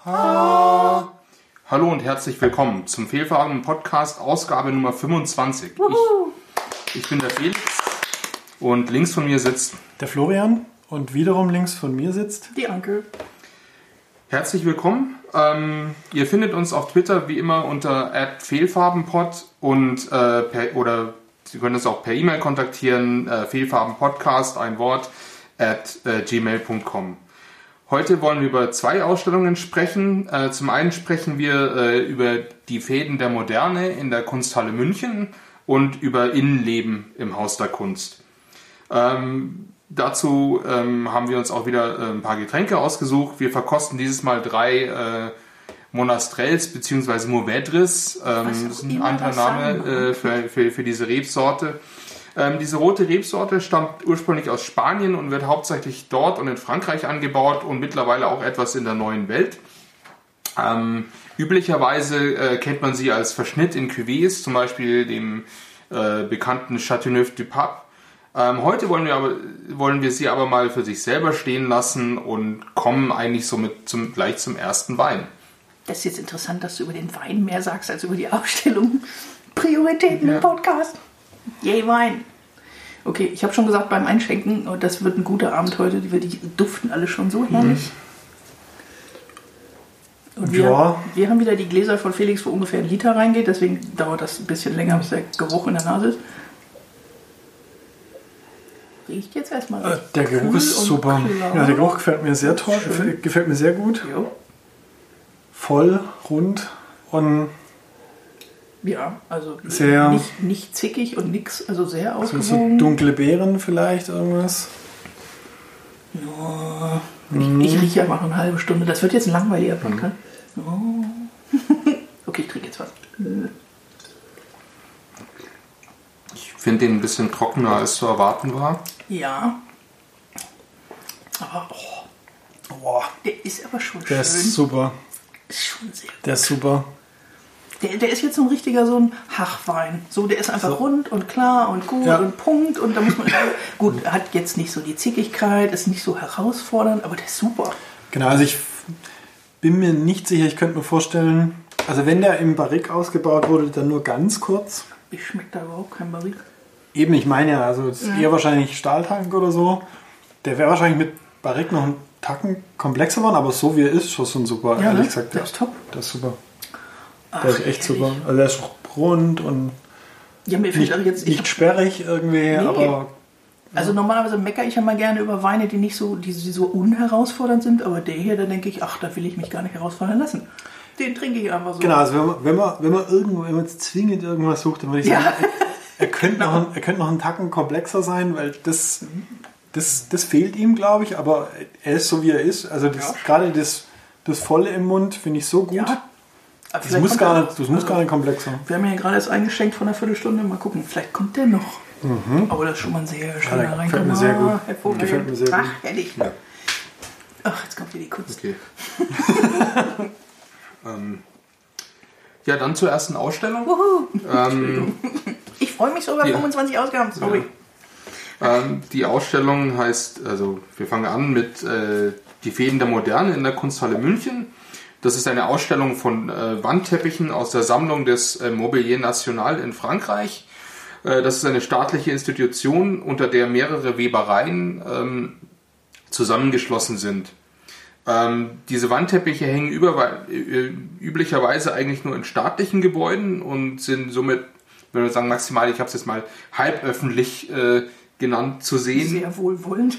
Hallo und herzlich willkommen zum Fehlfarben Podcast, Ausgabe Nummer 25. Ich bin der Felix und links von mir sitzt der Florian und wiederum links von mir sitzt die Anke. Herzlich willkommen. Ihr findet uns auf Twitter wie immer unter @fehlfarbenpod und oder Sie können uns auch per E-Mail kontaktieren, fehlfarbenpodcast, ein Wort, @gmail.com. Heute wollen wir über zwei Ausstellungen sprechen. Zum einen sprechen wir über die Fäden der Moderne in der Kunsthalle München und über Innenleben im Haus der Kunst. Dazu haben wir uns auch wieder ein paar Getränke ausgesucht. Wir verkosten dieses Mal 3 Monastrells bzw. Mourvèdres. Das ist ein anderer Name für diese Rebsorte. Diese rote Rebsorte stammt ursprünglich aus Spanien und wird hauptsächlich dort und in Frankreich angebaut und mittlerweile auch etwas in der neuen Welt. Üblicherweise kennt man sie als Verschnitt in Cuvées, zum Beispiel dem bekannten Châteauneuf-du-Pape. Heute wollen wir sie aber mal für sich selber stehen lassen und kommen eigentlich somit gleich zum ersten Wein. Das ist jetzt interessant, dass du über den Wein mehr sagst als über die Ausstellung. Prioritäten im Podcast. Yay, Wein. Okay, ich habe schon gesagt beim Einschenken, das wird ein guter Abend heute. Die duften alle schon so herrlich. Und wir haben wieder die Gläser von Felix, wo ungefähr 1 Liter reingeht. Deswegen dauert das ein bisschen länger, bis der Geruch in der Nase ist. Riecht jetzt erstmal. Der Geruch ist super. Klar. Ja, der Geruch gefällt mir sehr toll. Gefällt mir sehr gut. Jo. Voll, rund und ja, also sehr, nicht zickig und nix, also sehr ausgewogen. So dunkle Beeren vielleicht, irgendwas. Ja, ich rieche einfach noch eine halbe Stunde. Das wird jetzt ein langweiliger Podcast. Oh. Okay, ich trinke jetzt was. Ich finde den ein bisschen trockener, als zu erwarten war. Ja. Aber der ist aber schon schön. Der ist super. Ist schon sehr gut. Der ist super. Der ist jetzt so ein richtiger so ein Hachwein. So, der ist einfach so rund und klar und gut und Punkt. Und da muss man gut, hat jetzt nicht so die Zickigkeit, ist nicht so herausfordernd, aber der ist super. Genau, also ich bin mir nicht sicher, ich könnte mir vorstellen, also wenn der im Barrique ausgebaut wurde, dann nur ganz kurz. Ich schmecke da überhaupt kein Barrique. Eben, ich meine ja, also es ist eher wahrscheinlich Stahltank oder so. Der wäre wahrscheinlich mit Barrique noch einen Tacken komplexer geworden, aber so wie er ist, schon super, ja, ehrlich gesagt. Der ist top. Der ist super. Der ist echt super. Also der ist rund und ja, mir fehlt auch jetzt nicht sperrig irgendwie, aber... Also normalerweise meckere ich ja mal gerne über Weine, die so unherausfordernd sind, aber der hier, da denke ich, ach, da will ich mich gar nicht herausfordern lassen. Den trinke ich einfach so. Genau, also wenn man zwingend irgendwas sucht, dann würde ich sagen, er könnte noch einen Tacken komplexer sein, weil das fehlt ihm, glaube ich, aber er ist so, wie er ist. Also gerade das Volle im Mund finde ich so gut. Ja. Das muss gar nicht komplex sein. Wir haben ja gerade erst eingeschenkt von einer Viertelstunde. Mal gucken, vielleicht kommt der noch. Aber das ist schon mal ein sehr schöner Reinkommen. Gefällt mir sehr gut. Gefällt mir sehr gut. Ach, herrlich. Ja. Ach, jetzt kommt hier die Kunst. Okay. Ja, dann zur ersten Ausstellung. Ich freue mich so über 25 Ausgaben. Sorry. Die Ausstellung heißt, also wir fangen an mit die Fäden der Moderne in der Kunsthalle München. Das ist eine Ausstellung von Wandteppichen aus der Sammlung des Mobilier National in Frankreich. Das ist eine staatliche Institution, unter der mehrere Webereien zusammengeschlossen sind. Diese Wandteppiche hängen üblicherweise eigentlich nur in staatlichen Gebäuden und sind somit, wenn wir sagen maximal, ich habe es jetzt mal halböffentlich genannt, zu sehen. Sehr wohlwollend.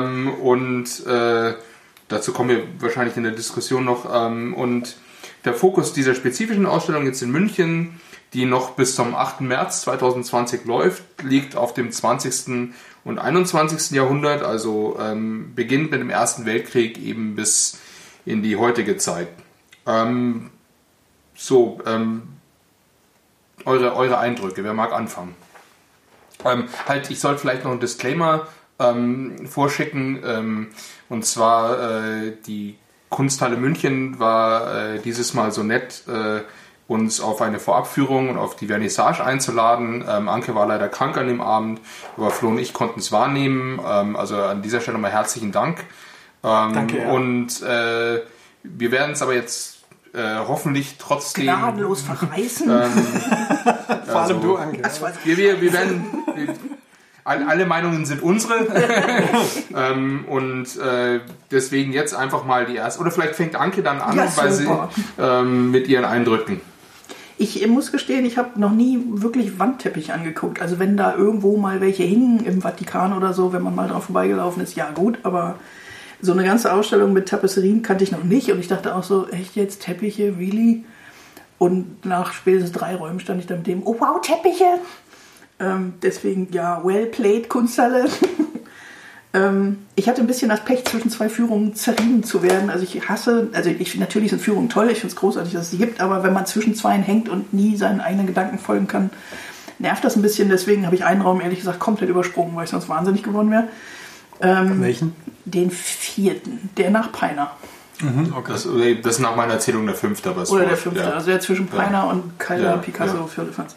Dazu kommen wir wahrscheinlich in der Diskussion noch. Und der Fokus dieser spezifischen Ausstellung jetzt in München, die noch bis zum 8. März 2020 läuft, liegt auf dem 20. und 21. Jahrhundert, also beginnt mit dem Ersten Weltkrieg eben bis in die heutige Zeit. Eure Eindrücke, wer mag anfangen? Ich sollte vielleicht noch einen Disclaimer vorschicken, und zwar die Kunsthalle München war dieses Mal so nett, uns auf eine Vorabführung und auf die Vernissage einzuladen. Anke war leider krank an dem Abend, aber Flo und ich konnten es wahrnehmen. Also an dieser Stelle mal herzlichen Dank. Danke. Ja. Und Wir werden es aber jetzt hoffentlich trotzdem gnadenlos verreißen. Vor allem du, Anke. Wir werden... Alle Meinungen sind unsere. Deswegen jetzt einfach mal die erste. Oder vielleicht fängt Anke dann an, weil sie mit ihren Eindrücken. Ich muss gestehen, ich habe noch nie wirklich Wandteppich angeguckt. Also wenn da irgendwo mal welche hingen im Vatikan oder so, wenn man mal drauf vorbeigelaufen ist, ja gut. Aber so eine ganze Ausstellung mit Tapisserien kannte ich noch nicht. Und ich dachte auch so, echt jetzt Teppiche, really? Und nach spätestens 3 Räumen stand ich da mit dem, oh wow, Teppiche! Deswegen, ja, well played, Kunsthalle. Ich hatte ein bisschen das Pech, zwischen 2 Führungen zerrieben zu werden. Also natürlich sind Führungen toll, ich finde es großartig, dass es sie gibt, aber wenn man zwischen 2 hängt und nie seinen eigenen Gedanken folgen kann, nervt das ein bisschen. Deswegen habe ich einen Raum, ehrlich gesagt, komplett übersprungen, weil ich sonst wahnsinnig geworden wäre. Welchen? Den 4., der nach Peiner. Okay. Das ist nach meiner Erzählung der 5. Oder der 5., also der zwischen Peiner und Calder, Picasso, Firlefanz.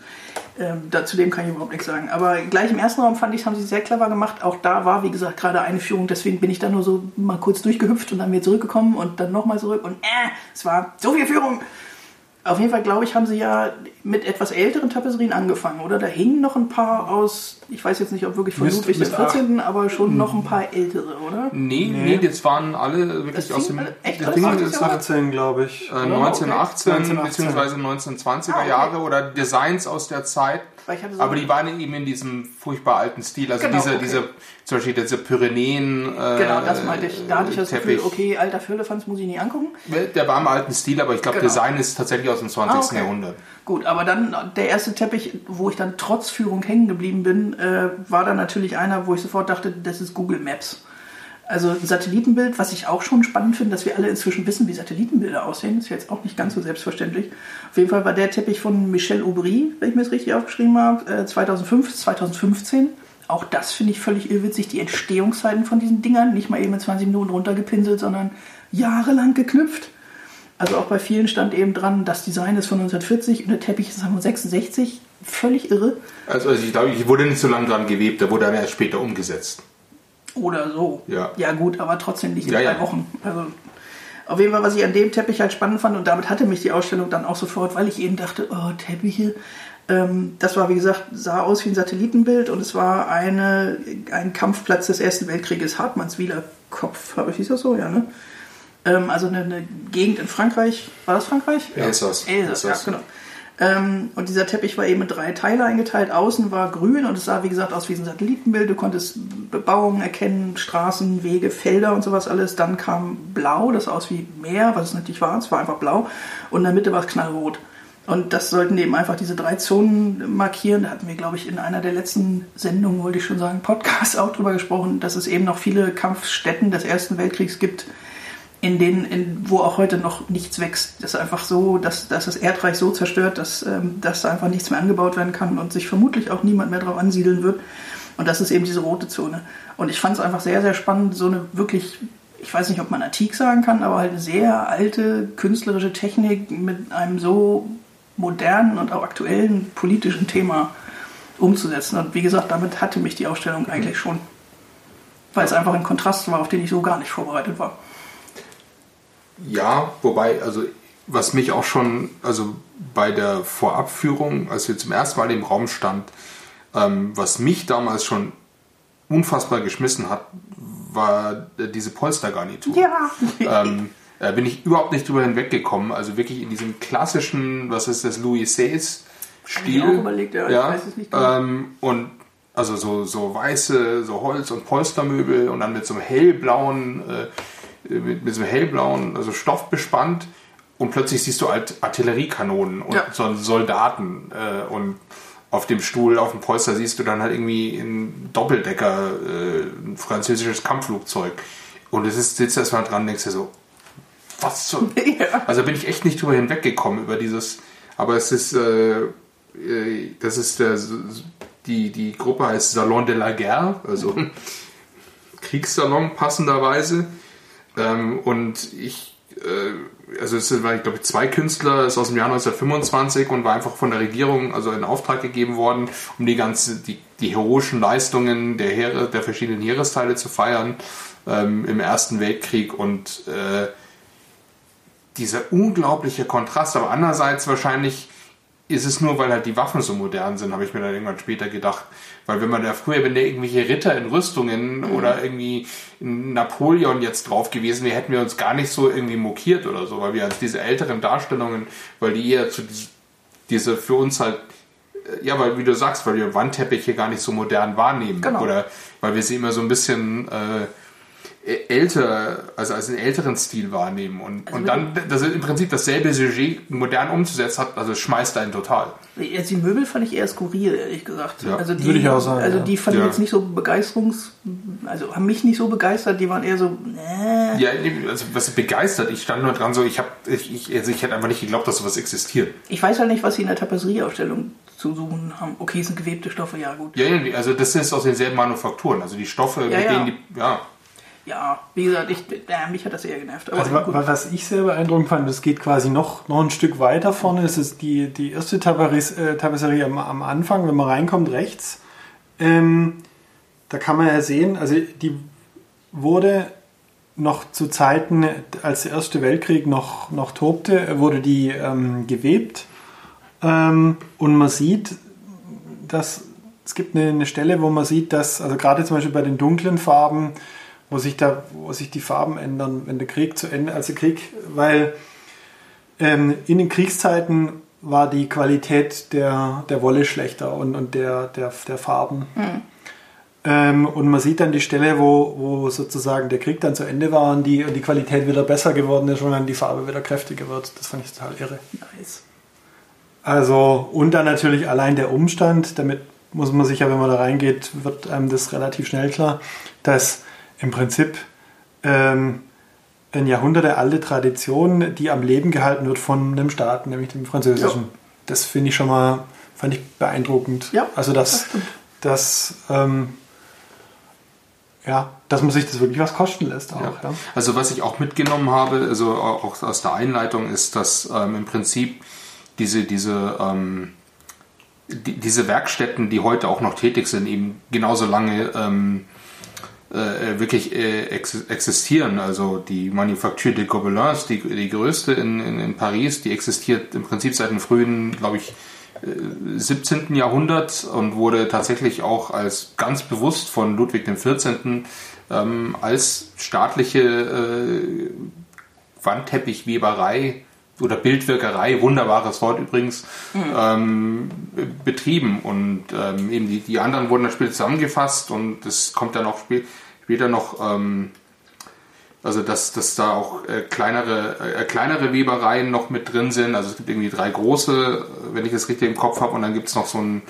Zu dem kann ich überhaupt nichts sagen. Aber gleich im ersten Raum fand ich, haben sie sehr clever gemacht. Auch da war, wie gesagt, gerade eine Führung. Deswegen bin ich dann nur so mal kurz durchgehüpft und dann wieder zurückgekommen und dann nochmal zurück. Und es war so viel Führung. Auf jeden Fall, glaube ich, haben sie ja mit etwas älteren Tapisserien angefangen, oder? Da hingen noch ein paar aus, ich weiß jetzt nicht, ob wirklich von Ludwig des 14., aber schon noch ein paar ältere, oder? Nee, das waren alle wirklich aus dem... Echt? Das Ding ist 18, glaube ich. 1918 bzw. 1920er Jahre oder Designs aus der Zeit. Aber die waren eben in diesem furchtbar alten Stil. Also diese zum Beispiel diese Pyrenäen. Genau, das meinte ich. Da hatte ich das Gefühl, okay, alter Firlefanz muss ich nie angucken. Der war im alten Stil, aber ich glaube, Design ist tatsächlich aus dem 20. Jahrhundert. Gut, aber dann der erste Teppich, wo ich dann trotz Führung hängen geblieben bin, war dann natürlich einer, wo ich sofort dachte, das ist Google Maps. Also ein Satellitenbild, was ich auch schon spannend finde, dass wir alle inzwischen wissen, wie Satellitenbilder aussehen. Ist jetzt auch nicht ganz so selbstverständlich. Auf jeden Fall war der Teppich von Michel Aubry, wenn ich mir das richtig aufgeschrieben habe, 2005, 2015. Auch das finde ich völlig irrwitzig, die Entstehungszeiten von diesen Dingern. Nicht mal eben in 20 Minuten runtergepinselt, sondern jahrelang geknüpft. Also auch bei vielen stand eben dran, das Design ist von 1940 und der Teppich ist von 66. Völlig irre. Also ich glaube, ich wurde nicht so lange dran gewebt, der wurde dann erst später umgesetzt. Oder so. Ja Gut, aber trotzdem nicht in 3 Wochen. Also auf jeden Fall, was ich an dem Teppich halt spannend fand, und damit hatte mich die Ausstellung dann auch sofort, weil ich eben dachte, oh, Teppiche. Das war, wie gesagt, sah aus wie ein Satellitenbild und es war ein Kampfplatz des Ersten Weltkrieges, Hartmannswiler Kopf. Hieß das so? Ja, ne? Also eine Gegend in Frankreich. War das Frankreich? Elsass. Ja, genau. Und dieser Teppich war eben in 3 Teile eingeteilt. Außen war grün und es sah, wie gesagt, aus wie ein Satellitenbild. Du konntest Bebauungen erkennen, Straßen, Wege, Felder und sowas alles. Dann kam blau, das sah aus wie Meer, was es natürlich war. Es war einfach blau. Und in der Mitte war es knallrot. Und das sollten eben einfach diese 3 Zonen markieren. Da hatten wir, glaube ich, in einer der letzten Sendungen, wollte ich schon sagen, Podcasts auch drüber gesprochen, dass es eben noch viele Kampfstätten des Ersten Weltkriegs gibt, wo auch heute noch nichts wächst. Das ist einfach so, dass das Erdreich so zerstört, dass da einfach nichts mehr angebaut werden kann und sich vermutlich auch niemand mehr drauf ansiedeln wird. Und das ist eben diese rote Zone. Und ich fand es einfach sehr, sehr spannend, so eine wirklich, ich weiß nicht, ob man antik sagen kann, aber halt eine sehr alte künstlerische Technik mit einem so modernen und auch aktuellen politischen Thema umzusetzen. Und wie gesagt, damit hatte mich die Ausstellung eigentlich schon, weil es einfach ein Kontrast war, auf den ich so gar nicht vorbereitet war. Ja, wobei, also was mich auch schon, also bei der Vorabführung, als wir zum ersten Mal im Raum stand, was mich damals schon unfassbar geschmissen hat, war diese Polstergarnitur. Ja. Bin ich überhaupt nicht drüber hinweggekommen. Also wirklich in diesem klassischen, was ist das, Louis XVI Stil. Hab ich auch überlegt, ja, ich weiß es nicht genau. Und also so weiße, so Holz- und Polstermöbel und dann mit so einem hellblauen, also Stoff bespannt. Und plötzlich siehst du halt Artilleriekanonen und so Soldaten und auf dem Stuhl, auf dem Polster siehst du dann halt irgendwie ein Doppeldecker, ein französisches Kampfflugzeug. Und sitzt erstmal dran und denkst dir so, was so? Ja. Also bin ich echt nicht drüber hinweggekommen über dieses, aber es ist, das ist die Gruppe heißt Salon de la Guerre, also Kriegssalon passenderweise. Und also es waren, ich glaube, 2 Künstler, ist aus dem Jahr 1925 und war einfach von der Regierung also in Auftrag gegeben worden, um die heroischen Leistungen der verschiedenen Heeresteile zu feiern im Ersten Weltkrieg. Und dieser unglaubliche Kontrast, aber andererseits wahrscheinlich ist es nur, weil halt die Waffen so modern sind, habe ich mir dann irgendwann später gedacht. Weil wenn wenn da irgendwelche Ritter in Rüstungen oder irgendwie Napoleon jetzt drauf gewesen wäre, hätten wir uns gar nicht so irgendwie mokiert oder so, weil wir als diese älteren Darstellungen, weil die eher zu diese für uns halt, ja, weil wie du sagst, weil wir Wandteppiche gar nicht so modern wahrnehmen. Genau. Oder weil wir sie immer so ein bisschen älter, also als einen älteren Stil wahrnehmen und dann das im Prinzip dasselbe Sujet modern umzusetzen hat, also es schmeißt einen total. Jetzt die Möbel fand ich eher skurril, ehrlich gesagt. Ja. Also die, würde ich auch sagen. Also die fand ich Ja. jetzt nicht so also haben mich nicht so begeistert, die waren eher so, Ja, also was begeistert, ich stand nur dran so, ich hätte einfach nicht geglaubt, dass sowas existiert. Ich weiß halt nicht, was sie in der Tapisserieausstellung zu suchen haben. Okay, es sind gewebte Stoffe, ja gut. Ja, also das ist aus denselben Manufakturen, also die Stoffe, Ja, mit ja. denen Ja, wie gesagt, mich hat das eher genervt. Aber Also gut. was ich sehr beeindruckend fand, das geht quasi noch ein Stück weiter vorne, das ist die erste Tapisserie am Anfang, wenn man reinkommt, rechts. Da kann man ja sehen, also die wurde noch zu Zeiten, als der Erste Weltkrieg noch tobte, wurde die gewebt. Und man sieht, dass es gibt eine Stelle, wo man sieht, dass, also gerade zum Beispiel bei den dunklen Farben, wo sich die Farben ändern, wenn der Krieg zu Ende, weil in den Kriegszeiten war die Qualität der Wolle schlechter und der Farben. Und man sieht dann die Stelle, wo sozusagen der Krieg dann zu Ende war und die Qualität wieder besser geworden ist und dann die Farbe wieder kräftiger wird. Das fand ich total irre. Nice. Also, und dann natürlich allein der Umstand, damit muss man sich ja, wenn man da reingeht, wird einem das relativ schnell klar, dass im Prinzip eine jahrhundertealte Tradition, die am Leben gehalten wird von einem Staat, nämlich dem Französischen. Ja. Das finde ich fand ich beeindruckend. Ja, also dass man sich das wirklich was kosten lässt auch. Ja. Ja. Also was ich auch mitgenommen habe, also auch aus der Einleitung, ist, dass im Prinzip diese Werkstätten, die heute auch noch tätig sind, eben genauso lange wirklich existieren. Also die Manufacture des Gobelins, die größte in Paris, die existiert im Prinzip seit dem frühen, glaube ich, 17. Jahrhundert und wurde tatsächlich auch als ganz bewusst von Ludwig XIV. Als staatliche Wandteppichweberei oder Bildwirkerei, wunderbares Wort übrigens, betrieben. Und eben die anderen wurden dann später zusammengefasst und es kommt dann auch später noch, also dass da auch kleinere Webereien noch mit drin sind. Also es gibt irgendwie 3 große, wenn ich das richtig im Kopf habe, und dann gibt es noch so ein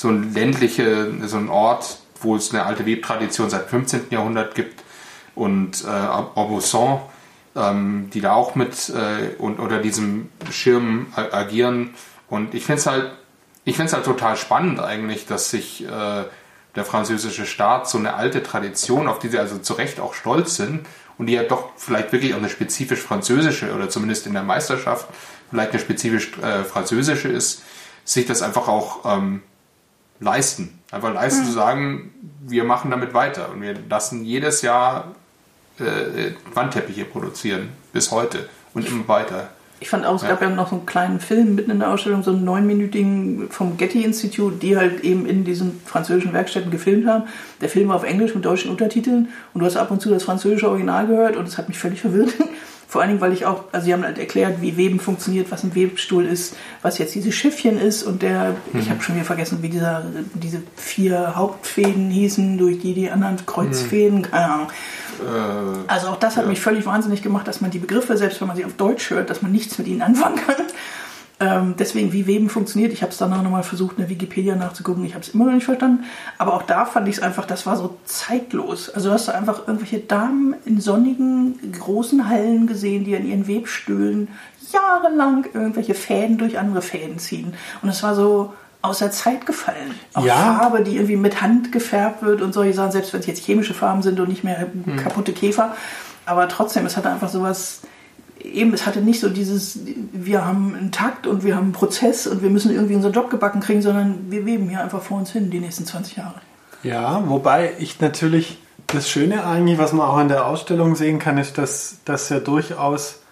Ort, wo es eine alte Webtradition seit 15. Jahrhundert gibt, und Aubusson, die da auch mit unter diesem Schirm agieren. Und ich finde es halt total spannend eigentlich, dass sich der französische Staat so eine alte Tradition, auf die sie also zu Recht auch stolz sind und die ja doch vielleicht wirklich auch eine spezifisch französische oder zumindest in der Meisterschaft vielleicht eine spezifisch französische ist, sich das einfach auch leisten. Einfach leisten zu sagen, wir machen damit weiter und wir lassen jedes Jahr Wandteppiche produzieren, bis heute und immer weiter. Ich fand auch, es gab ja noch so einen kleinen Film mitten in der Ausstellung, so einen 9-minütigen vom Getty Institute, die halt eben in diesen französischen Werkstätten gefilmt haben. Der Film war auf Englisch mit deutschen Untertiteln und du hast ab und zu das französische Original gehört und es hat mich völlig verwirrt. Vor allen Dingen, weil sie haben halt erklärt, wie Weben funktioniert, was ein Webstuhl ist, was jetzt dieses Schiffchen ist und ich habe schon wieder vergessen, wie diese 4 Hauptfäden hießen, durch die anderen Kreuzfäden, keine Ahnung. Also auch das hat mich völlig wahnsinnig gemacht, dass man die Begriffe, selbst wenn man sie auf Deutsch hört, dass man nichts mit ihnen anfangen kann. Deswegen, wie Weben funktioniert, ich habe es danach nochmal versucht, in der Wikipedia nachzugucken, ich habe es immer noch nicht verstanden, aber auch da fand ich es einfach, das war so zeitlos. Also du hast da einfach irgendwelche Damen in sonnigen, großen Hallen gesehen, die an ihren Webstühlen jahrelang irgendwelche Fäden durch andere Fäden ziehen. Und es war so aus der Zeit gefallen. Auch Farbe, die irgendwie mit Hand gefärbt wird und solche Sachen, selbst wenn es jetzt chemische Farben sind und nicht mehr kaputte Käfer. Aber trotzdem, es hatte einfach sowas, eben, es hatte nicht so dieses, wir haben einen Takt und wir haben einen Prozess und wir müssen irgendwie unseren Job gebacken kriegen, sondern wir weben hier einfach vor uns hin die nächsten 20 Jahre. Ja, wobei ich natürlich, das Schöne eigentlich, was man auch in der Ausstellung sehen kann, ist, dass ja durchaus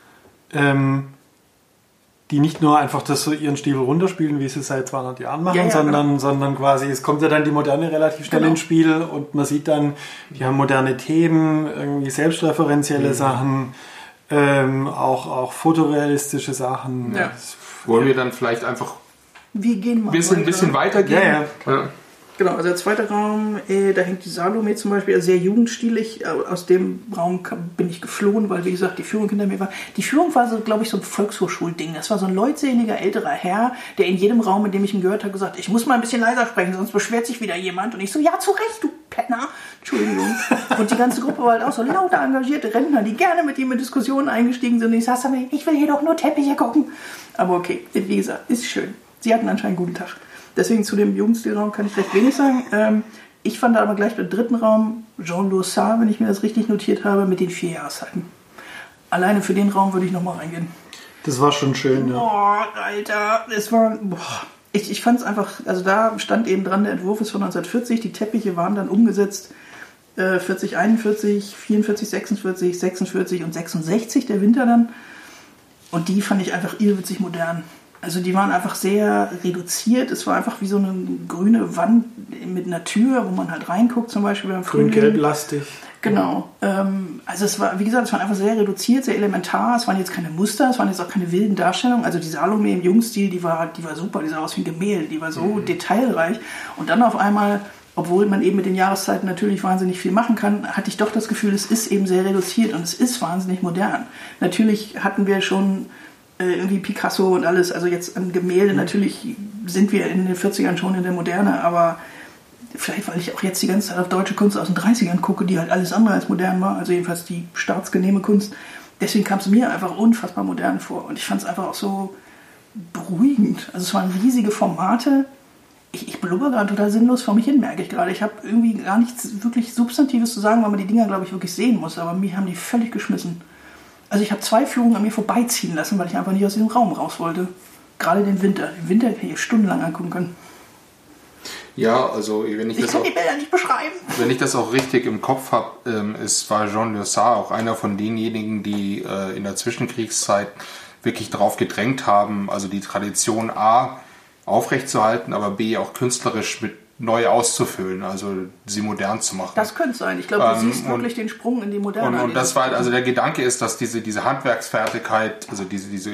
die nicht nur einfach das so ihren Stiefel runterspielen, wie sie es seit 200 Jahren machen, sondern quasi, es kommt ja dann die Moderne relativ schnell ins Spiel und man sieht dann, die haben moderne Themen, irgendwie selbstreferenzielle Sachen, auch fotorealistische Sachen. Ja. Wollen wir dann vielleicht einfach ein bisschen weitergehen? Ja. Genau, also der zweite Raum, da hängt die Salome zum Beispiel, sehr jugendstilig. Aus dem Raum bin ich geflohen, weil, wie gesagt, die Führung hinter mir war. Die Führung war so, glaube ich, so ein Volkshochschulding. Das war so ein leutseliger älterer Herr, der in jedem Raum, in dem ich ihn gehört habe, gesagt, ich muss mal ein bisschen leiser sprechen, sonst beschwert sich wieder jemand. Und ich so, ja, zu Recht, du Penner. Entschuldigung. Und die ganze Gruppe war halt auch so lauter engagierte Rentner, die gerne mit ihm in Diskussionen eingestiegen sind. Und ich saß da, ich will hier doch nur Teppiche gucken. Aber okay, wie gesagt, ist schön. Sie hatten anscheinend einen guten Tag. Deswegen zu dem Jugendstilraum kann ich recht wenig sagen. Ich fand aber gleich beim dritten Raum Jean Dossard, wenn ich mir das richtig notiert habe, mit den 4 Jahreszeiten. Alleine für den Raum würde ich nochmal reingehen. Das war schon schön, ja. Boah, Alter, es war... Ich fand es einfach... Also da stand eben dran, der Entwurf ist von 1940. Die Teppiche waren dann umgesetzt 40, 41, 44, 46, 46 und 66, der Winter dann. Und die fand ich einfach irrwitzig modern. Also die waren einfach sehr reduziert. Es war einfach wie so eine grüne Wand mit einer Tür, wo man halt reinguckt, zum Beispiel beim Frühling. Grün-gelb-lastig. Genau. Also es war, wie gesagt, es war einfach sehr reduziert, sehr elementar. Es waren jetzt keine Muster, es waren jetzt auch keine wilden Darstellungen. Also die Salome im Jugendstil, die war super, die sah aus wie ein Gemälde, die war so detailreich. Und dann auf einmal, obwohl man eben mit den Jahreszeiten natürlich wahnsinnig viel machen kann, hatte ich doch das Gefühl, es ist eben sehr reduziert und es ist wahnsinnig modern. Natürlich hatten wir schon irgendwie Picasso und alles, also jetzt an Gemälde, natürlich sind wir in den 40ern schon in der Moderne, aber vielleicht, weil ich auch jetzt die ganze Zeit auf deutsche Kunst aus den 30ern gucke, die halt alles andere als modern war, also jedenfalls die staatsgenehme Kunst, deswegen kam es mir einfach unfassbar modern vor und ich fand es einfach auch so beruhigend, also es waren riesige Formate, ich blubber gerade total sinnlos vor mich hin, merke ich gerade, ich habe irgendwie gar nichts wirklich Substantives zu sagen, weil man die Dinger, glaube ich, wirklich sehen muss, aber mich haben die völlig geschmissen. Also ich habe 2 Führungen an mir vorbeiziehen lassen, weil ich einfach nicht aus diesem Raum raus wollte. Gerade den Winter. Den Winter hätte ich stundenlang angucken können. Ja, also wenn ich kann die Bilder nicht beschreiben. Wenn ich das auch richtig im Kopf habe, war Jean Dossard auch einer von denjenigen, die in der Zwischenkriegszeit wirklich darauf gedrängt haben, also die Tradition A aufrechtzuerhalten, aber B auch künstlerisch mit neu auszufüllen, also sie modern zu machen. Das könnte sein. Ich glaube, du siehst wirklich den Sprung in die Moderne. Und das war, also der Gedanke ist, dass diese Handwerksfertigkeit, also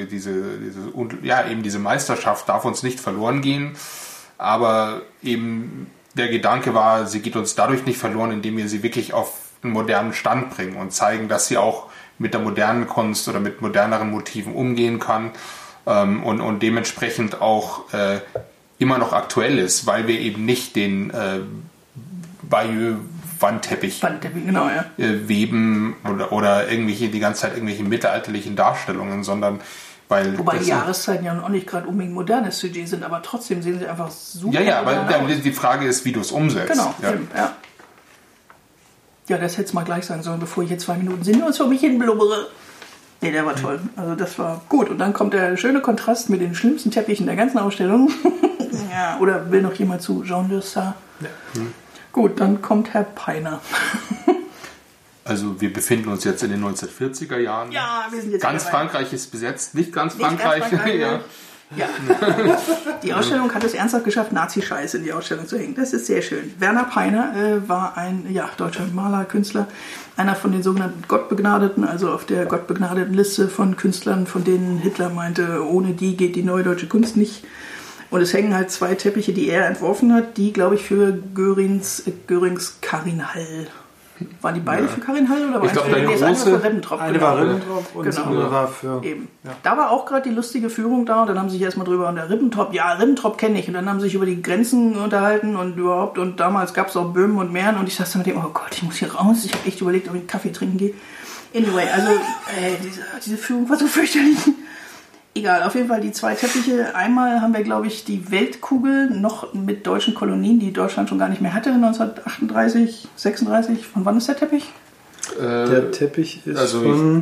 diese Meisterschaft darf uns nicht verloren gehen, aber eben der Gedanke war, sie geht uns dadurch nicht verloren, indem wir sie wirklich auf einen modernen Stand bringen und zeigen, dass sie auch mit der modernen Kunst oder mit moderneren Motiven umgehen kann und dementsprechend auch immer noch aktuell ist, weil wir eben nicht den Bayeux-Wandteppich genau, ja. Weben oder die ganze Zeit irgendwelche mittelalterlichen Darstellungen, sondern wobei die Jahreszeiten ja auch nicht gerade unbedingt modernes Sujet sind, aber trotzdem sehen sie einfach super Ja, aber die Frage ist, wie du es umsetzt. Genau, ja. Ja, das hätte es mal gleich sagen sollen, bevor ich jetzt 2 Minuten sinnlos vor mich hin blubbere. Nee, der war toll. Also das war gut. Und dann kommt der schöne Kontrast mit den schlimmsten Teppichen der ganzen Ausstellung. Ja, oder will noch jemand zu Jean Dossard? Ja. Gut, dann kommt Herr Peiner. Also wir befinden uns jetzt in den 1940er Jahren. Ja, wir sind jetzt ganz Frankreich ist besetzt, nicht ganz Frankreich. Ja. Die Ausstellung hat es ernsthaft geschafft, Nazi-Scheiß in die Ausstellung zu hängen. Das ist sehr schön. Werner Peiner war ein deutscher Maler, Künstler, einer von den sogenannten Gottbegnadeten, also auf der Gottbegnadeten Liste von Künstlern, von denen Hitler meinte, ohne die geht die neue deutsche Kunst nicht. Und es hängen halt 2 Teppiche, die er entworfen hat, die, glaube ich, für Görings Karin Hall. Waren die beide für Karin Hall oder war eine für Ribbentrop? Eine war Ribbentrop und die andere war für... Eben. Ja. Da war auch gerade die lustige Führung da und dann haben sie sich erstmal drüber, und der Ribbentrop, Ribbentrop kenne ich. Und dann haben sie sich über die Grenzen unterhalten und überhaupt, und damals gab es auch Böhmen und Mähren und ich saß da mit dem, oh Gott, ich muss hier raus. Ich habe echt überlegt, ob ich einen Kaffee trinken gehe. Anyway, also diese Führung war so fürchterlich. Egal, auf jeden Fall die 2 Teppiche. Einmal haben wir, glaube ich, die Weltkugel noch mit deutschen Kolonien, die Deutschland schon gar nicht mehr hatte, 1938, 36. Von wann ist der Teppich? Der Teppich ist von...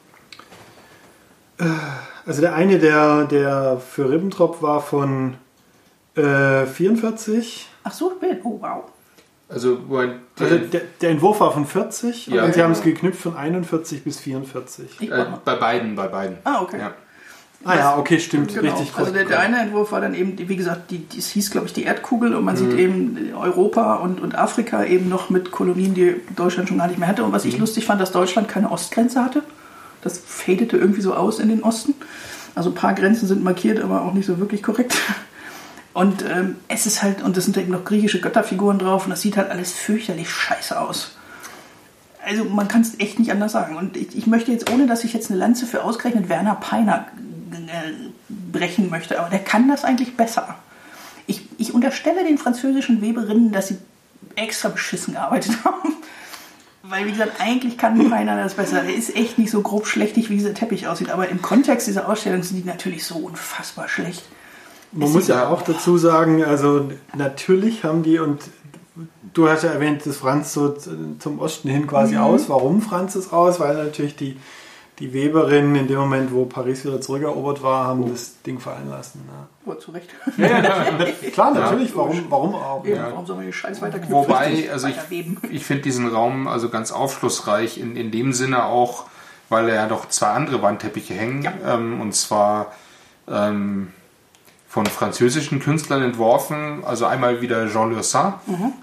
Also der eine, der für Ribbentrop war von 44. Ach so spät, oh wow. Also der Entwurf war von 40 Ja, und sie haben genau. es geknüpft von 41 bis 44. bei beiden. Ah, okay. Ja. Ah ja, okay, stimmt. Genau. Richtig. Also der eine Entwurf war dann eben, wie gesagt, es hieß, glaube ich, die Erdkugel und man sieht eben Europa und Afrika eben noch mit Kolonien, die Deutschland schon gar nicht mehr hatte. Und was ich lustig fand, dass Deutschland keine Ostgrenze hatte. Das fadete irgendwie so aus in den Osten. Also ein paar Grenzen sind markiert, aber auch nicht so wirklich korrekt. Und es ist halt, und es sind eben noch griechische Götterfiguren drauf und das sieht halt alles fürchterlich scheiße aus. Also man kann es echt nicht anders sagen. Und ich möchte jetzt, ohne dass ich jetzt eine Lanze für ausgerechnet Werner Peiner brechen möchte, aber der kann das eigentlich besser. Ich unterstelle den französischen Weberinnen, dass sie extra beschissen gearbeitet haben. Weil, wie gesagt, eigentlich kann Peiner das besser. Der ist echt nicht so grob schlechtig, wie dieser Teppich aussieht. Aber im Kontext dieser Ausstellung sind die natürlich so unfassbar schlecht. Man muss ja auch dazu sagen, also natürlich haben die, und du hast ja erwähnt, dass Franz so zum Osten hin quasi aus. Warum Franz ist aus? Weil natürlich die Weberinnen in dem Moment, wo Paris wieder zurückerobert war, haben das Ding fallen lassen. Ja. Oh, zu Recht. Klar, natürlich. Warum auch? Eben, warum soll man den Scheiß weiterknüpfen? Wobei, also weiterweben? ich finde diesen Raum also ganz aufschlussreich in dem Sinne auch, weil da ja noch 2 andere Wandteppiche hängen. Ja. Und zwar von französischen Künstlern entworfen. Also einmal wieder Jean Lersin,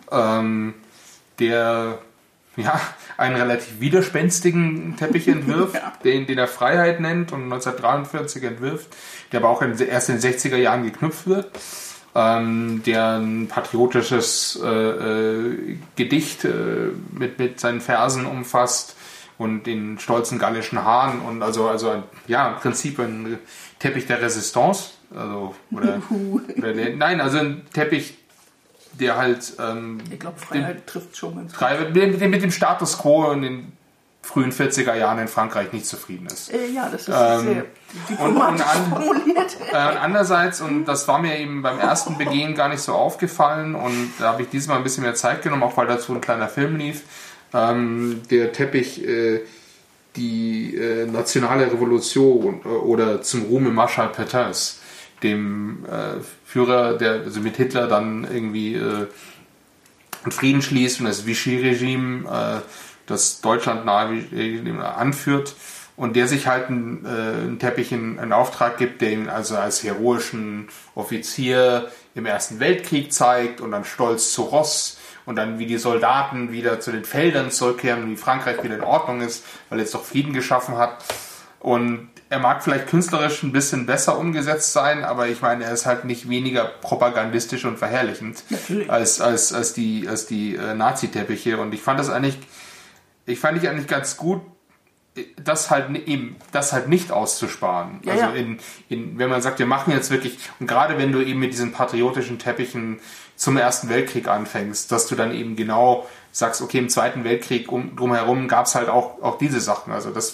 der einen relativ widerspenstigen Teppich entwirft, Ja. den er Freiheit nennt und 1943 entwirft, der aber auch erst in den 60er Jahren geknüpft wird, der ein patriotisches Gedicht mit seinen Versen umfasst und den stolzen gallischen Hahn und also im Prinzip ein Teppich der Resistance, also also ein Teppich, der halt Ich glaube, Freiheit trifft schon ganz gut. mit dem Status quo in den frühen 40er Jahren in Frankreich nicht zufrieden ist. Ja, das ist sehr diplomatisch formuliert. Andererseits, und das war mir eben beim ersten Begehen gar nicht so aufgefallen, und da habe ich diesmal ein bisschen mehr Zeit genommen, auch weil dazu ein kleiner Film lief, der Teppich die nationale Revolution oder zum Ruhme Marschall Pétains, dem Führer, der also mit Hitler dann irgendwie einen Frieden schließt und das Vichy-Regime, das Deutschland nahe anführt, und der sich halt einen Teppich in Auftrag gibt, der ihn also als heroischen Offizier im Ersten Weltkrieg zeigt und dann stolz zu Ross und dann wie die Soldaten wieder zu den Feldern zurückkehren und wie Frankreich wieder in Ordnung ist, weil er jetzt doch Frieden geschaffen hat. Und er mag vielleicht künstlerisch ein bisschen besser umgesetzt sein, aber ich meine, er ist halt nicht weniger propagandistisch und verherrlichend als die Nazi-Teppiche. Und ich fand eigentlich ganz gut, das halt nicht auszusparen. Ja, also ja. Wenn man sagt, wir machen jetzt wirklich, und gerade wenn du eben mit diesen patriotischen Teppichen zum Ersten Weltkrieg anfängst, dass du dann eben genau sagst, okay, im Zweiten Weltkrieg drumherum gab es halt auch diese Sachen. Also dass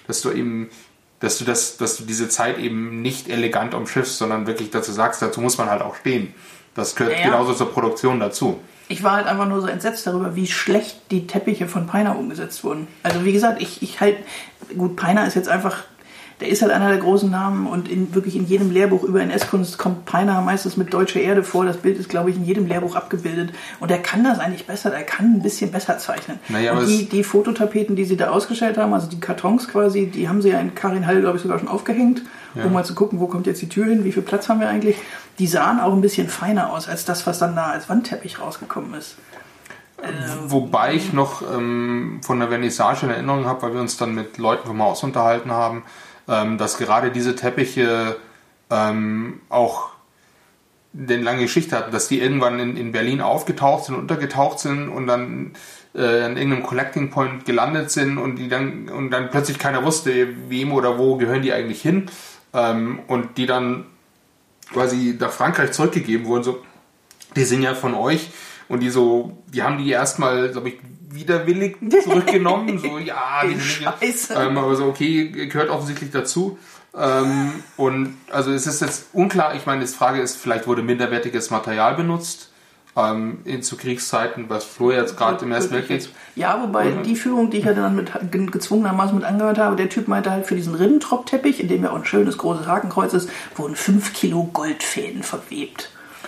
du diese Zeit eben nicht elegant umschiffst, sondern wirklich dazu sagst, dazu muss man halt auch stehen. Das gehört genauso zur Produktion dazu. Ich war halt einfach nur so entsetzt darüber, wie schlecht die Teppiche von Peiner umgesetzt wurden. Also wie gesagt, gut, Peiner ist jetzt einfach, der ist halt einer der großen Namen, und wirklich in jedem Lehrbuch über NS-Kunst kommt Peiner meistens mit deutscher Erde vor. Das Bild ist, glaube ich, in jedem Lehrbuch abgebildet. Und er kann das eigentlich besser, der kann ein bisschen besser zeichnen. Naja, und die Fototapeten, die sie da ausgestellt haben, also die Kartons quasi, die haben sie ja in Karin-Hall, glaube ich, sogar schon aufgehängt, um mal zu gucken, wo kommt jetzt die Tür hin, wie viel Platz haben wir eigentlich. Die sahen auch ein bisschen feiner aus, als das, was dann da als Wandteppich rausgekommen ist. Wobei ich noch von der Vernissage in Erinnerung habe, weil wir uns dann mit Leuten vom Haus unterhalten haben, dass gerade diese Teppiche auch eine lange Geschichte hatten, dass die irgendwann in Berlin aufgetaucht sind, untergetaucht sind und dann an irgendeinem Collecting Point gelandet sind und dann plötzlich keiner wusste, wem oder wo gehören die eigentlich hin, und die dann quasi nach Frankreich zurückgegeben wurden, so, die sind ja von euch, und die haben die erstmal, glaube ich, widerwillig zurückgenommen, so, ja, die Scheiße. Aber so, okay, gehört offensichtlich dazu. Und also es ist jetzt unklar, ich meine, die Frage ist, vielleicht wurde minderwertiges Material benutzt zu Kriegszeiten, was Flo jetzt gerade im Ersten Weltkrieg. Ja, wobei die Führung, die ich ja dann gezwungenermaßen mit angehört habe, der Typ meinte halt, für diesen Ribbentrop-Teppich, in dem ja auch ein schönes großes Hakenkreuz ist, wurden 5 Kilo Goldfäden verwebt.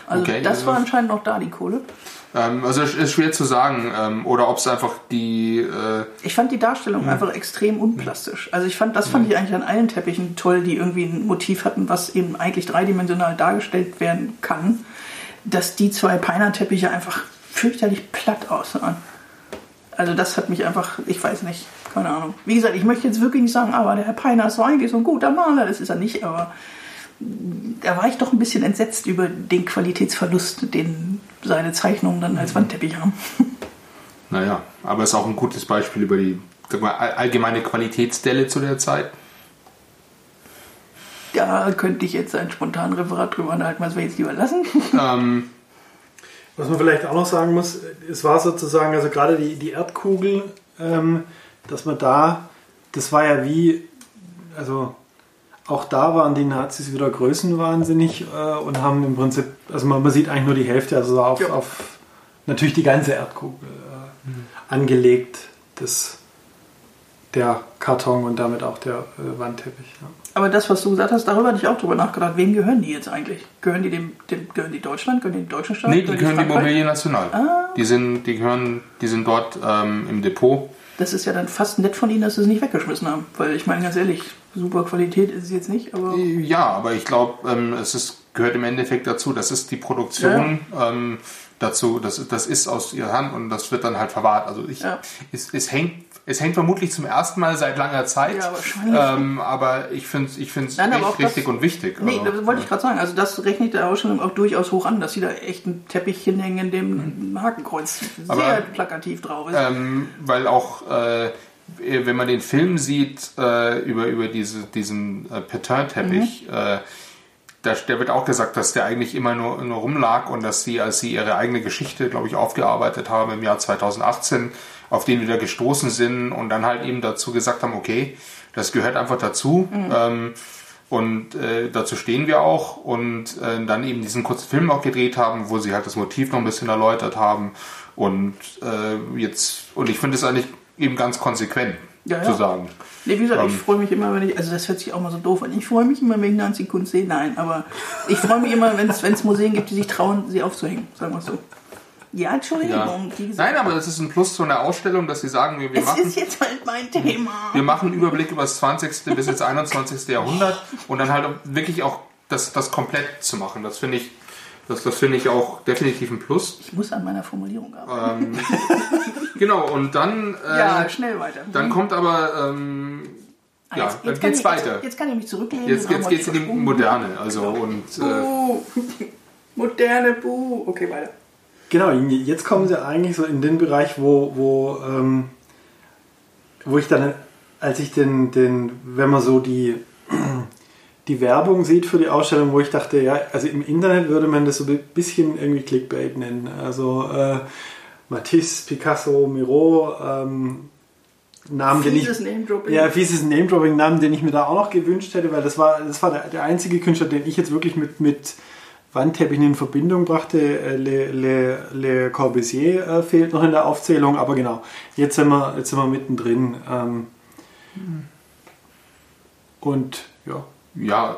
Also Okay, das war anscheinend noch da, die Kohle. Also es ist schwer zu sagen, oder ob es einfach die... Ich fand die Darstellung einfach extrem unplastisch. Also das fand ich eigentlich an allen Teppichen toll, die irgendwie ein Motiv hatten, was eben eigentlich dreidimensional dargestellt werden kann, dass die 2 Peiner-Teppiche einfach fürchterlich platt aussahen. Also das hat mich einfach, ich weiß nicht, keine Ahnung. Wie gesagt, ich möchte jetzt wirklich nicht sagen, aber der Herr Peiner ist so eigentlich so ein guter Maler, das ist er nicht, aber da war ich doch ein bisschen entsetzt über den Qualitätsverlust, den seine Zeichnungen dann als Wandteppich haben. Naja, aber es ist auch ein gutes Beispiel über die allgemeine Qualitätsdelle zu der Zeit. Da könnte ich jetzt ein spontanes Referat drüber halten, was wir jetzt lieber lassen. Was man vielleicht auch noch sagen muss, es war sozusagen, also gerade die Erdkugel, dass man das war ja wie, also auch da waren die Nazis wieder größenwahnsinnig und haben im Prinzip, also man sieht eigentlich nur die Hälfte, also auf natürlich die ganze Erdkugel angelegt, der Karton und damit auch der Wandteppich. Ja. Aber das, was du gesagt hast, darüber hatte ich auch drüber nachgedacht. Wem gehören die jetzt eigentlich? Gehören die gehören die Deutschland? Gehören die dem deutschen Staat? Nee, die gehören die Mobilier National. Ah. Die sind dort im Depot. Das ist ja dann fast nett von ihnen, dass sie es nicht weggeschmissen haben. Weil ich meine, ganz ehrlich, super Qualität ist es jetzt nicht. Aber Ja, aber ich glaube, gehört im Endeffekt dazu. Das ist die Produktion dazu. Das ist aus ihrer Hand und das wird dann halt verwahrt. Also es hängt vermutlich zum ersten Mal seit langer Zeit. Ja, wahrscheinlich. Aber ich finde es echt richtig und wichtig. Nee, das wollte ich gerade sagen. Also das rechnet der Ausstellung auch durchaus hoch an, dass sie da echt ein Teppich hinhängen, in dem Hakenkreuz sehr plakativ drauf ist. Weil auch, wenn man den Film sieht über diesen Petain-Teppich, der wird auch gesagt, dass der eigentlich immer nur rumlag und dass sie, als sie ihre eigene Geschichte, glaube ich, aufgearbeitet haben im Jahr 2018, auf den wieder gestoßen sind und dann halt eben dazu gesagt haben, okay, das gehört einfach dazu und dazu stehen wir auch und dann eben diesen kurzen Film auch gedreht haben, wo sie halt das Motiv noch ein bisschen erläutert haben und ich finde es eigentlich eben ganz konsequent zu sagen. Nee, wie gesagt, ich freue mich immer, also das hört sich auch mal so doof an, ich freue mich immer, wenn ich Nazi-Kunst sehe, nein, aber ich freue mich immer, wenn es Museen gibt, die sich trauen, sie aufzuhängen, sagen wir es so. Ja, Entschuldigung. Ja. Nein, aber das ist ein Plus zu einer Ausstellung, dass sie sagen, wir machen... Es ist jetzt halt mein Thema. Wir machen einen Überblick über das 20. bis ins 21. Jahrhundert und dann halt wirklich auch das komplett zu machen. Das finde ich auch definitiv ein Plus. Ich muss an meiner Formulierung arbeiten. Genau, und dann... schnell weiter. Dann kommt aber... dann geht's weiter. Jetzt kann ich mich zurücklehnen. Jetzt geht's in die Moderne. Also, genau. Moderne, okay, weiter. Genau, jetzt kommen sie eigentlich so in den Bereich, wo ich dann, als ich wenn man so die Werbung sieht für die Ausstellung, wo ich dachte, ja, also im Internet würde man das so ein bisschen irgendwie Clickbait nennen. Also Matisse, Picasso, Miro, Namen, fieses Name-Dropping. Ja, fieses Name-Dropping, Namen, den ich mir da auch noch gewünscht hätte, weil das war der einzige Künstler, den ich jetzt wirklich mit Wandteppichen in Verbindung brachte. Le Corbusier fehlt noch in der Aufzählung, aber genau, jetzt sind wir mittendrin. Und ja. Ja,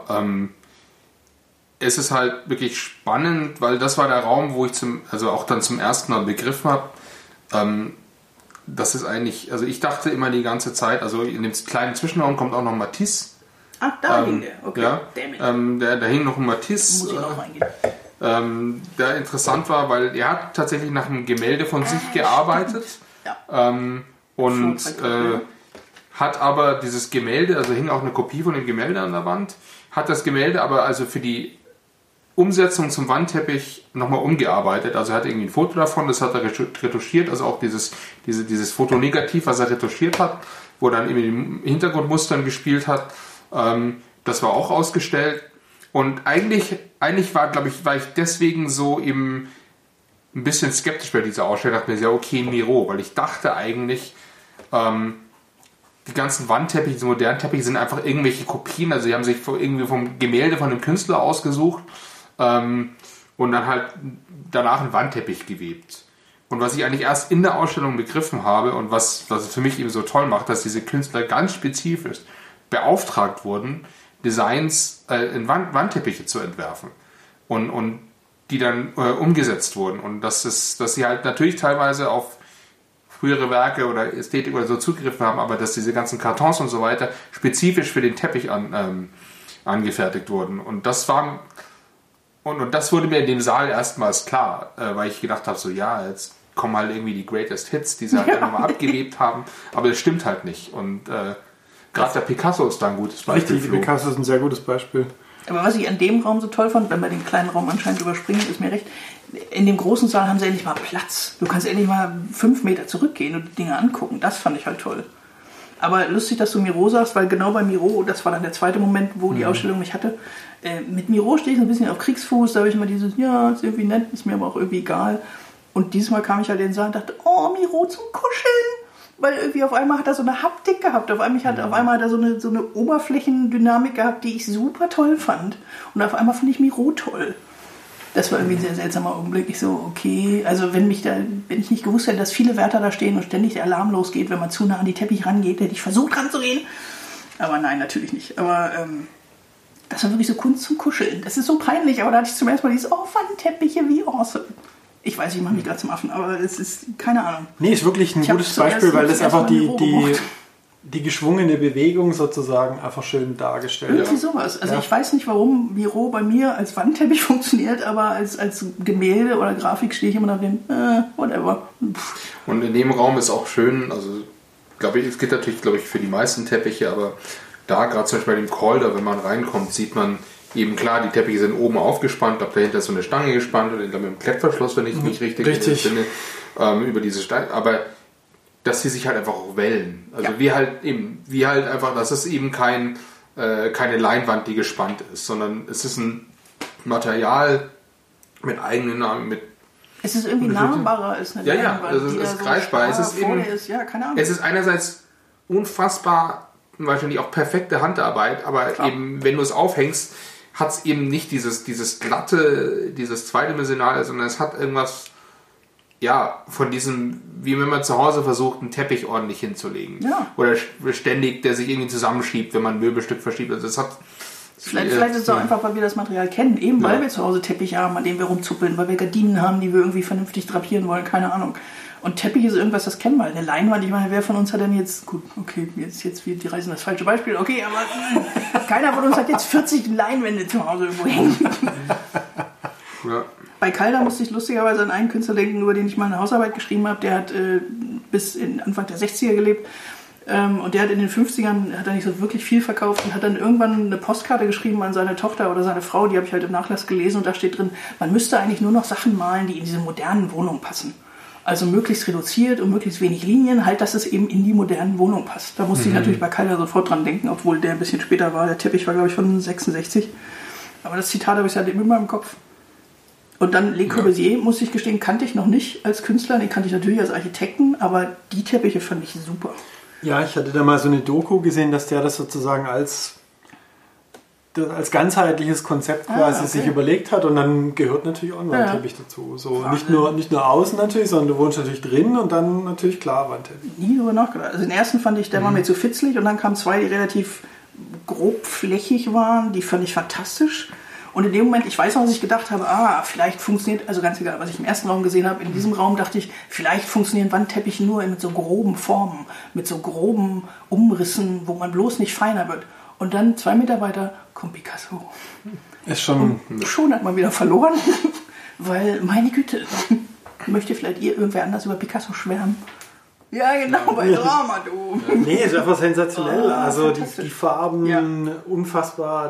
es ist halt wirklich spannend, weil das war der Raum, wo ich auch dann zum ersten Mal begriffen habe, das ist eigentlich, also ich dachte immer die ganze Zeit, also in dem kleinen Zwischenraum kommt auch noch Matisse. Ach, da hing der, okay. Ja, da hing noch ein Matisse. Muss ich noch reingehen. Der interessant war, weil er hat tatsächlich nach einem Gemälde von sich gearbeitet. Ja. Und hat aber dieses Gemälde, also hing auch eine Kopie von dem Gemälde an der Wand, hat das Gemälde aber also für die Umsetzung zum Wandteppich nochmal umgearbeitet. Also er hat irgendwie ein Foto davon, das hat er retuschiert, also auch dieses Fotonegativ, was er retuschiert hat, wo dann eben im Hintergrundmustern gespielt hat. Das war auch ausgestellt. Und eigentlich war ich deswegen so eben ein bisschen skeptisch bei dieser Ausstellung. Ich dachte mir, ja, okay, Miro, weil ich dachte eigentlich, die ganzen Wandteppiche, diese modernen Teppiche sind einfach irgendwelche Kopien. Also sie haben sich irgendwie vom Gemälde von einem Künstler ausgesucht und dann halt danach einen Wandteppich gewebt. Und was ich eigentlich erst in der Ausstellung begriffen habe und was es für mich eben so toll macht, dass diese Künstler ganz spezifisch beauftragt wurden, Designs in Wandteppiche zu entwerfen. Und die dann umgesetzt wurden. Und dass sie halt natürlich teilweise auf frühere Werke oder Ästhetik oder so zugegriffen haben, aber dass diese ganzen Kartons und so weiter spezifisch für den Teppich angefertigt wurden. Und das war und das wurde mir in dem Saal erstmals klar, weil ich gedacht habe, so ja, jetzt kommen halt irgendwie die Greatest Hits, die sie halt nochmal abgewebt haben, aber das stimmt halt nicht. Und gerade der Picasso ist da ein gutes Beispiel. Richtig, Picasso ist ein sehr gutes Beispiel. Aber was ich an dem Raum so toll fand, wenn wir den kleinen Raum anscheinend überspringen, ist mir recht, in dem großen Saal haben sie endlich mal Platz. Du kannst endlich mal 5 Meter zurückgehen und die Dinge angucken. Das fand ich halt toll. Aber lustig, dass du Miro sagst, weil genau bei Miro, das war dann der zweite Moment, wo die Ausstellung mich hatte. Mit Miro stehe ich so ein bisschen auf Kriegsfuß, da habe ich immer dieses, ja, ist irgendwie nett, ist mir aber auch irgendwie egal. Und dieses Mal kam ich halt in den Saal und dachte, oh, Miro zum Kuscheln. Weil irgendwie auf einmal hat er so eine Haptik gehabt, auf einmal hat er so eine Oberflächendynamik gehabt, die ich super toll fand. Und auf einmal fand ich Miro toll. Das war irgendwie ein sehr seltsamer Augenblick. Ich so, okay, also wenn ich nicht gewusst hätte, dass viele Wärter da stehen und ständig der Alarm losgeht, wenn man zu nah an die Teppich rangeht, hätte ich versucht ranzugehen. Aber nein, natürlich nicht. Aber das war wirklich so Kunst zum Kuscheln. Das ist so peinlich, aber da hatte ich zum ersten Mal dieses, oh, Wandteppiche, wie awesome. Ich weiß, ich mache mich gerade zum Affen, aber es ist keine Ahnung. Nee, ist wirklich ein gutes Beispiel, weil das einfach die geschwungene Bewegung sozusagen einfach schön dargestellt wird. Irgendwie sowas. Also ich weiß nicht, warum Miro bei mir als Wandteppich funktioniert, aber als Gemälde oder Grafik stehe ich immer nach dem, whatever. Und in dem Raum ist auch schön, also glaube ich, es geht natürlich, für die meisten Teppiche, aber da gerade zum Beispiel bei dem Calder, wenn man reinkommt, sieht man eben klar, die Teppiche sind oben aufgespannt, ob dahinter ist so eine Stange gespannt oder mit einem Klettverschluss, wenn ich mich richtig finde, über diese Stange, aber dass sie sich halt einfach auch wellen. Also wie halt einfach, das ist eben keine Leinwand, die gespannt ist, sondern es ist ein Material mit eigenen Namen, es ist irgendwie nahbarer als eine Leinwand. Ja, es ist greifbar. Es ist eben, keine Ahnung. Es ist einerseits unfassbar, wahrscheinlich auch perfekte Handarbeit, aber eben, wenn du es aufhängst, hat es eben nicht dieses glatte, dieses zweidimensionale, sondern es hat irgendwas, von diesem, wie wenn man zu Hause versucht, einen Teppich ordentlich hinzulegen. Ja. Oder ständig, der sich irgendwie zusammenschiebt, wenn man ein Möbelstück verschiebt. Also es hat... Vielleicht ist es auch einfach, weil wir das Material kennen. Eben weil wir zu Hause Teppiche haben, an denen wir rumzuppeln, weil wir Gardinen haben, die wir irgendwie vernünftig drapieren wollen, keine Ahnung. Und Teppich ist irgendwas, das kennen wir. Eine Leinwand, ich meine, wer von uns hat denn jetzt, gut, okay, jetzt die Reisen das falsche Beispiel, okay, aber keiner von uns hat jetzt 40 Leinwände zu Hause irgendwo hängen. Ja. Bei Calder musste ich lustigerweise an einen Künstler denken, über den ich mal eine Hausarbeit geschrieben habe. Der hat bis in Anfang der 60er gelebt. Und der hat in den 50ern hat er nicht so wirklich viel verkauft und hat dann irgendwann eine Postkarte geschrieben an seine Tochter oder seine Frau, die habe ich halt im Nachlass gelesen und da steht drin, man müsste eigentlich nur noch Sachen malen, die in diese modernen Wohnungen passen. Also möglichst reduziert und möglichst wenig Linien, halt, dass es eben in die modernen Wohnungen passt. Da musste ich natürlich bei Calder sofort dran denken, obwohl der ein bisschen später war. Der Teppich war, glaube ich, von 66. Aber das Zitat habe ich halt immer im Kopf. Und dann Le Corbusier, muss ich gestehen, kannte ich noch nicht als Künstler. Den kannte ich natürlich als Architekten, aber die Teppiche fand ich super. Ja, ich hatte da mal so eine Doku gesehen, dass der das sozusagen als ganzheitliches Konzept quasi sich überlegt hat und dann gehört natürlich auch ein Wandteppich dazu. So nicht nur außen natürlich, sondern du wohnst natürlich drin und dann natürlich klar Wandteppich. Nie darüber nachgedacht. Also den ersten fand ich, der war mir zu fitzlig und dann kamen 2, die relativ grobflächig waren, die fand ich fantastisch. Und in dem Moment, ich weiß noch, was ich gedacht habe, vielleicht funktioniert, also ganz egal, was ich im ersten Raum gesehen habe, in diesem Raum dachte ich, vielleicht funktionieren Wandteppiche nur mit so groben Formen, mit so groben Umrissen, wo man bloß nicht feiner wird. Und dann 2 Meter weiter kommt Picasso. Ist schon... Und schon hat man wieder verloren, weil, meine Güte, möchte vielleicht irgendwer anders über Picasso schwärmen? Ja, genau, bei Drama, du. Nee, ist einfach sensationell. Also die Farben, unfassbar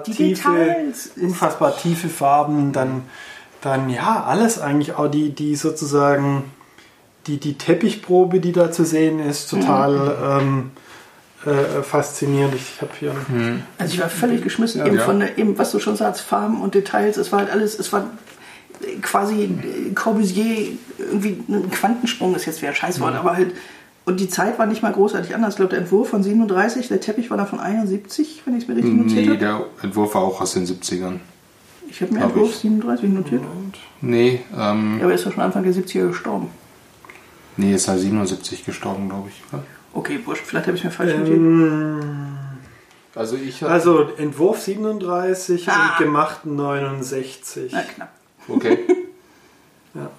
tiefe Farben, dann alles eigentlich auch die sozusagen die Teppichprobe, die da zu sehen ist, total faszinierend. Ich habe hier... Also ich war völlig geschmissen, eben was du schon sagst, Farben und Details, es war halt alles, es war quasi Corbusier, irgendwie ein Quantensprung ist jetzt wieder ein Scheißwort, aber halt. Und die Zeit war nicht mal großartig anders. Ich glaube, der Entwurf von 37, der Teppich war da von 71, wenn ich es mir richtig notiert habe. Nee, der Entwurf war auch aus den 70ern. Ich habe mir Entwurf 37 notiert. Nee. Ja, aber er ist ja schon Anfang der 70er gestorben. Nee, ist halt 77 gestorben, glaube ich. Oder? Okay, wurscht, vielleicht habe ich mir falsch notiert. Also Entwurf 37 und gemacht 69. Na, knapp. Okay.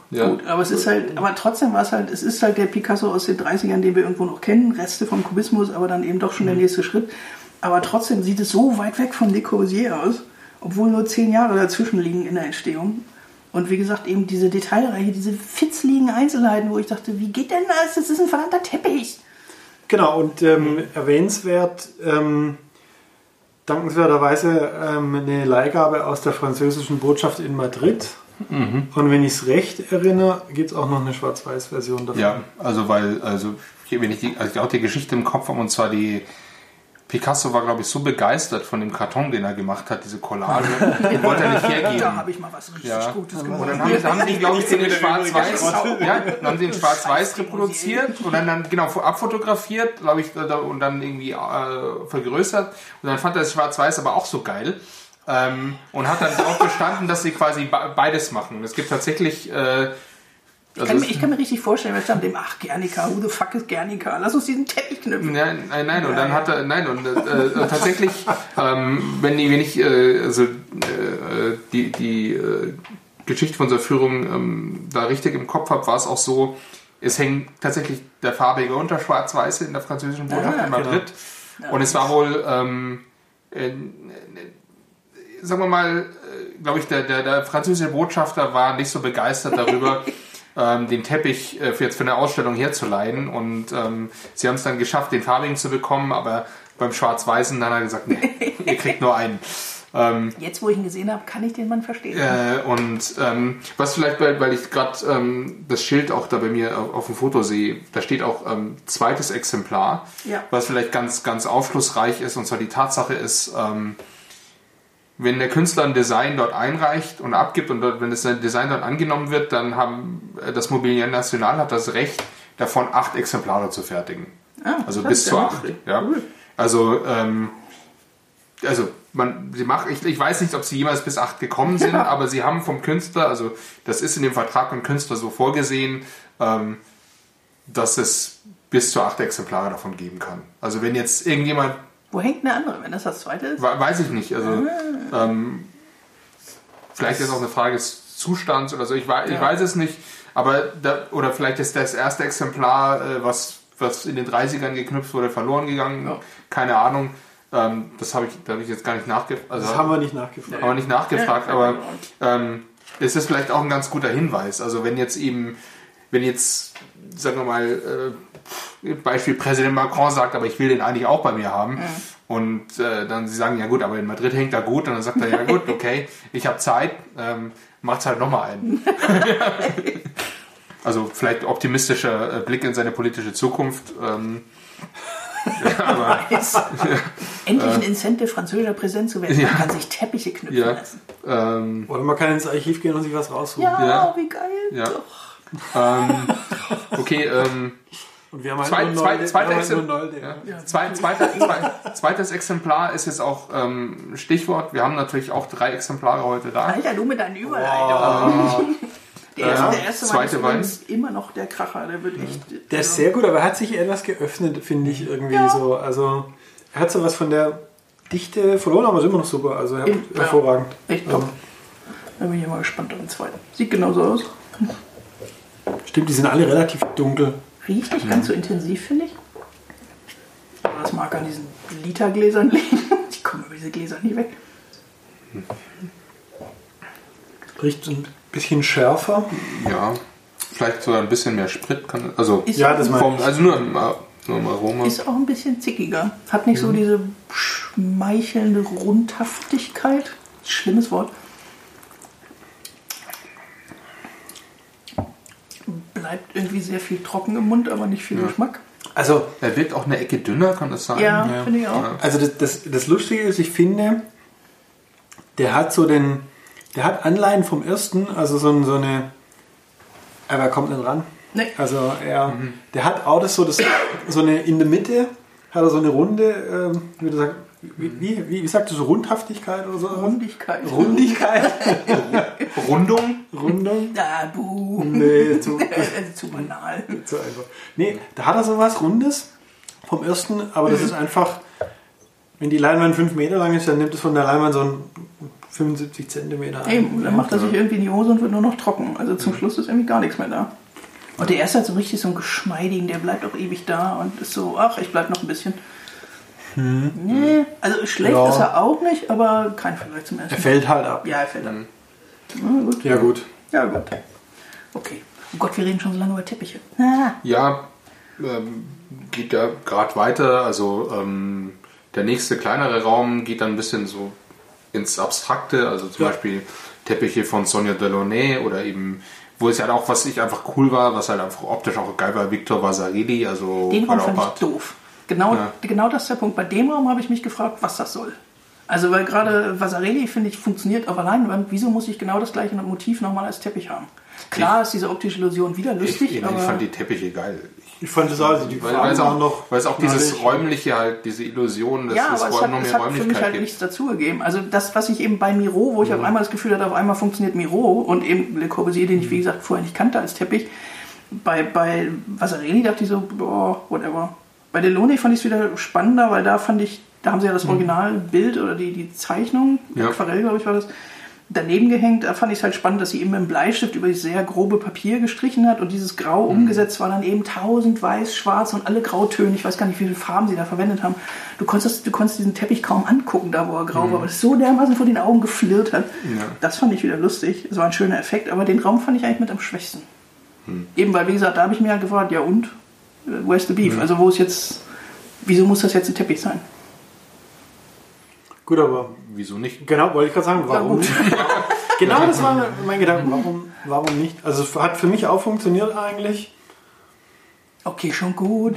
Ja. Gut, aber es ist halt, aber trotzdem war es halt, es ist halt der Picasso aus den 30ern, den wir irgendwo noch kennen, Reste vom Kubismus, aber dann eben doch schon der nächste Schritt. Aber trotzdem sieht es so weit weg von Le Corbusier aus, obwohl nur 10 Jahre dazwischen liegen in der Entstehung. Und wie gesagt, eben diese Detailreiche, diese fitzligen Einzelheiten, wo ich dachte, wie geht denn das? Das ist ein verdammter Teppich. Genau, und erwähnenswert, dankenswerterweise eine Leihgabe aus der französischen Botschaft in Madrid. Und wenn ich es recht erinnere, gibt es auch noch eine Schwarz-Weiß-Version davon. Ja, wenn ich auch die Geschichte im Kopf habe, und zwar Picasso war, glaube ich, so begeistert von dem Karton, den er gemacht hat, diese Collage, den wollte er nicht hergeben. Da habe ich mal was richtig Gutes gemacht. Und dann haben sie, glaube ich, den in Schwarz-Weiß reproduziert und dann genau abfotografiert, glaube ich, und dann irgendwie vergrößert. Und dann fand er das Schwarz-Weiß aber auch so geil. Und hat dann auch bestanden, dass sie quasi beides machen. Es gibt tatsächlich... Ich kann mir richtig vorstellen, wenn stand dem, Guernica, who the fuck is Guernica? Lass uns diesen Teppich knüpfen. Nein, und dann hat er, tatsächlich, wenn ich die Geschichte von unserer Führung da richtig im Kopf habe, war es auch so, es hängt tatsächlich der farbige unter Schwarz-Weiße in der französischen Botschaft in Madrid. Genau. Und es war wohl, sagen wir mal, glaube ich, der französische Botschafter war nicht so begeistert darüber, den Teppich für eine Ausstellung herzuleihen. Und sie haben es dann geschafft, den farbigen zu bekommen, aber beim Schwarz-Weißen dann hat er gesagt, nee, ihr kriegt nur einen. Jetzt, wo ich ihn gesehen habe, kann ich den Mann verstehen. Was vielleicht, weil ich gerade das Schild auch da bei mir auf dem Foto sehe, da steht auch zweites Exemplar, was vielleicht ganz, ganz aufschlussreich ist, und zwar die Tatsache ist, wenn der Künstler ein Design dort einreicht und abgibt und wenn das Design dort angenommen wird, dann das Mobilier National hat das Recht, davon 8 Exemplare zu fertigen. Also bis zu 8. Ja. Cool. Ich weiß nicht, ob sie jemals bis 8 gekommen sind, aber sie haben vom Künstler, also das ist in dem Vertrag mit dem Künstler so vorgesehen, dass es bis zu 8 Exemplare davon geben kann. Also wenn jetzt irgendjemand... Wo hängt eine andere, wenn das zweite ist? Weiß ich nicht. Also vielleicht ist auch eine Frage des Zustands oder so. Ich weiß es nicht. Aber oder vielleicht ist das erste Exemplar, was in den 30ern geknüpft wurde, verloren gegangen. Ja. Keine Ahnung. Da habe ich jetzt gar nicht nachgefragt. Also, das haben wir nicht nachgefragt. Haben wir nicht nachgefragt, aber es ist vielleicht auch ein ganz guter Hinweis. Also wenn jetzt, sagen wir mal, Beispiel Präsident Macron sagt, aber ich will den eigentlich auch bei mir haben. Und dann sie sagen, ja gut, aber in Madrid hängt er gut. Und dann sagt er, ja gut, okay, ich habe Zeit, macht's halt nochmal einen. Also vielleicht optimistischer Blick in seine politische Zukunft. Endlich ein Incentive, französischer Präsident zu werden. Man kann sich Teppiche knüpfen lassen. Oder man kann ins Archiv gehen und sich was raussuchen. Ja, wie geil. Ja. Okay, und wir haben zweites Exemplar ist jetzt auch Stichwort. Wir haben natürlich auch 3 Exemplare heute da. Alter, du mit deinen Überleitungen. Der erste zweite Wein ist immer noch der Kracher. Der wird echt... Der ist sehr gut, aber er hat sich etwas geöffnet, finde ich irgendwie so. Also er hat so was von der Dichte verloren, aber ist immer noch super. Also hervorragend. Echt top. Da bin ich mal gespannt auf den zweiten. Sieht genauso aus. Stimmt, die sind alle relativ dunkel. Riecht nicht ganz so intensiv, finde ich. Aber das mag an diesen Litergläsern liegen. Ich komme über diese Gläser nicht weg. Riecht ein bisschen schärfer. Ja, vielleicht sogar ein bisschen mehr Sprit. Das meine ich. Nur im Aroma. Ist auch ein bisschen zickiger. Hat nicht so diese schmeichelnde Rundhaftigkeit. Schlimmes Wort. Bleibt irgendwie sehr viel trocken im Mund, aber nicht viel Geschmack. Also, er wirkt auch eine Ecke dünner, kann das sein? Ja, finde ich auch. Ja. Also das Lustige ist, ich finde, der hat Anleihen vom ersten, also so eine, aber er kommt nicht ran. Nee. Also der hat auch so eine, in der Mitte hat er so eine runde, wie du sagst, wie sagst du so, Rundhaftigkeit oder so? Rundigkeit. Rundung? Da, buh. Nee, zu banal. Zu einfach. Nee, da hat er so was Rundes vom ersten, aber das ist einfach, wenn die Leinwand 5 Meter lang ist, dann nimmt es von der Leinwand so ein 75 Zentimeter. Eben, dann macht er sich irgendwie in die Hose und wird nur noch trocken. Also zum Schluss ist irgendwie gar nichts mehr da. Und der erste hat so richtig so einen geschmeidigen, der bleibt auch ewig da und ist so, ach, ich bleib noch ein bisschen. Nee, also schlecht ist er auch nicht, aber kein Vergleich zum ersten. Er fällt halt ab. Ja, er fällt ab. Gut. Ja, gut. Ja, gut. Okay. Oh Gott, wir reden schon so lange über Teppiche. Ja, geht ja gerade weiter. Also der nächste kleinere Raum geht dann ein bisschen so ins Abstrakte. Also zum Beispiel Teppiche von Sonia Delaunay oder eben, wo es ja auch, was ich einfach cool war, was halt einfach optisch auch geil war, Victor Vasarely. Also den Raum fand ich doof. Genau das ist der Punkt. Bei dem Raum habe ich mich gefragt, was das soll. Also weil gerade Vasarely, finde ich, funktioniert auf der Leinwand. Wieso muss ich genau das gleiche Motiv nochmal als Teppich haben? Klar ist diese optische Illusion wieder lustig, aber... Ich fand die Teppiche geil. Ich fand es also, die weil es auch dieses räumliche halt, diese Illusion, ja, aber es hat für mich halt nichts dazugegeben. Also das, was ich eben bei Miro, wo ich auf einmal das Gefühl hatte, auf einmal funktioniert Miro und eben Le Corbusier, den ich wie gesagt vorher nicht kannte als Teppich, bei Vasarely dachte ich so, boah, whatever. Bei Delaunay fand ich es wieder spannender, weil da haben sie ja das Originalbild oder die Zeichnung, Aquarell, glaube ich, war das, daneben gehängt. Da fand ich es halt spannend, dass sie eben mit dem Bleistift über dieses sehr grobe Papier gestrichen hat und dieses Grau umgesetzt war dann eben 1000 weiß, schwarz und alle Grautöne. Ich weiß gar nicht, wie viele Farben sie da verwendet haben. Du konntest diesen Teppich kaum angucken, da wo er grau war, weil es so dermaßen vor den Augen geflirrt hat. Ja. Das fand ich wieder lustig. Es war ein schöner Effekt, aber den Raum fand ich eigentlich mit am schwächsten. Eben, weil, wie gesagt, da habe ich mir halt gefragt, ja und? Where's the beef? Also wieso muss das jetzt ein Teppich sein? Gut, aber wieso nicht? Genau, wollte ich gerade sagen, warum nicht? Genau, das war mein Gedanke, warum nicht? Also es hat für mich auch funktioniert eigentlich. Okay, schon gut.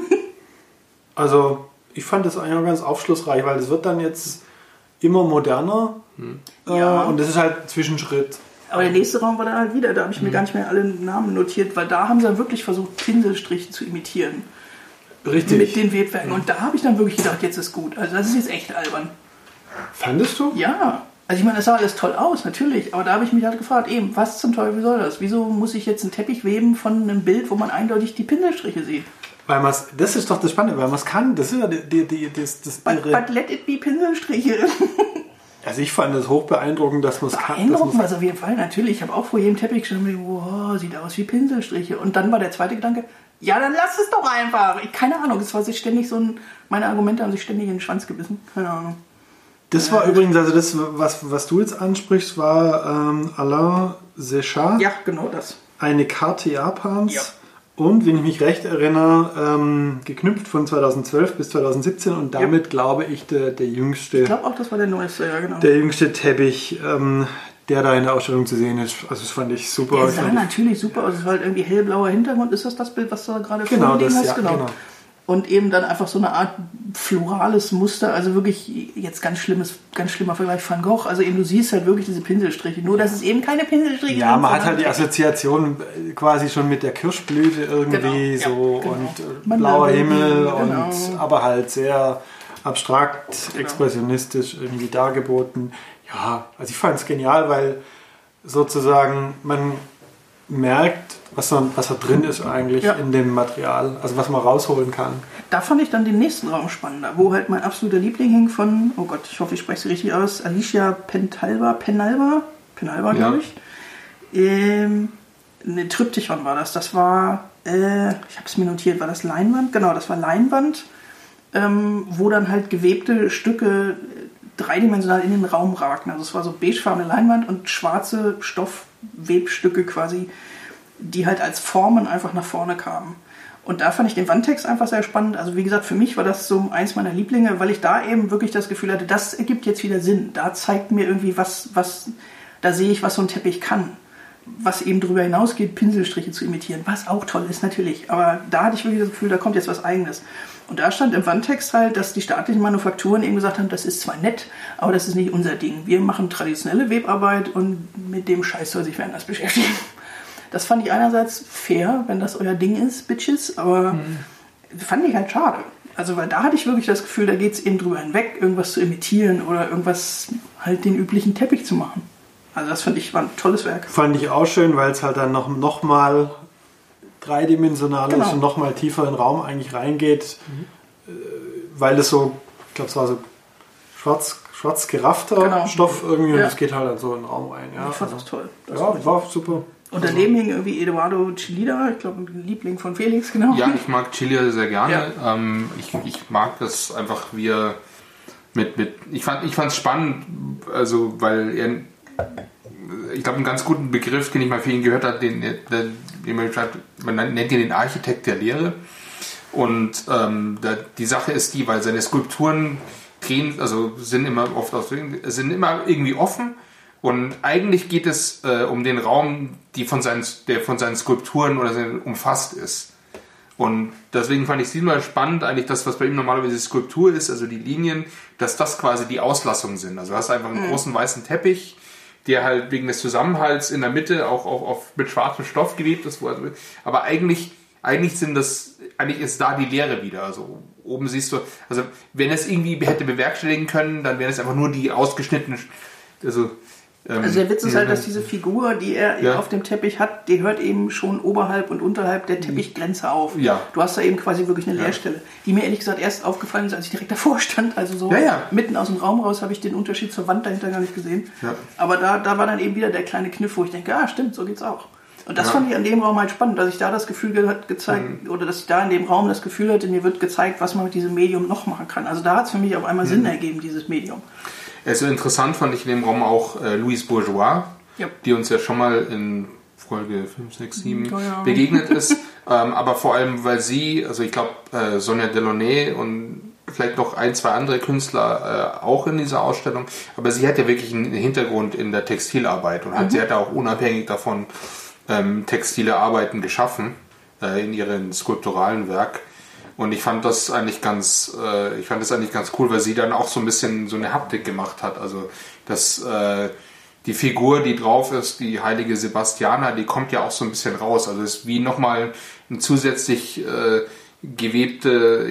Also ich fand das eigentlich auch ganz aufschlussreich, weil es wird dann jetzt immer moderner und das ist halt ein Zwischenschritt. Aber der nächste Raum war dann halt wieder, da habe ich mir gar nicht mehr alle Namen notiert, weil da haben sie dann wirklich versucht, Pinselstriche zu imitieren. Richtig. Mit den Webwerken. Und da habe ich dann wirklich gedacht, jetzt ist gut. Also das ist jetzt echt albern. Fandest du? Ja. Also ich meine, das sah alles toll aus, natürlich. Aber da habe ich mich halt gefragt, eben, was zum Teufel soll das? Wieso muss ich jetzt einen Teppich weben von einem Bild, wo man eindeutig die Pinselstriche sieht? Weil das ist doch das Spannende, weil man es kann. Das ist ja das but let it be Pinselstriche. Also ich fand es hoch beeindruckend, dass man es kann. Beeindruckend war es auf jeden Fall, natürlich. Ich habe auch vor jedem Teppich gestanden und wow, sieht aus wie Pinselstriche. Und dann war der zweite Gedanke, ja, dann lass es doch einfach. Keine Ahnung, es war sich ständig meine Argumente haben sich ständig in den Schwanz gebissen. Keine Ahnung. Das war übrigens, also das, was du jetzt ansprichst, war Alain Séchard. Ja, genau das. Eine Karte Japans. Ja. Und, wenn ich mich recht erinnere, geknüpft von 2012 bis 2017 und damit, glaube ich, der jüngste... Ich glaube auch, das war der neueste, ja genau. Der jüngste Teppich, der da in der Ausstellung zu sehen ist. Also das fand ich super. Der sah natürlich super aus. Es war halt irgendwie hellblauer Hintergrund. Ist das Bild, was du da gerade vorliegen hast? Ja, genau. Und eben dann einfach so eine Art florales Muster. Also wirklich jetzt ganz schlimmer Vergleich Van Gogh. Also eben du siehst halt wirklich diese Pinselstriche. Nur, dass es eben keine Pinselstriche sind. Ja, man hat halt die Assoziation quasi schon mit der Kirschblüte irgendwie genau. Und blauer Himmel und aber halt sehr abstrakt, expressionistisch irgendwie dargeboten. Ja, also ich fand es genial, weil sozusagen man merkt, was da drin ist eigentlich in dem Material, also was man rausholen kann. Da fand ich dann den nächsten Raum spannender, wo halt mein absoluter Liebling hing von, oh Gott, ich hoffe, ich spreche sie richtig aus, Alicia Penalva, glaube ich. Ne, Tryptychon war das. Das war, ich habe es mir notiert, war das Leinwand? Genau, das war Leinwand, wo dann halt gewebte Stücke dreidimensional in den Raum ragten. Also es war so beigefarbene Leinwand und schwarze Stoffwebstücke quasi, die halt als Formen einfach nach vorne kamen. Und da fand ich den Wandtext einfach sehr spannend. Also wie gesagt, für mich war das so eins meiner Lieblinge, weil ich da eben wirklich das Gefühl hatte, das ergibt jetzt wieder Sinn. Da zeigt mir irgendwie da sehe ich, was so ein Teppich kann. Was eben darüber hinausgeht, Pinselstriche zu imitieren. Was auch toll ist, natürlich. Aber da hatte ich wirklich das Gefühl, da kommt jetzt was Eigenes. Und da stand im Wandtext halt, dass die staatlichen Manufakturen eben gesagt haben, das ist zwar nett, aber das ist nicht unser Ding. Wir machen traditionelle Webarbeit und mit dem Scheiß soll sich wer anders beschäftigen. Das fand ich einerseits fair, wenn das euer Ding ist, Bitches, aber fand ich halt schade. Also, weil da hatte ich wirklich das Gefühl, da geht es eben drüber hinweg, irgendwas zu imitieren oder irgendwas halt den üblichen Teppich zu machen. Also das fand ich, war ein tolles Werk. Fand ich auch schön, weil es halt dann noch mal dreidimensional ist und noch mal tiefer in den Raum eigentlich reingeht, weil es so, ich glaube, es war so schwarz geraffter Stoff irgendwie und Ja. das geht halt so in den Raum rein. Ja, Ich fand das toll. Das war super. Und daneben hing irgendwie Eduardo Chillida, ich glaube ein Liebling von Felix, genau. Ja, ich mag Chillida sehr gerne. Ich mag das einfach, wie er ich fand es spannend, also weil er, ich glaube, einen ganz guten Begriff, den ich mal für ihn gehört habe, man nennt ihn den Architekt der Lehre. Und die Sache ist die, weil seine Skulpturen sind immer irgendwie offen. Und eigentlich geht es um den Raum, der von seinen Skulpturen umfasst ist. Und deswegen fand ich es diesmal spannend, eigentlich das, was bei ihm normalerweise Skulptur ist, also die Linien, dass das quasi die Auslassungen sind. Also du hast einfach einen großen weißen Teppich, der halt wegen des Zusammenhalts in der Mitte auch mit schwarzem Stoff gewebt ist. Aber eigentlich ist da die Leere wieder. Also oben siehst du, also wenn es irgendwie hätte bewerkstelligen können, dann wären es einfach nur die ausgeschnittenen, also der Witz ist halt, dass diese Figur, die er auf dem Teppich hat, die hört eben schon oberhalb und unterhalb der Teppichgrenze auf. Ja. Du hast da eben quasi wirklich eine Leerstelle, die mir ehrlich gesagt erst aufgefallen ist, als ich direkt davor stand. Also so mitten aus dem Raum raus habe ich den Unterschied zur Wand dahinter gar nicht gesehen. Ja. Aber da war dann eben wieder der kleine Kniff, wo ich denke, stimmt, so geht's auch. Und das fand ich an dem Raum halt spannend, dass ich da das Gefühl gezeigt, oder dass ich da in dem Raum das Gefühl hatte, mir wird gezeigt, was man mit diesem Medium noch machen kann. Also da hat es für mich auf einmal Sinn ergeben, dieses Medium. Also interessant fand ich in dem Raum auch Louise Bourgeois, die uns ja schon mal in Folge 5, 6, 7 begegnet ist. Aber vor allem, weil sie, also ich glaube Sonia Delaunay und vielleicht noch ein, zwei andere Künstler auch in dieser Ausstellung, aber sie hat ja wirklich einen Hintergrund in der Textilarbeit und sie hat ja auch unabhängig davon textile Arbeiten geschaffen in ihrem skulpturalen Werk. Und ich fand das eigentlich ganz cool, weil sie dann auch so ein bisschen so eine Haptik gemacht hat. Also dass die Figur, die drauf ist, die heilige Sebastiana, die kommt ja auch so ein bisschen raus. Also es ist wie nochmal eine zusätzlich gewebte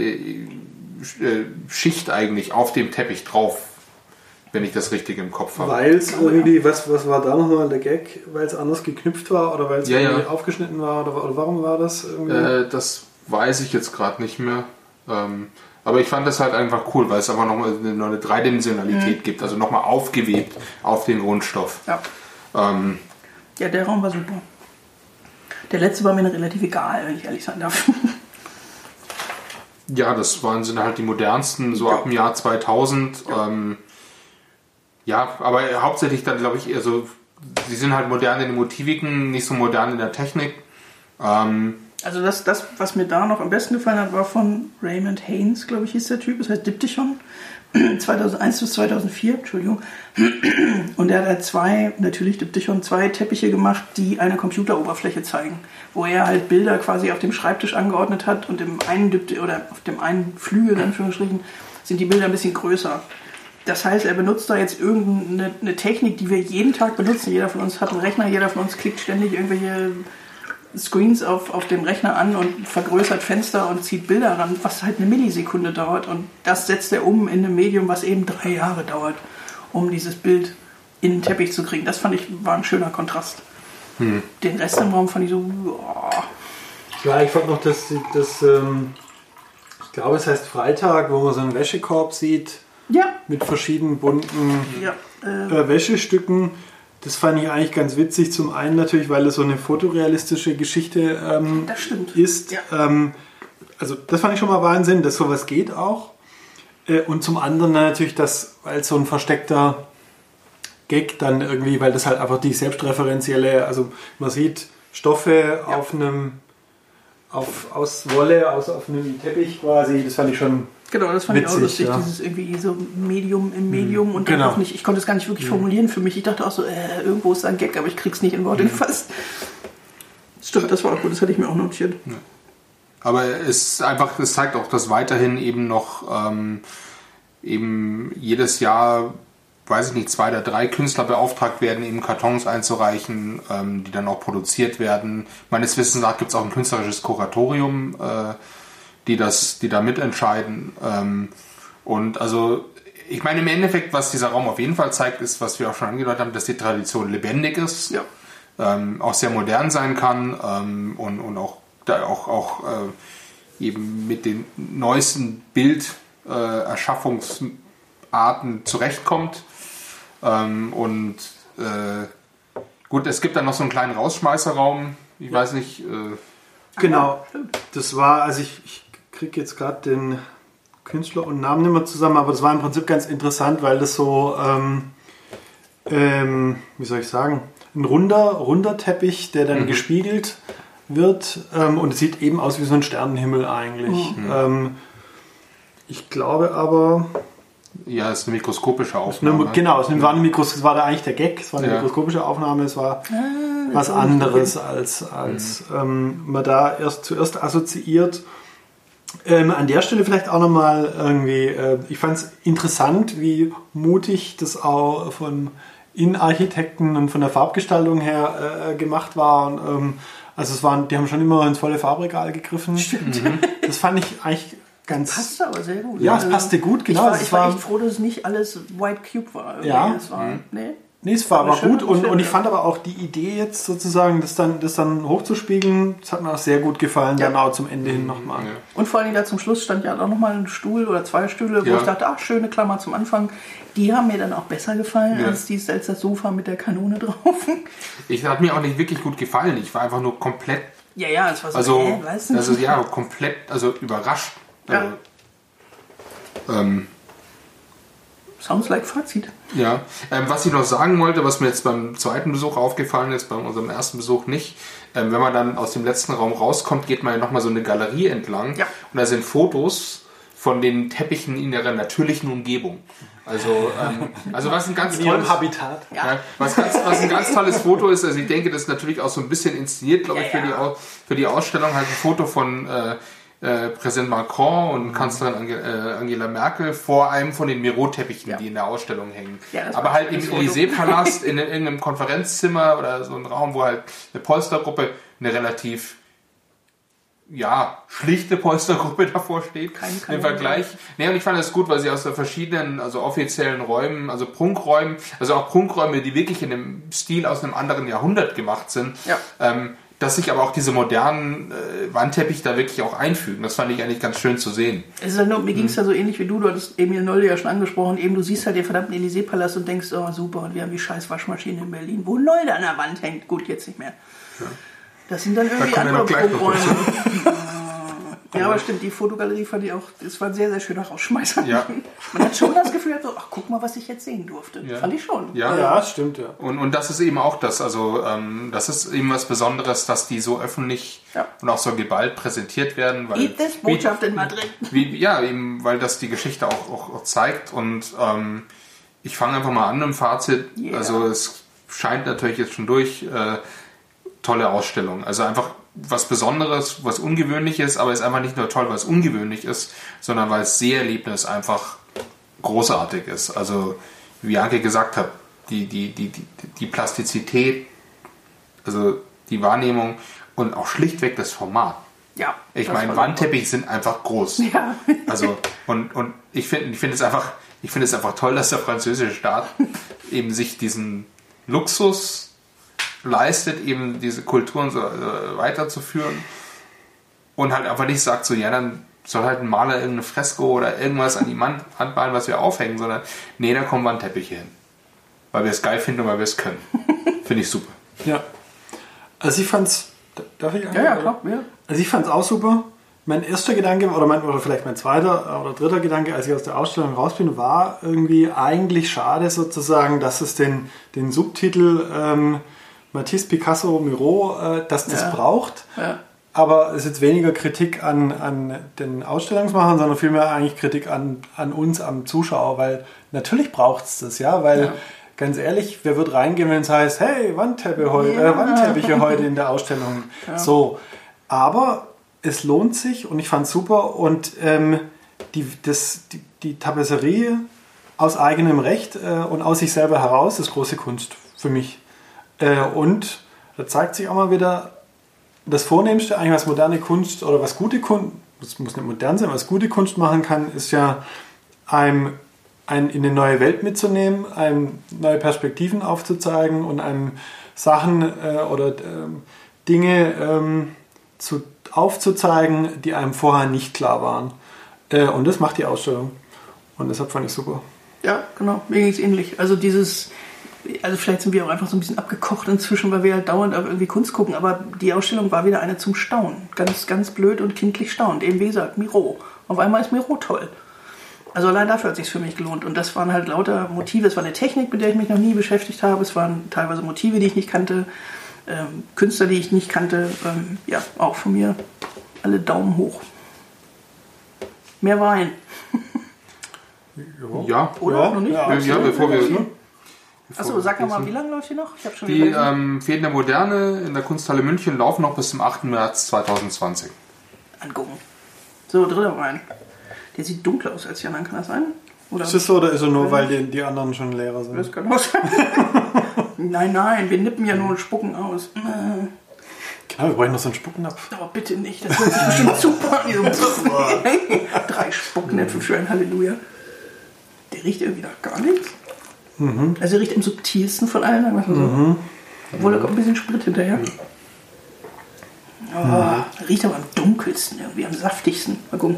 Schicht eigentlich auf dem Teppich drauf, wenn ich das richtig im Kopf habe. Weil es irgendwie, was war da nochmal der Gag? Weil es anders geknüpft war oder weil es irgendwie aufgeschnitten war oder warum war das irgendwie? Das weiß ich jetzt gerade nicht mehr. Aber ich fand das halt einfach cool, weil es einfach nochmal eine Dreidimensionalität gibt, also nochmal aufgewebt auf den Grundstoff. Ja. Der Raum war super. Der letzte war mir relativ egal, wenn ich ehrlich sein darf. Ja, sind halt die modernsten, so ab dem Jahr 2000. Aber hauptsächlich dann, glaube ich, eher so, sie sind halt modern in den Motiviken, nicht so modern in der Technik. Also das, was mir da noch am besten gefallen hat, war von Raymond Haynes, glaube ich, hieß der Typ. Das heißt Diptychon. 2001 bis 2004, Entschuldigung. Und er hat zwei Teppiche gemacht, die eine Computeroberfläche zeigen. Wo er halt Bilder quasi auf dem Schreibtisch angeordnet hat und auf dem einen Flügel, in Anführungsstrichen, sind die Bilder ein bisschen größer. Das heißt, er benutzt da jetzt irgendeine Technik, die wir jeden Tag benutzen. Jeder von uns hat einen Rechner, jeder von uns klickt ständig irgendwelche Screens auf dem Rechner an und vergrößert Fenster und zieht Bilder ran, was halt eine Millisekunde dauert. Und das setzt er um in einem Medium, was eben 3 Jahre dauert, um dieses Bild in den Teppich zu kriegen. Das fand ich, war ein schöner Kontrast. Den Rest im Raum fand ich so... Ja, ich fand noch, dass ich glaube, es heißt Freitag, wo man so einen Wäschekorb sieht, mit verschiedenen bunten Wäschestücken. Das fand ich eigentlich ganz witzig. Zum einen natürlich, weil es so eine fotorealistische Geschichte ist. Ja. Also das fand ich schon mal Wahnsinn, dass sowas geht auch. Und zum anderen natürlich, dass als so ein versteckter Gag dann irgendwie, weil das halt einfach die selbstreferenzielle, also man sieht Stoffe aus Wolle, auf einem Teppich quasi, das fand ich schon genau, das fand witzig, ich auch lustig, dieses irgendwie so Medium im Medium und dann auch nicht, ich konnte es gar nicht wirklich formulieren für mich, ich dachte auch so, irgendwo ist ein Gag, aber ich krieg's nicht in Worte gefasst. Stimmt, das war auch gut, das hatte ich mir auch notiert. Ja. Aber es zeigt auch, dass weiterhin eben noch eben jedes Jahr, weiß ich nicht, 2 oder 3 Künstler beauftragt werden, eben Kartons einzureichen, die dann auch produziert werden. Meines Wissens nach gibt es auch ein künstlerisches Kuratorium, die da mitentscheiden. Und also, ich meine, im Endeffekt, was dieser Raum auf jeden Fall zeigt, ist, was wir auch schon angedeutet haben, dass die Tradition lebendig ist, auch sehr modern sein kann und auch eben mit den neuesten Bilderschaffungsarten Arten zurechtkommt. Gut, es gibt dann noch so einen kleinen Rausschmeißerraum. Ich weiß nicht. Genau, das war, also ich kriege jetzt gerade den Künstler und Namen nicht mehr zusammen, aber das war im Prinzip ganz interessant, weil das so, wie soll ich sagen, ein runder Teppich, der dann gespiegelt wird und es sieht eben aus wie so ein Sternenhimmel eigentlich. Ich glaube aber... Ja, es ist eine mikroskopische Aufnahme. Es war da eigentlich der Gag, es war eine mikroskopische Aufnahme, es war was anderes als man da zuerst assoziiert. An der Stelle vielleicht auch nochmal irgendwie, ich fand es interessant, wie mutig das auch von Innenarchitekten und von der Farbgestaltung her gemacht war. Und, die haben schon immer ins volle Farbregal gegriffen. Stimmt. Das fand ich eigentlich ganz... Passte aber sehr gut. Ja, es passte gut, genau. Ich war echt froh, dass es nicht alles White Cube war. Irgendwie. Ja. Es war aber gut und ich fand aber auch die Idee jetzt sozusagen, das dann hochzuspiegeln, das hat mir auch sehr gut gefallen, dann auch zum Ende hin nochmal. Ja. Und vor allem da zum Schluss stand ja auch nochmal ein Stuhl oder 2 Stühle, wo ich dachte, ach, schöne Klammer zum Anfang. Die haben mir dann auch besser gefallen als das Sofa mit der Kanone drauf. Hat mir auch nicht wirklich gut gefallen. Ich war einfach nur komplett... Ja, es war so... komplett überrascht. Ja. Sounds like Fazit. Ja, was ich noch sagen wollte, was mir jetzt beim zweiten Besuch aufgefallen ist, bei unserem ersten Besuch nicht, wenn man dann aus dem letzten Raum rauskommt, geht man ja nochmal so eine Galerie entlang und da sind Fotos von den Teppichen in ihrer natürlichen Umgebung. Also was ein ganz tolles Habitat. Ja, was ein ganz tolles Foto ist, also ich denke, das ist natürlich auch so ein bisschen inszeniert, glaube ich, für die Ausstellung, halt ein Foto von Präsident Macron und Kanzlerin Angela Merkel vor einem von den Miro-Teppichen, die in der Ausstellung hängen. Ja, aber halt im Élysée-Palast, in irgendeinem Konferenzzimmer oder so ein Raum, wo halt eine Polstergruppe, eine relativ schlichte Polstergruppe davor steht im Vergleich. Nee, und ich fand das gut, weil sie aus der verschiedenen, also offiziellen Räumen, also Prunkräumen, also auch Prunkräume, die wirklich in einem Stil aus einem anderen Jahrhundert gemacht sind, dass sich aber auch diese modernen Wandteppiche da wirklich auch einfügen. Das fand ich eigentlich ganz schön zu sehen. Es ist halt nur, mir ging es ja so ähnlich wie du hattest Emil Nolde ja schon angesprochen, eben du siehst halt den verdammten Élysée-Palast und denkst, oh super, und wir haben die scheiß Waschmaschine in Berlin, wo Nolde an der Wand hängt. Gut, jetzt nicht mehr. Ja. Das sind dann irgendwie andere Prunkräume. Ja, aber stimmt, die Fotogalerie fand ich auch, das war ein sehr, sehr schöner Rausschmeißer. Ja. Man hat schon das Gefühl, ach, guck mal, was ich jetzt sehen durfte. Ja. Fand ich schon. Ja, stimmt, ja. Und das ist eben auch das, also das ist eben was Besonderes, dass die so öffentlich und auch so geballt präsentiert werden. Weil Botschaft in Madrid. Eben, weil das die Geschichte auch zeigt und ich fange einfach mal an im Fazit. Yeah. Also es scheint natürlich jetzt schon durch, tolle Ausstellung. Also einfach was Besonderes, was Ungewöhnliches, aber es ist einfach nicht nur toll, weil es ungewöhnlich ist, sondern weil das Seherlebnis einfach großartig ist. Also, wie Anke gesagt hat, die Plastizität, also die Wahrnehmung und auch schlichtweg das Format. Ja. Ich meine, Wandteppiche sind einfach groß. Ja. Also, und ich finde es einfach toll, dass der französische Staat eben sich diesen Luxus leistet, eben diese Kulturen so weiterzuführen und halt einfach nicht sagt so, dann soll halt ein Maler irgendeine Fresko oder irgendwas an die Wand malen, was wir aufhängen, sondern nee, da kommen Wandteppiche hin. Weil wir es geil finden und weil wir es können. Finde ich super. Ja. Also ich fand's, darf ich Ja, klar. Ja. Also ich fand's auch super. Mein erster Gedanke, oder vielleicht mein zweiter oder dritter Gedanke, als ich aus der Ausstellung raus bin, war irgendwie eigentlich schade sozusagen, dass es den Subtitel Matisse, Picasso, Miro, dass das braucht. Ja. Aber es ist jetzt weniger Kritik an den Ausstellungsmachern, sondern vielmehr eigentlich Kritik an uns, am Zuschauer, weil natürlich braucht es das, weil ganz ehrlich, wer wird reingehen, wenn es heißt, hey, Wandteppiche heute in der Ausstellung. Ja. So, aber es lohnt sich und ich fand es super und die Tapisserie aus eigenem Recht und aus sich selber heraus ist große Kunst für mich. Und da zeigt sich auch mal wieder das Vornehmste, eigentlich was moderne Kunst oder was gute Kunst, das muss nicht modern sein, was gute Kunst machen kann, ist ja einem in eine neue Welt mitzunehmen, einem neue Perspektiven aufzuzeigen und einem Sachen oder Dinge aufzuzeigen, die einem vorher nicht klar waren. Und das macht die Ausstellung. Und deshalb fand ich super. Ja, genau, mir ging es ähnlich. Also vielleicht sind wir auch einfach so ein bisschen abgekocht inzwischen, weil wir halt dauernd auf irgendwie Kunst gucken, aber die Ausstellung war wieder eine zum Staunen. Ganz, ganz blöd und kindlich staunend. Eben wie gesagt, Miro. Auf einmal ist Miro toll. Also allein dafür hat es sich für mich gelohnt. Und das waren halt lauter Motive. Es war eine Technik, mit der ich mich noch nie beschäftigt habe. Es waren teilweise Motive, die ich nicht kannte. Künstler, die ich nicht kannte. Ja, auch von mir alle Daumen hoch. Mehr Wein. Ja. Oder? Noch nicht? Ja, bevor wir... Achso, sag mal, wie lange läuft die noch? Ich hab schon Die Fäden der Moderne in der Kunsthalle München laufen noch bis zum 8. März 2020. Angucken. So, dritter Wein. Der sieht dunkler aus als die anderen, kann das sein? Oder Ist es so oder ist es nur, weil die anderen schon leerer sind? das kann auch sein. Nein, wir nippen ja nur und spucken aus. Genau, wir brauchen noch so einen Spucknapf. Oh, bitte nicht, das hört sich bestimmt super an. 3 Spucknäpfe für ein Halleluja. Der riecht irgendwie nach gar nichts. Also er riecht am subtilsten von allen, sagen wir mal so. Obwohl da kommt ein bisschen Sprit hinterher. Er riecht aber am dunkelsten, irgendwie am saftigsten. Mal gucken.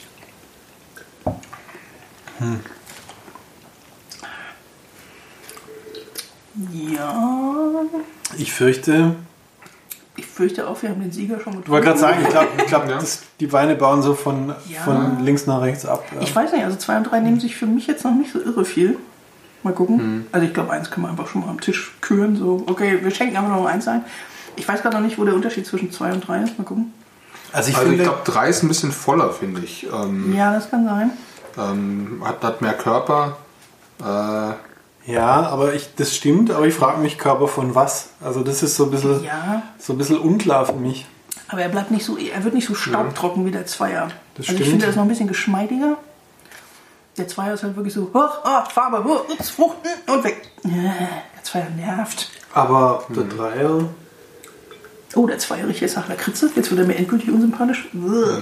Ja. Ich fürchte auch, wir haben den Sieger schon getrunken. Ich wollte gerade sagen, ich glaube, die Weine bauen so von links nach rechts ab. Ja. Ich weiß nicht, also 2 und 3 nehmen sich für mich jetzt noch nicht so irre viel. Mal gucken. Also ich glaube, 1 kann man einfach schon mal am Tisch küren. So, okay, wir schenken einfach noch 1 ein. Ich weiß gerade noch nicht, wo der Unterschied zwischen 2 und 3 ist. Mal gucken. Also ich glaube, 3 ist ein bisschen voller, finde ich. Ja, das kann sein. Hat mehr Körper. Ja, aber das stimmt, aber ich frage mich, Körper von was? Also das ist so ein bisschen unklar für mich. Aber er wird nicht so staubtrocken wie der Zweier. Das also ich stimmt. finde, er ist noch ein bisschen geschmeidiger. Der Zweier ist halt wirklich so, Farbe, Fruchten und weg. Der Zweier nervt. Aber der Dreier... Oh, der Zweier riecht jetzt nach Lakritze. Jetzt wird er mir endgültig unsympathisch.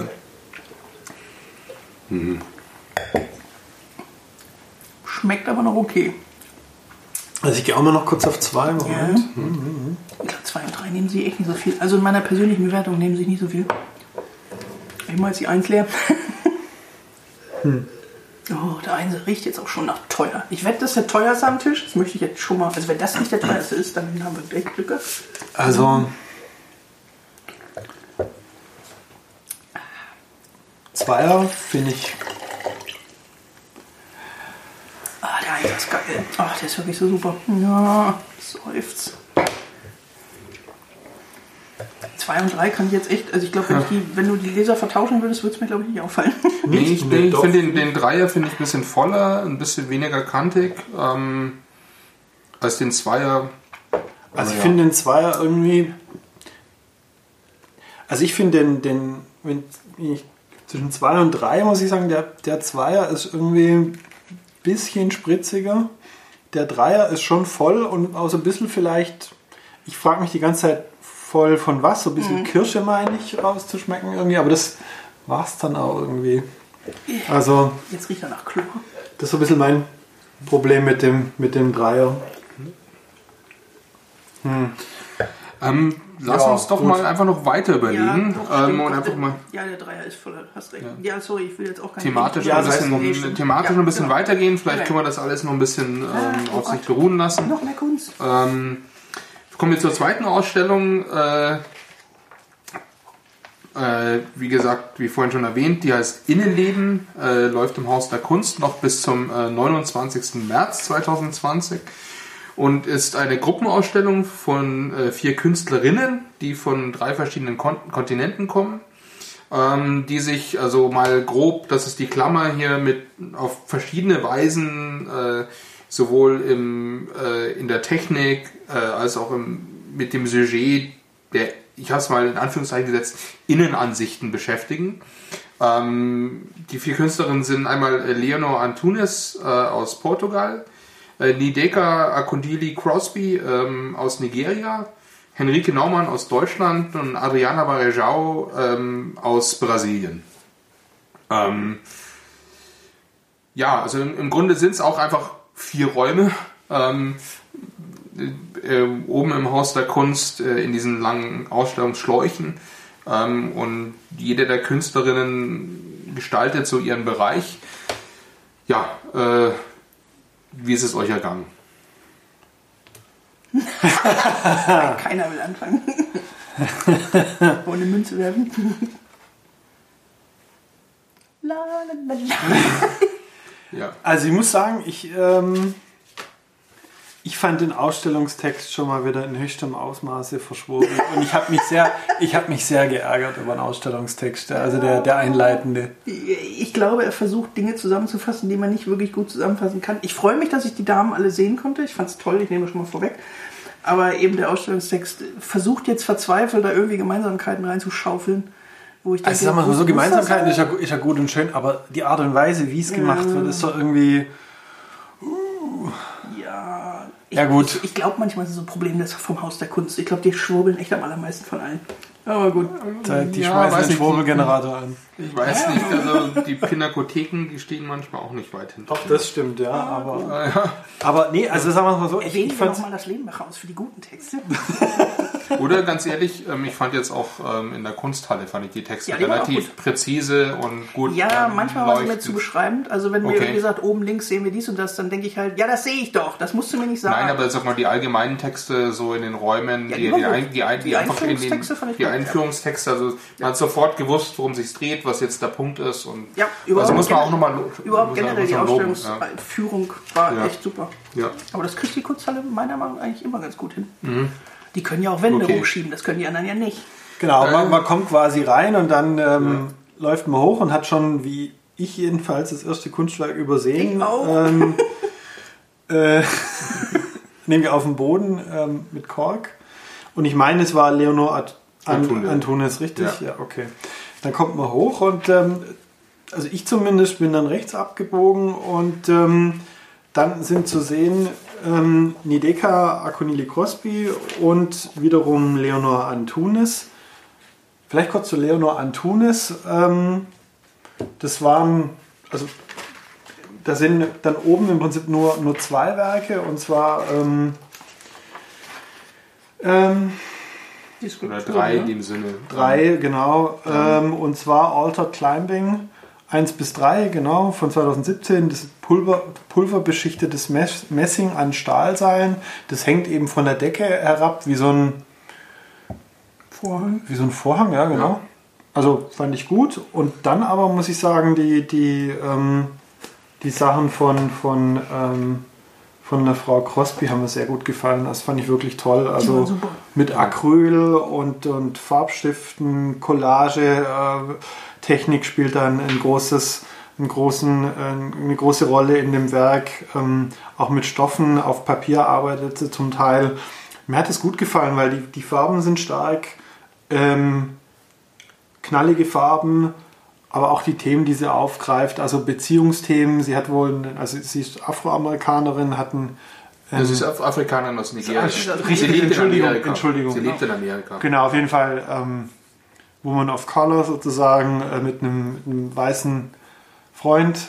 Schmeckt aber noch okay. Also ich gehe auch mal noch kurz auf 2. Moment. Ich glaube, 2 und 3 nehmen sie echt nicht so viel. Also in meiner persönlichen Bewertung nehmen sie nicht so viel. Ich mache jetzt die 1 leer. Oh, der 1 riecht jetzt auch schon nach teuer. Ich wette, das ist der teuerste am Tisch. Das möchte ich jetzt schon mal. Also wenn das nicht der teuerste ist, dann haben wir echt Glück gehabt. Also... 2er finde ich... Der 1 ist geil. Der ist wirklich so super. Ja, seufzt. 2 und 3 kann ich jetzt echt, also ich glaube, wenn du die Leser vertauschen würdest, würde es mir glaube ich nicht auffallen. Ich finde den Dreier finde ich ein bisschen voller, ein bisschen weniger kantig als den Zweier. Also ich finde den Zweier irgendwie... Also ich finde wenn ich zwischen 2 und 3 muss ich sagen, der Zweier ist irgendwie ein bisschen spritziger. Der Dreier ist schon voll und auch so ein bisschen vielleicht, ich frage mich die ganze Zeit voll von was, so ein bisschen Kirsche meine ich rauszuschmecken irgendwie, aber das war es dann auch irgendwie. Also Jetzt riecht er nach Chlor. das ist so ein bisschen mein Problem mit dem Dreier. Lass uns doch mal einfach noch weiter überlegen. Stimmt. Einfach mal Ja, der Dreier ist voller, hast recht. Ja, sorry, ich will jetzt auch keine... thematisch ein bisschen weitergehen. Vielleicht können wir das alles noch ein bisschen auf sich beruhen lassen. Noch mehr Kunst. Kommen wir zur zweiten Ausstellung. Wie gesagt, wie vorhin schon erwähnt, die heißt Innenleben, läuft im Haus der Kunst noch bis zum 29. März 2020 und ist eine Gruppenausstellung von 4 Künstlerinnen, die von 3 verschiedenen Kontinenten kommen, die sich also mal grob, das ist die Klammer hier, auf verschiedene Weisen sowohl in der Technik als auch mit dem Sujet der, ich habe es mal in Anführungszeichen gesetzt, Innenansichten beschäftigen. Die 4 Künstlerinnen sind einmal Leonor Antunes aus Portugal, Nideka Akundili Crosby aus Nigeria, Henrike Naumann aus Deutschland und Adriana Varejão aus Brasilien. Also im Grunde sind es auch einfach 4 Räume. Oben im Haus der Kunst in diesen langen Ausstellungsschläuchen und jede der Künstlerinnen gestaltet so ihren Bereich. Wie ist es euch ergangen? Keiner will anfangen. Ohne Münze werfen. La, la, la, la. Ja. Also ich muss sagen, ich fand den Ausstellungstext schon mal wieder in höchstem Ausmaße verschwurbelt. Und ich habe mich sehr geärgert über den Ausstellungstext, also der einleitende. Ich glaube, er versucht Dinge zusammenzufassen, die man nicht wirklich gut zusammenfassen kann. Ich freue mich, dass ich die Damen alle sehen konnte. Ich fand es toll, ich nehme das schon mal vorweg. Aber eben der Ausstellungstext versucht jetzt verzweifelt, da irgendwie Gemeinsamkeiten reinzuschaufeln. Wo ich denke, also sag mal so, Gemeinsamkeiten ist ja gut und schön, aber die Art und Weise, wie es gemacht wird, ist doch irgendwie... Ja, gut. Ich glaube manchmal ist es so ein Problem das vom Haus der Kunst. Ich glaube, die schwurbeln echt am allermeisten von allen. Aber gut. Die schmeißen den Schwurbelgenerator an. Ich weiß nicht, also die Pinakotheken, die stehen manchmal auch nicht weit hinten. Doch, das stimmt, ja. Aber nee, also sagen wir es mal so. Erwähnen wir nochmal das Lebenbach aus für die guten Texte. Oder ganz ehrlich, ich fand jetzt auch in der Kunsthalle fand ich die Texte relativ präzise und gut. Ja, manchmal war es mir zu beschreibend. Also wenn mir gesagt, oben links sehen wir dies und das, dann denke ich halt, ja, das sehe ich doch. Das musst du mir nicht sagen. Nein, aber sag mal, die allgemeinen Texte so in den Räumen, die einfach in den Einführungstexte, also man hat sofort gewusst, worum es sich dreht, was jetzt der Punkt ist. Und ja, also muss man auch nochmal überhaupt generell die Ausstellungsführung war echt super. Ja. Aber das kriegt die Kunsthalle meiner Meinung nach eigentlich immer ganz gut hin. Mhm. Die können ja auch Wände hochschieben, das können die anderen ja nicht. Genau, man kommt quasi rein und dann läuft man hoch und hat schon, wie ich jedenfalls, das erste Kunstwerk übersehen. Ich auch. Nämlich auf dem Boden mit Kork. Und ich meine, es war Leonor Antunes, richtig? Ja, okay. Dann kommt man hoch und also ich zumindest bin dann rechts abgebogen und dann sind zu sehen Nideka Akonili-Crosby und wiederum Leonor Antunes. Vielleicht kurz zu Leonor Antunes. Das waren, also da sind dann oben im Prinzip nur zwei Werke und zwar oder drei in dem Sinne. Drei, genau. Und zwar Altered Climbing 1 bis 3, genau, von 2017. Das pulverbeschichtetes Messing an Stahlseilen. Das hängt eben von der Decke herab wie so ein Vorhang. Wie so ein Vorhang, ja, genau. Ja. Also fand ich gut. Und dann aber muss ich sagen, die Sachen von der Frau Crosby haben mir sehr gut gefallen. Das fand ich wirklich toll. Also mit Acryl und Farbstiften, Collage, Technik spielt dann eine große Rolle in dem Werk. Auch mit Stoffen auf Papier arbeitet sie zum Teil. Mir hat es gut gefallen, weil die Farben sind stark, knallige Farben, aber auch die Themen, die sie aufgreift, also Beziehungsthemen. Sie ist Afroamerikanerin, sie ist Afrikanerin aus Nigeria. Entschuldigung. Sie lebt in Amerika. Genau, auf jeden Fall Woman of Color sozusagen, mit einem weißen Freund.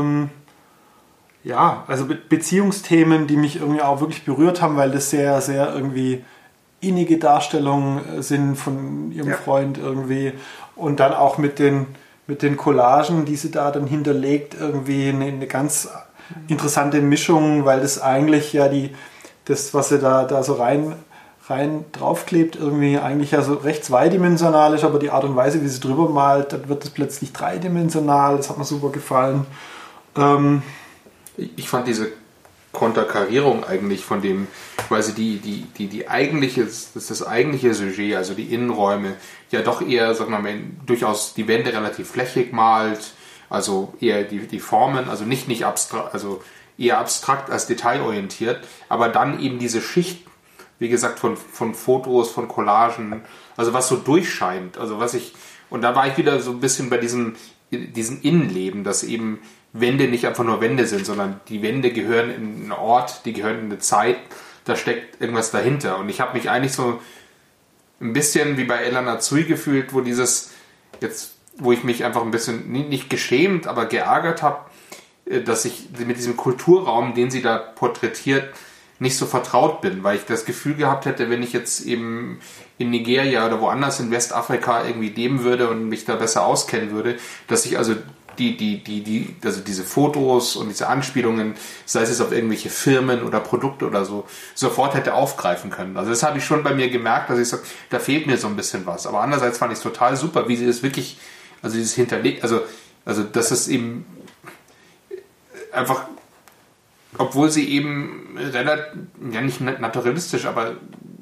Also Beziehungsthemen, die mich irgendwie auch wirklich berührt haben, weil das sehr, sehr irgendwie innige Darstellungen sind von ihrem Freund irgendwie. Und dann auch mit den Collagen, die sie da dann hinterlegt, irgendwie eine ganz interessante Mischung, weil das eigentlich ja das, was sie da so rein draufklebt, irgendwie eigentlich ja so recht zweidimensional ist, aber die Art und Weise, wie sie drüber malt, dann wird es plötzlich dreidimensional. Das hat mir super gefallen. Ich fand diese Konterkarierung eigentlich von dem, quasi die eigentliche, das eigentliche Sujet, also die Innenräume, ja doch eher, sagen wir mal, durchaus die Wände relativ flächig malt, also eher die Formen, also nicht abstrakt, also eher abstrakt als detailorientiert, aber dann eben diese Schicht, wie gesagt, von Fotos, von Collagen, also was so durchscheint, also und da war ich wieder so ein bisschen bei diesem Innenleben, dass eben Wände nicht einfach nur Wände sind, sondern die Wände gehören in einen Ort, die gehören in eine Zeit, da steckt irgendwas dahinter. Und ich habe mich eigentlich so ein bisschen wie bei Elena Tsui gefühlt, wo ich mich einfach ein bisschen, nicht geschämt, aber geärgert habe, dass ich mit diesem Kulturraum, den sie da porträtiert, nicht so vertraut bin, weil ich das Gefühl gehabt hätte, wenn ich jetzt eben in Nigeria oder woanders in Westafrika irgendwie leben würde und mich da besser auskennen würde, dass ich also also diese Fotos und diese Anspielungen, sei es jetzt auf irgendwelche Firmen oder Produkte oder so, sofort hätte aufgreifen können. Also das habe ich schon bei mir gemerkt, dass ich sage, da fehlt mir so ein bisschen was. Aber andererseits fand ich es total super, wie sie das wirklich, also dieses hinterlegt, also dass es eben einfach, obwohl sie eben relativ, ja nicht naturalistisch, aber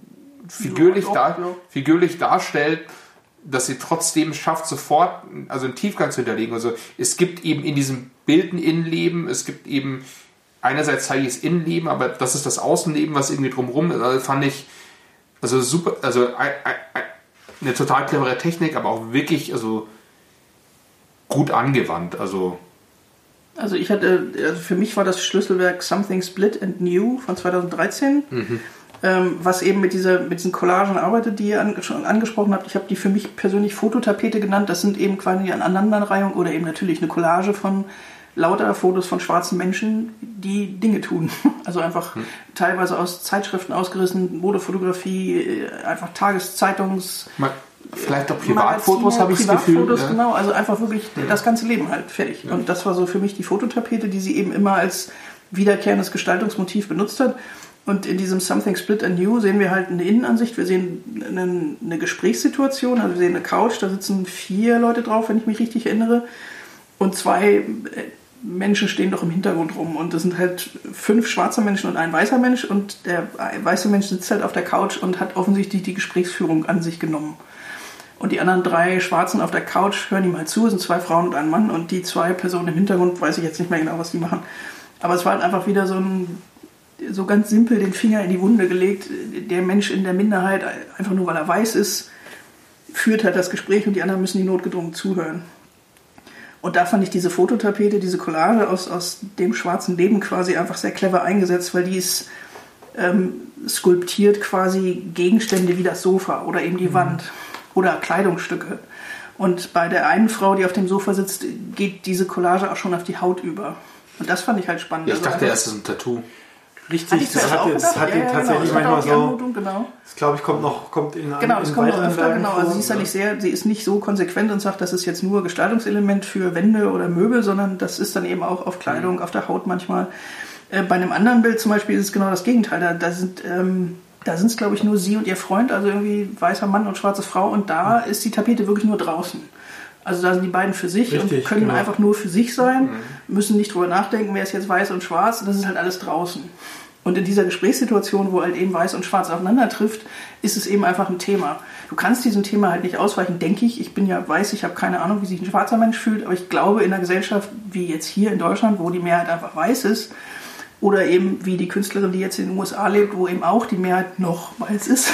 figürlich darstellt, dass sie trotzdem schafft, sofort also einen Tiefgang zu hinterlegen. Also es gibt eben in diesem Bild ein Innenleben, es gibt eben, einerseits zeige ich das Innenleben, aber das ist das Außenleben, was irgendwie drumherum ist. Also fand ich also super, also eine total clevere Technik, aber auch wirklich also gut angewandt. Also ich hatte, für mich war das Schlüsselwerk Something Split and New von 2013. Was eben mit diesen Collagen arbeitet, die ihr schon angesprochen habt. Ich habe die für mich persönlich Fototapete genannt. Das sind eben quasi eine Aneinanderreihung oder eben natürlich eine Collage von lauter Fotos von schwarzen Menschen, die Dinge tun. Also einfach teilweise aus Zeitschriften ausgerissen, Modefotografie, einfach Tageszeitungs... Vielleicht auch Privatfotos, habe ich das Gefühl. Privatfotos, ja. Genau. Also einfach wirklich das ganze Leben halt fertig. Ja. Und das war so für mich die Fototapete, die sie eben immer als wiederkehrendes Gestaltungsmotiv benutzt hat. Und in diesem Something Split and New sehen wir halt eine Innenansicht, wir sehen eine Gesprächssituation, also wir sehen eine Couch, da sitzen 4 Leute drauf, wenn ich mich richtig erinnere, und 2 Menschen stehen doch im Hintergrund rum und das sind halt 5 schwarze Menschen und ein weißer Mensch und der weiße Mensch sitzt halt auf der Couch und hat offensichtlich die Gesprächsführung an sich genommen. Und die anderen 3 Schwarzen auf der Couch hören ihm halt zu, es sind 2 Frauen und ein Mann und die 2 Personen im Hintergrund, weiß ich jetzt nicht mehr genau, was die machen. Aber es war halt einfach wieder so ganz simpel den Finger in die Wunde gelegt. Der Mensch in der Minderheit, einfach nur weil er weiß ist, führt halt das Gespräch und die anderen müssen die notgedrungen zuhören. Und da fand ich diese Fototapete, diese Collage aus dem schwarzen Leben quasi einfach sehr clever eingesetzt, weil die ist skulptiert quasi Gegenstände wie das Sofa oder eben die Wand oder Kleidungsstücke. Und bei der einen Frau, die auf dem Sofa sitzt, geht diese Collage auch schon auf die Haut über. Und das fand ich halt spannend. Ja, ich dachte erst, das ist ein Tattoo. Richtig, das hat tatsächlich manchmal so. Genau. Das glaube ich kommt in Genau, das kommt noch öfter, genau. Also sie ist nicht so konsequent und sagt, das ist jetzt nur Gestaltungselement für Wände oder Möbel, sondern das ist dann eben auch auf Kleidung, auf der Haut manchmal. Bei einem anderen Bild zum Beispiel ist es genau das Gegenteil. Da sind es, glaube ich, nur sie und ihr Freund, also irgendwie weißer Mann und schwarze Frau und da ist die Tapete wirklich nur draußen. Also da sind die beiden für sich und können einfach nur für sich sein, müssen nicht drüber nachdenken, wer ist jetzt weiß und schwarz, das ist halt alles draußen. Und in dieser Gesprächssituation, wo halt eben weiß und schwarz aufeinander trifft, ist es eben einfach ein Thema. Du kannst diesem Thema halt nicht ausweichen, denke ich. Ich bin ja weiß, ich habe keine Ahnung, wie sich ein schwarzer Mensch fühlt, aber ich glaube, in einer Gesellschaft wie jetzt hier in Deutschland, wo die Mehrheit einfach weiß ist, oder eben wie die Künstlerin, die jetzt in den USA lebt, wo eben auch die Mehrheit noch weiß ist,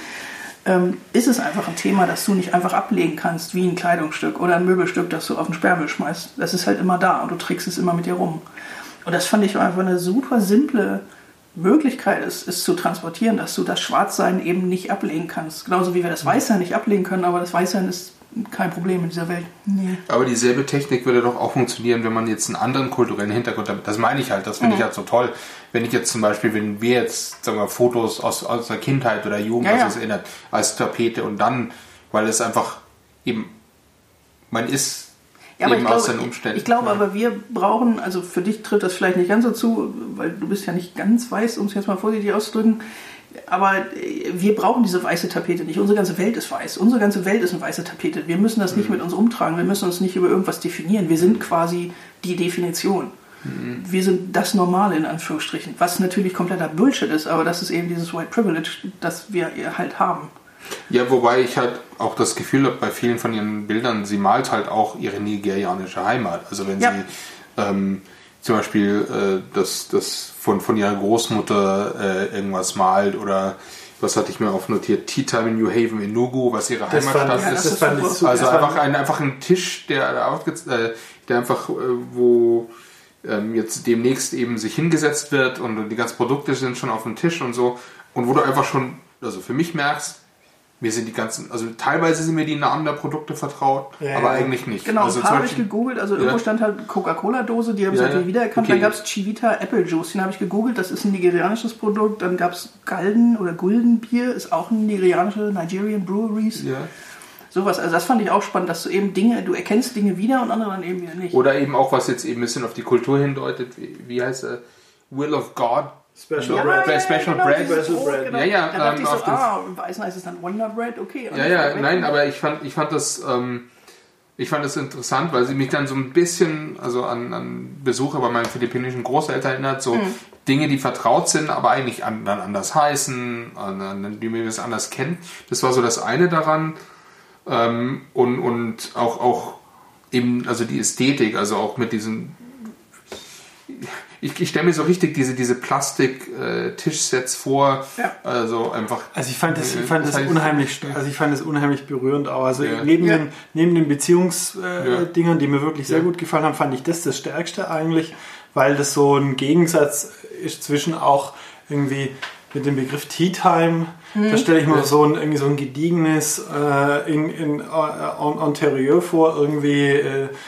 ist es einfach ein Thema, das du nicht einfach ablegen kannst, wie ein Kleidungsstück oder ein Möbelstück, das du auf den Sperrmüll schmeißt. Das ist halt immer da und du trägst es immer mit dir rum. Und das fand ich einfach eine super simple Möglichkeit, es zu transportieren, dass du das Schwarzsein eben nicht ablegen kannst. Genauso wie wir das Weißsein nicht ablegen können, aber das Weißsein ist kein Problem in dieser Welt. Nee. Aber dieselbe Technik würde doch auch funktionieren, wenn man jetzt einen anderen kulturellen Hintergrund hat. Das meine ich halt, das finde ich halt so toll. Wenn ich jetzt zum Beispiel, wenn wir jetzt, sagen wir, Fotos aus der Kindheit oder Jugend, was uns erinnert, als Tapete und dann, weil es einfach eben, man ist eben aus seinen Umständen. Ich glaube aber, wir brauchen, also für dich trifft das vielleicht nicht ganz so zu, weil du bist ja nicht ganz weiß, um es jetzt mal vorsichtig auszudrücken, aber wir brauchen diese weiße Tapete nicht. Unsere ganze Welt ist weiß. Unsere ganze Welt ist eine weiße Tapete. Wir müssen das nicht mit uns umtragen. Wir müssen uns nicht über irgendwas definieren. Wir sind quasi die Definition. Wir sind das Normale in Anführungsstrichen. Was natürlich kompletter Bullshit ist, aber das ist eben dieses White Privilege, das wir halt haben. Ja, wobei ich halt auch das Gefühl habe, bei vielen von ihren Bildern, sie malt halt auch ihre nigerianische Heimat. Also wenn sie zum Beispiel das von ihrer Großmutter irgendwas malt oder was hatte ich mir aufnotiert, Tea Time in New Haven in Nugu, was ihre Heimatstadt ist. Das fand ich super. Also einfach ein Tisch, der einfach, wo jetzt demnächst eben sich hingesetzt wird und die ganzen Produkte sind schon auf dem Tisch und so und wo du einfach schon, also für mich merkst, mir sind die ganzen, also teilweise sind mir die Namen der Produkte vertraut, aber eigentlich nicht. Genau, also ein paar habe ich gegoogelt, also irgendwo stand halt Coca-Cola-Dose, die habe ich natürlich wiedererkannt. Okay. Dann gab es Chivita Apple Juice, den habe ich gegoogelt, das ist ein nigerianisches Produkt. Dann gab es Gulden Bier, ist auch ein nigerianische Nigerian Breweries. Ja. Sowas, also das fand ich auch spannend, dass du eben du erkennst Dinge wieder und andere dann eben wieder nicht. Oder eben auch, was jetzt eben ein bisschen auf die Kultur hindeutet, wie heißt er? Will of God. Special Bread. Special Bread. Genau. Ja, da dachte ich auf im Weißen heißt es dann Wonder Bread, okay. Nein, aber ich fand das interessant, weil sie mich dann so ein bisschen an Besucher bei meinen philippinischen Großeltern erinnert, so Dinge, die vertraut sind, aber eigentlich dann anders heißen, die man das anders kennt. Das war so das eine daran. Und auch eben, also die Ästhetik, also auch mit diesen, ich stelle mir so richtig diese Plastik-Tischsets vor, also einfach. Also ich fand das unheimlich berührend auch. Also neben den Beziehungsdingern, die mir wirklich sehr gut gefallen haben, fand ich das Stärkste eigentlich, weil das so ein Gegensatz ist zwischen auch irgendwie mit dem Begriff Tea Time. Da stelle ich mir so ein gediegenes in Ontario vor, irgendwie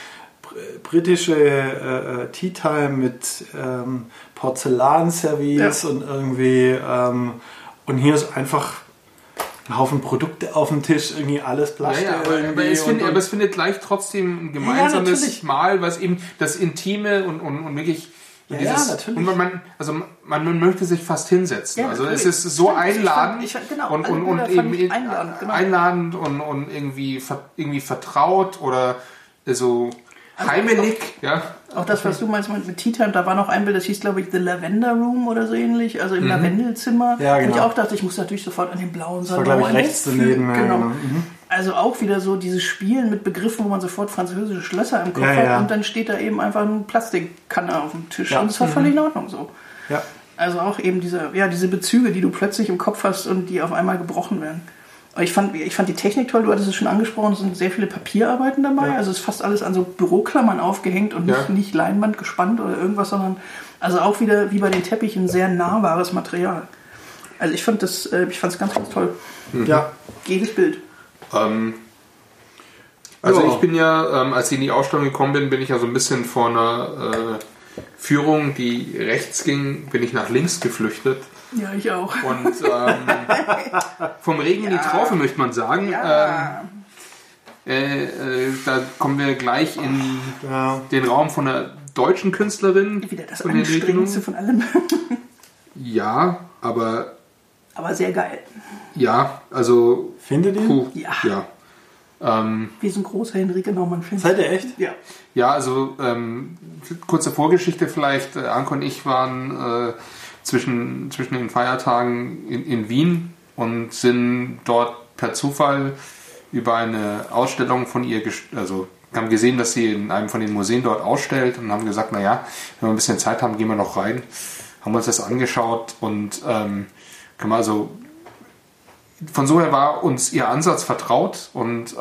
britische Tea Time mit Porzellanservice und irgendwie und hier ist einfach ein Haufen Produkte auf dem Tisch, irgendwie alles Plastik. Aber es findet gleich trotzdem ein gemeinsames Mal, was eben das Intime und wirklich natürlich. Und man möchte sich fast hinsetzen. Also es ist so einladend und eben einladend und irgendwie vertraut oder so heimelig. Ja. Auch das, was du meinst mit Tea Time, da war noch ein Bild, das hieß, glaube ich, The Lavender Room oder so ähnlich, also im Lavendelzimmer. Ja, genau. Und ich auch dachte, ich muss natürlich sofort an den blauen Salon. Das war, glaube ich, rechts daneben. Genau. Also auch wieder so dieses Spielen mit Begriffen, wo man sofort französische Schlösser im Kopf hat und dann steht da eben einfach eine Plastikkanne auf dem Tisch und das war völlig in Ordnung so. Ja. Also auch eben diese Bezüge, die du plötzlich im Kopf hast und die auf einmal gebrochen werden. Aber ich fand die Technik toll, du hattest es schon angesprochen, es sind sehr viele Papierarbeiten dabei, also es ist fast alles an so Büroklammern aufgehängt und nicht Leinwand gespannt oder irgendwas, sondern also auch wieder wie bei den Teppichen sehr nahbares Material. Also ich fand es ganz, ganz toll. Ja. Jedes Bild. Ich bin ja, als ich in die Ausstellung gekommen bin ich ja so ein bisschen vor einer Führung, die rechts ging, bin ich nach links geflüchtet. Ja, ich auch. Und vom Regen in die Traufe, möchte man sagen. Ja. Da kommen wir gleich in den Raum von einer deutschen Künstlerin. Wieder das Anstrengendste von allem. Ja, aber sehr geil. Ja, also... Findet ihr? Ja. Wie so ein großer Henrike Naumann-Fan. Seid ihr echt? Ja. Ja, also kurze Vorgeschichte vielleicht. Anke und ich waren zwischen den Feiertagen in Wien und sind dort per Zufall über eine Ausstellung von ihr, haben gesehen, dass sie in einem von den Museen dort ausstellt und haben gesagt, naja, wenn wir ein bisschen Zeit haben, gehen wir noch rein. Haben uns das angeschaut und von so her war uns ihr Ansatz vertraut und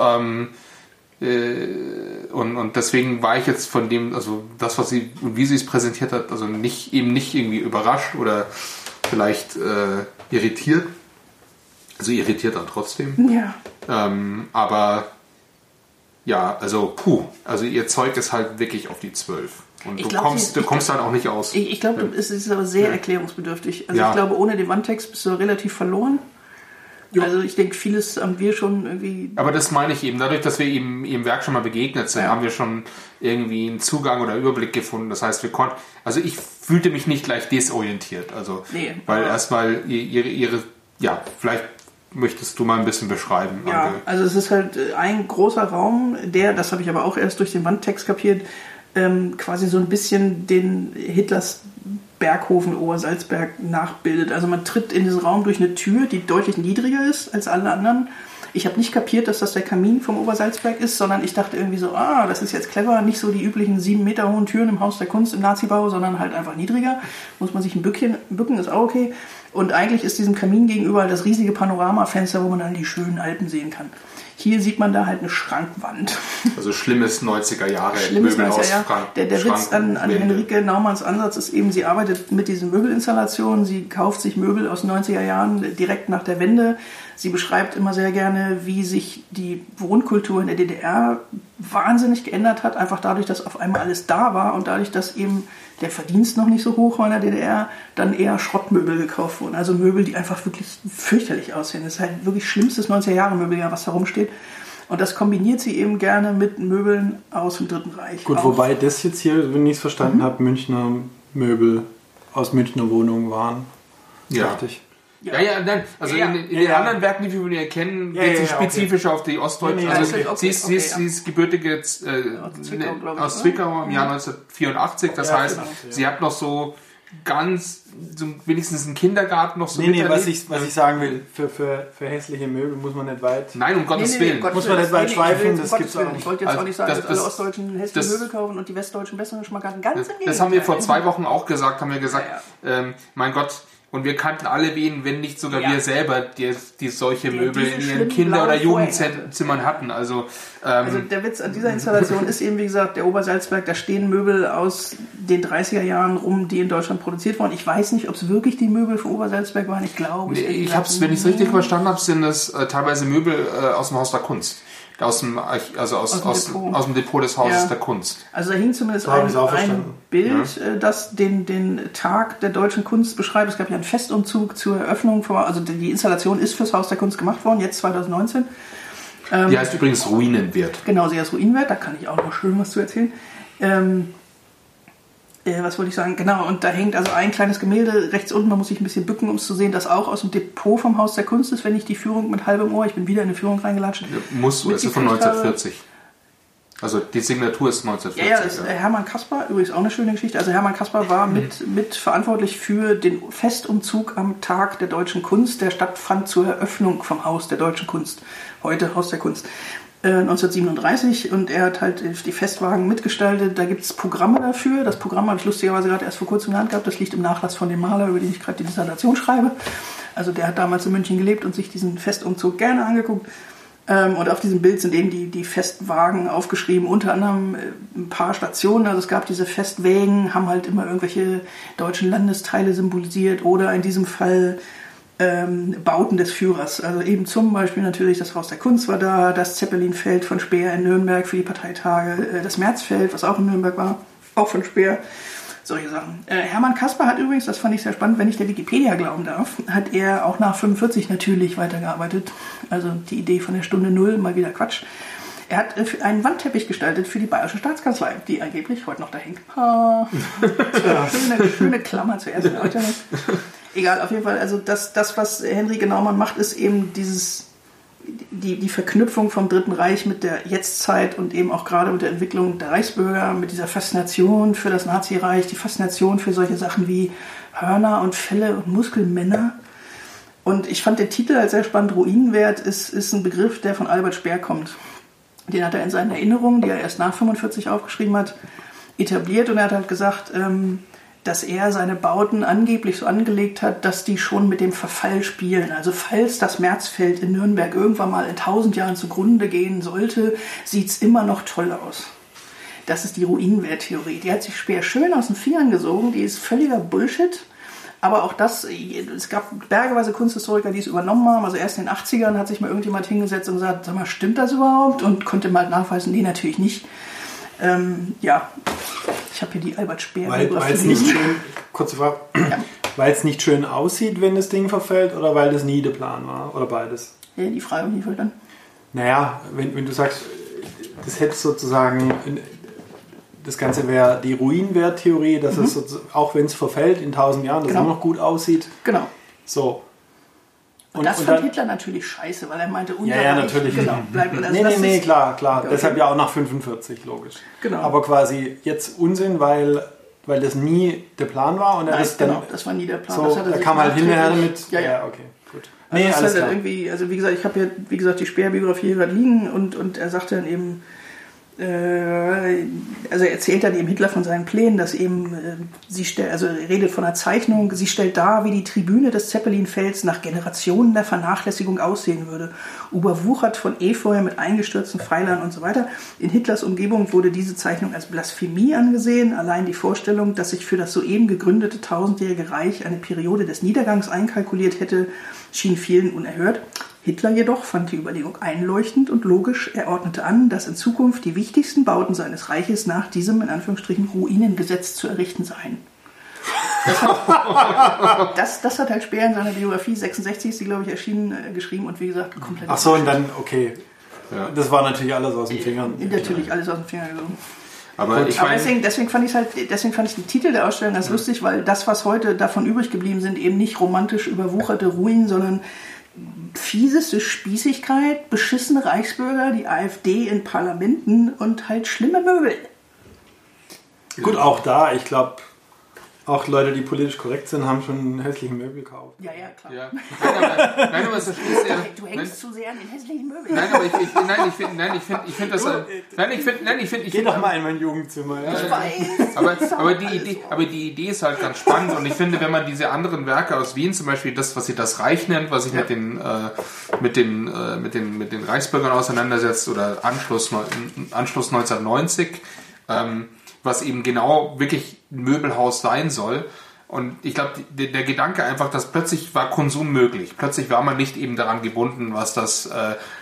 deswegen war ich jetzt von dem, also das, was sie und wie sie es präsentiert hat, also nicht irgendwie überrascht oder vielleicht irritiert. Also irritiert dann trotzdem. Ja. Aber ja, also ihr Zeug ist halt wirklich auf die 12. Und du kommst halt auch nicht aus. Ich glaube, es ist aber sehr erklärungsbedürftig. Also ich glaube, ohne den Wandtext bist du relativ verloren. Ja. Also ich denke, vieles haben wir schon irgendwie... Aber das meine ich eben. Dadurch, dass wir eben im Werk schon mal begegnet sind, haben wir schon irgendwie einen Zugang oder Überblick gefunden. Das heißt, ich fühlte mich nicht gleich desorientiert. Also, weil erstmal ihre... Ja, vielleicht möchtest du mal ein bisschen beschreiben. Ja, Anke. Also es ist halt ein großer Raum, das habe ich aber auch erst durch den Wandtext kapiert, quasi so ein bisschen den Hitlers Berghofen Obersalzberg nachbildet. Also man tritt in diesen Raum durch eine Tür, die deutlich niedriger ist als alle anderen. Ich habe nicht kapiert, dass das der Kamin vom Obersalzberg ist, sondern ich dachte irgendwie so, das ist jetzt clever, nicht so die üblichen 7 Meter hohen Türen im Haus der Kunst im Nazibau, sondern halt einfach niedriger. Muss man sich ein bücken, ist auch okay. Und eigentlich ist diesem Kamin gegenüber das riesige Panoramafenster, wo man dann die schönen Alpen sehen kann. Hier sieht man da halt eine Schrankwand. Also schlimmes 90er Jahre Möbel aus Frank. Der Witz an Henrike Naumanns Ansatz ist eben, sie arbeitet mit diesen Möbelinstallationen, sie kauft sich Möbel aus den 90er Jahren direkt nach der Wende. Sie beschreibt immer sehr gerne, wie sich die Wohnkultur in der DDR wahnsinnig geändert hat, einfach dadurch, dass auf einmal alles da war und dadurch, dass eben der Verdienst noch nicht so hoch war in der DDR, dann eher Schrottmöbel gekauft wurden. Also Möbel, die einfach wirklich fürchterlich aussehen. Das ist halt wirklich schlimmstes 90er-Jahre-Möbel, was da rumsteht. Und das kombiniert sie eben gerne mit Möbeln aus dem Dritten Reich. Gut, wobei das jetzt hier, wenn ich es verstanden habe, Münchner Möbel aus Münchner Wohnungen waren. Ja. Richtig. Nein. Also in den anderen Werken, die wir kennen, geht sie spezifisch auf die Ostdeutsche. Sie ist gebürtige aus Zwickau im Jahr 1984. Das heißt, sie hat noch so wenigstens einen Kindergarten noch so was ich sagen will, für hässliche Möbel muss man nicht weit... Nein, um Gottes Willen. Muss man nicht weit schweifen, das gibt's auch nicht. Ich wollte jetzt auch nicht sagen, dass alle Ostdeutschen hässliche Möbel kaufen und die Westdeutschen besseren Geschmack hatten. Ganz im Gegenteil. Das haben wir vor 2 Wochen auch gesagt, mein Gott, und wir kannten alle wen, wenn nicht sogar wir selber, die solche Möbel in ihren Kinder- oder Jugendzimmern hatten. Also der Witz an dieser Installation ist eben, wie gesagt, der Obersalzberg, da stehen Möbel aus den 30er Jahren rum, die in Deutschland produziert wurden. Ich weiß nicht, ob es wirklich die Möbel von Obersalzberg waren. Ich glaube, wenn ich es richtig verstanden habe, sind es teilweise Möbel aus dem Haus der Kunst. Aus dem Depot des Hauses der Kunst. Also da hing zumindest ein Bild, das den Tag der deutschen Kunst beschreibt. Es gab ja einen Festumzug zur Eröffnung. Also die Installation ist fürs Haus der Kunst gemacht worden, jetzt 2019. Die heißt übrigens Ruinenwert. Genau, sie heißt Ruinenwert, da kann ich auch noch schön was zu erzählen. Was wollte ich sagen? Genau, und da hängt also ein kleines Gemälde rechts unten, man muss sich ein bisschen bücken, um es zu sehen, das auch aus dem Depot vom Haus der Kunst ist, wenn ich die Führung mit halbem Ohr, ich bin wieder in eine Führung reingelatscht. Ist von 1940. Also die Signatur ist 1940. Ja, das ist Hermann Caspar, übrigens auch eine schöne Geschichte. Also Hermann Caspar war mit verantwortlich für den Festumzug am Tag der deutschen Kunst, der stattfand zur Eröffnung vom Haus der deutschen Kunst, heute Haus der Kunst. 1937 und er hat halt die Festwagen mitgestaltet. Da gibt es Programme dafür. Das Programm habe ich lustigerweise gerade erst vor kurzem in der Hand gehabt. Das liegt im Nachlass von dem Maler, über den ich gerade die Dissertation schreibe. Also der hat damals in München gelebt und sich diesen Festumzug gerne angeguckt. Und auf diesem Bild sind eben die Festwagen aufgeschrieben, unter anderem ein paar Stationen. Also es gab diese Festwägen, haben halt immer irgendwelche deutschen Landesteile symbolisiert oder in diesem Fall Bauten des Führers. Also eben zum Beispiel natürlich das Haus der Kunst war da, das Zeppelinfeld von Speer in Nürnberg für die Parteitage, das Märzfeld, was auch in Nürnberg war, auch von Speer. Solche Sachen. Hermann Caspar hat übrigens, das fand ich sehr spannend, wenn ich der Wikipedia glauben darf, hat er auch nach 45 natürlich weitergearbeitet. Also die Idee von der Stunde Null, mal wieder Quatsch. Er hat einen Wandteppich gestaltet für die Bayerische Staatskanzlei, die angeblich heute noch da hängt. Schöne Klammer zuerst. Egal, auf jeden Fall. Also das was Henrike Naumann macht, ist eben die Verknüpfung vom Dritten Reich mit der Jetztzeit und eben auch gerade mit der Entwicklung der Reichsbürger, mit dieser Faszination für das Nazireich, die Faszination für solche Sachen wie Hörner und Felle und Muskelmänner. Und ich fand den Titel halt sehr spannend. Ruinenwert ist ein Begriff, der von Albert Speer kommt. Den hat er in seinen Erinnerungen, die er erst nach 45 aufgeschrieben hat, etabliert. Und er hat halt gesagt, dass er seine Bauten angeblich so angelegt hat, dass die schon mit dem Verfall spielen. Also falls das Märzfeld in Nürnberg irgendwann mal in 1000 Jahren zugrunde gehen sollte, sieht es immer noch toll aus. Das ist die Ruinenwerttheorie. Die hat sich Speer schön aus den Fingern gesogen. Die ist völliger Bullshit. Aber auch das, es gab bergeweise Kunsthistoriker, die es übernommen haben. Also erst in den 80ern hat sich mal irgendjemand hingesetzt und gesagt, sag mal, stimmt das überhaupt? Und konnte mal nachweisen, nee, natürlich nicht. Ich habe hier die Albert Speer. Weil es nicht schön, kurze Frage, weil es nicht schön aussieht, wenn das Ding verfällt, oder weil das nie der Plan war, oder beides? Ja, die Frage, wie viel dann? Naja, wenn du sagst, das hätte sozusagen, das Ganze wäre die Ruinenwerttheorie, dass es auch wenn es verfällt in 1000 Jahren, dass es immer noch gut aussieht. Genau. So. Und das fand Hitler natürlich scheiße, weil er meinte, natürlich. Genau, nee, klar. Okay. Deshalb ja auch nach 45, logisch. Genau. Aber quasi jetzt Unsinn, weil das nie der Plan war. Und Nein, das war nie der Plan. So, er kam halt hinterher damit. Ja, okay, gut. Also nee, alles klar. Irgendwie, also wie gesagt, ich habe ja, die Speer-Biografie gerade liegen und er sagte dann eben, also er erzählt dann eben Hitler von seinen Plänen, dass eben er redet von einer Zeichnung, sie stellt dar, wie die Tribüne des Zeppelinfelds nach Generationen der Vernachlässigung aussehen würde, überwuchert von Efeu mit eingestürzten Pfeilern und so weiter. In Hitlers Umgebung wurde diese Zeichnung als Blasphemie angesehen. Allein die Vorstellung, dass sich für das soeben gegründete 1000-jährige Reich eine Periode des Niedergangs einkalkuliert hätte, schien vielen unerhört. Hitler jedoch fand die Überlegung einleuchtend und logisch. Er ordnete an, dass in Zukunft die wichtigsten Bauten seines Reiches nach diesem, in Anführungsstrichen, Ruinengesetz zu errichten seien. Das hat halt Speer in seiner Biografie, 66 ist die, glaube ich, erschienen, geschrieben und wie gesagt, komplett... Ach so, und dann, okay. Ja. Das war natürlich alles aus den Fingern. Natürlich alles aus den Fingern gesogen. Aber deswegen fand ich den Titel der Ausstellung ganz lustig, weil das, was heute davon übrig geblieben sind, eben nicht romantisch überwucherte Ruinen, sondern fieseste Spießigkeit, beschissene Reichsbürger, die AfD in Parlamenten und halt schlimme Möbel. Gut, auch da, ich glaube, auch Leute, die politisch korrekt sind, haben schon hässliche Möbel gekauft. Ja, klar. Ja. Nein, aber das ist ja... Du hängst zu sehr an den hässlichen Möbeln. Nein, aber ich finde das... Geh doch mal in mein Jugendzimmer. Ja. Ich weiß. Aber die Idee ist halt ganz spannend und ich finde, wenn man diese anderen Werke aus Wien, zum Beispiel das, was sie das Reich nennt, was sich mit den Reichsbürgern auseinandersetzt oder Anschluss 1990, was eben genau wirklich ein Möbelhaus sein soll. Und ich glaube, der Gedanke einfach, dass plötzlich war Konsum möglich. Plötzlich war man nicht eben daran gebunden, was das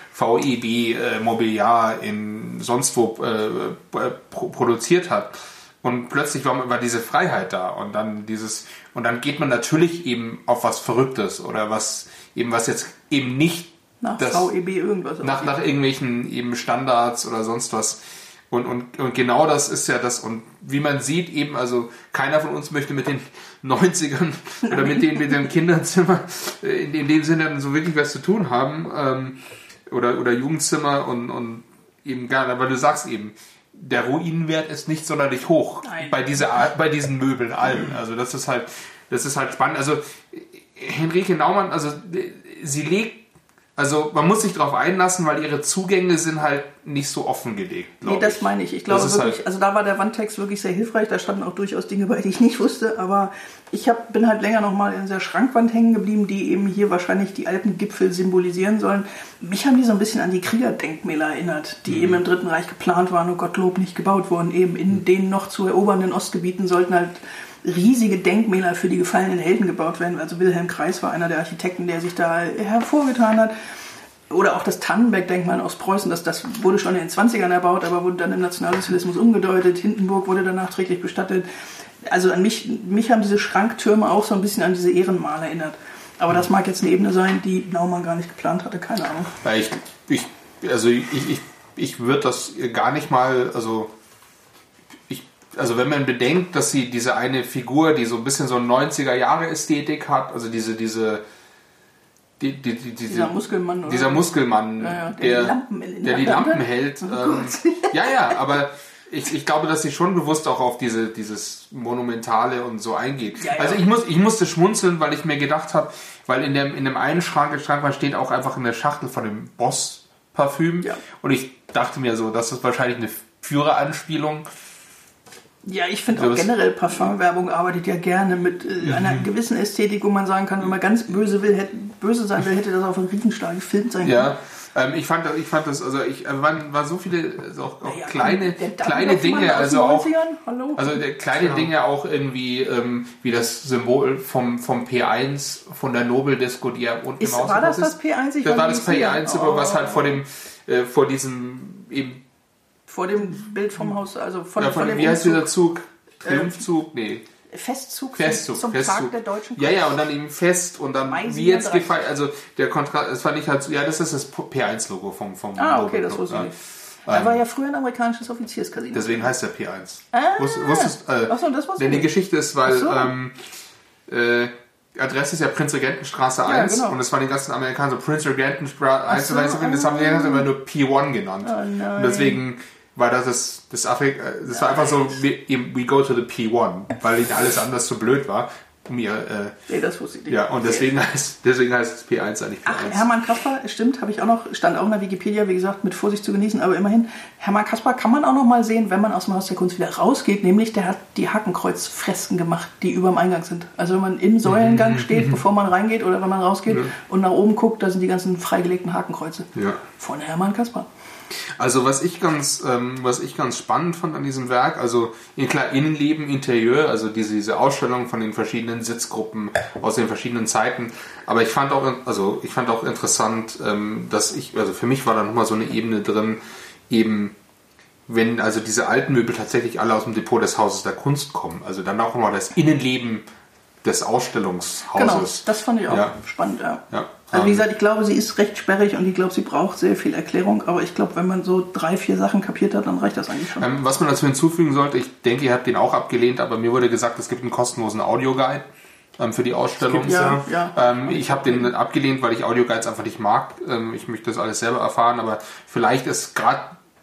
VEB Mobiliar in sonst wo produziert hat. Und plötzlich war diese Freiheit da. Und dann geht man natürlich eben auf was Verrücktes oder was jetzt eben nicht nach VEB irgendwas. Nach irgendwelchen eben Standards oder sonst was. Und genau das ist ja das, und wie man sieht eben, also keiner von uns möchte mit den 90ern oder mit dem Kinderzimmer in dem Sinne so wirklich was zu tun haben, oder Jugendzimmer und eben gar nicht, weil du sagst eben, der Ruinenwert ist nicht sonderlich hoch bei diesen Möbeln allen. Also das ist halt spannend. Also Henrike Naumann, also sie legt, also man muss sich darauf einlassen, weil ihre Zugänge sind halt nicht so offengelegt. Nee, das meine ich. Ich glaube wirklich, also da war der Wandtext wirklich sehr hilfreich. Da standen auch durchaus Dinge bei, die ich nicht wusste. Aber ich bin halt länger nochmal in dieser Schrankwand hängen geblieben, die eben hier wahrscheinlich die Alpengipfel symbolisieren sollen. Mich haben die so ein bisschen an die Kriegerdenkmäler erinnert, die eben im Dritten Reich geplant waren und Gottlob nicht gebaut wurden. Eben in den noch zu erobernden Ostgebieten sollten halt riesige Denkmäler für die gefallenen Helden gebaut werden. Also Wilhelm Kreis war einer der Architekten, der sich da hervorgetan hat. Oder auch das Tannenberg-Denkmal aus Preußen, das wurde schon in den 20ern erbaut, aber wurde dann im Nationalsozialismus umgedeutet. Hindenburg wurde dann nachträglich bestattet. Also an mich haben diese Schranktürme auch so ein bisschen an diese Ehrenmal erinnert. Aber das mag jetzt eine Ebene sein, die Naumann gar nicht geplant hatte, keine Ahnung. Ja, ich würde das gar nicht mal, also wenn man bedenkt, dass sie diese eine Figur, die so ein bisschen so eine 90er-Jahre-Ästhetik hat, also dieser Muskelmann, oder? Dieser Muskelmann, der die Lampen hält. Aber ich glaube, dass sie schon bewusst auch auf dieses Monumentale und so eingeht. Ja. Also ich musste schmunzeln, weil ich mir gedacht habe, weil in dem einen Schrank steht auch einfach eine Schachtel von dem Boss-Parfüm. Ja. Und ich dachte mir so, das ist wahrscheinlich eine Führeranspielung. Ja, ich finde auch generell Parfumwerbung arbeitet ja gerne mit einer gewissen Ästhetik, wo man sagen kann, wenn man ganz böse sein will, hätte das auf einem Riesenstahl gefilmt sein können. Ja, ich fand das, also war so viele, also auch kleine Dinge, also auch, Dinge auch irgendwie, wie das Symbol vom P1, von der Nobeldisco, die ja unten im Haus ist. War das P1? Das war das P1, was halt vor diesem eben vor dem Bild vom Haus, also von dem wie heißt dieser Zug? Triumphzug? Nee. Festzug zum Tag der deutschen Kunst. Ja, und dann eben fest und dann wie jetzt gefallen, also der Kontrast, das fand ich halt so, ja, das ist das P1-Logo vom okay, das wusste ich nicht. Da war ja früher ein amerikanisches Offizierscasino. Deswegen heißt der P1. Wusstest Achso, das wusste ich. Denn die Geschichte ist, weil Adresse ist ja Prinzregentenstraße 1 und das waren die ganzen Amerikaner so Prinzregentenstraße 1 und 1, das haben die immer nur P1 genannt. Oh nein. Und deswegen war das war einfach so, we go to the P1, weil nicht alles anders so blöd war. Nee, das wusste ich nicht. Ja, und deswegen heißt es P1 eigentlich P1. Ach, Hermann Caspar, stimmt, stand auch in der Wikipedia, wie gesagt, mit Vorsicht zu genießen, aber immerhin, Hermann Caspar kann man auch noch mal sehen, wenn man aus dem Haus der Kunst wieder rausgeht, nämlich der hat die Hakenkreuzfresken gemacht, die über dem Eingang sind. Also wenn man im Säulengang steht, bevor man reingeht oder wenn man rausgeht und nach oben guckt, da sind die ganzen freigelegten Hakenkreuze von Hermann Caspar. Also was ich ganz spannend fand an diesem Werk, also klar Innenleben, Interieur, also diese Ausstellung von den verschiedenen Sitzgruppen aus den verschiedenen Zeiten, aber ich fand auch interessant, also für mich war da nochmal so eine Ebene drin, eben wenn also diese alten Möbel tatsächlich alle aus dem Depot des Hauses der Kunst kommen, also dann auch nochmal das Innenleben des Ausstellungshauses. Genau, das fand ich auch spannend, ja. Also wie gesagt, ich glaube, sie ist recht sperrig und ich glaube, sie braucht sehr viel Erklärung, aber ich glaube, wenn man so 3-4 Sachen kapiert hat, dann reicht das eigentlich schon. Was man dazu hinzufügen sollte, ich denke, ihr habt den auch abgelehnt, aber mir wurde gesagt, es gibt einen kostenlosen Audioguide für die Ausstellung. Ich habe den abgelehnt, weil ich Audioguides einfach nicht mag. Ich möchte das alles selber erfahren, aber vielleicht ist gerade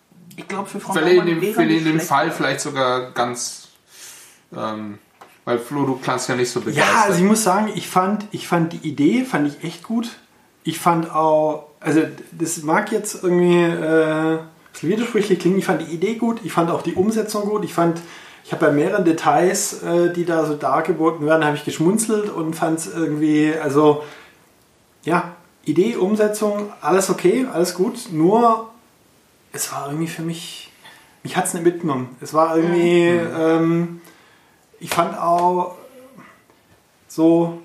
in dem Fall vielleicht sogar ganz... weil Flo, du klangst ja nicht so begeistert. Ja, also ich muss sagen, ich fand die Idee echt gut. Ich fand auch, also das mag jetzt irgendwie widersprüchlich klingen, ich fand die Idee gut, ich fand auch die Umsetzung gut. Ich habe bei mehreren Details, die da so dargeboten werden, habe ich geschmunzelt und fand es irgendwie, also ja, Idee, Umsetzung, alles okay, alles gut, nur es war irgendwie für mich hat es nicht mitgenommen. Es war irgendwie... ich fand auch so,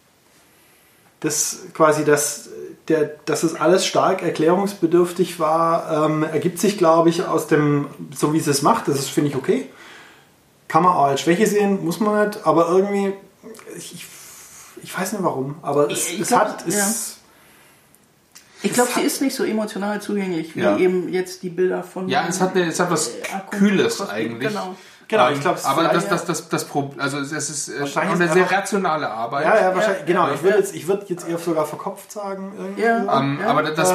dass es alles stark erklärungsbedürftig war, ergibt sich, glaube ich, aus dem, so wie es es macht, das finde ich okay. Kann man auch als Schwäche sehen, muss man nicht, aber irgendwie, ich weiß nicht warum, aber ich glaube, sie ist nicht so emotional zugänglich wie eben jetzt die Bilder von... Ja, es hat was Kühles eigentlich. Genau, ich glaube, aber das Problem, also es ist eine sehr rationale Arbeit. Ja, wahrscheinlich, genau. Ich würde jetzt eher sogar verkopft sagen. Aber das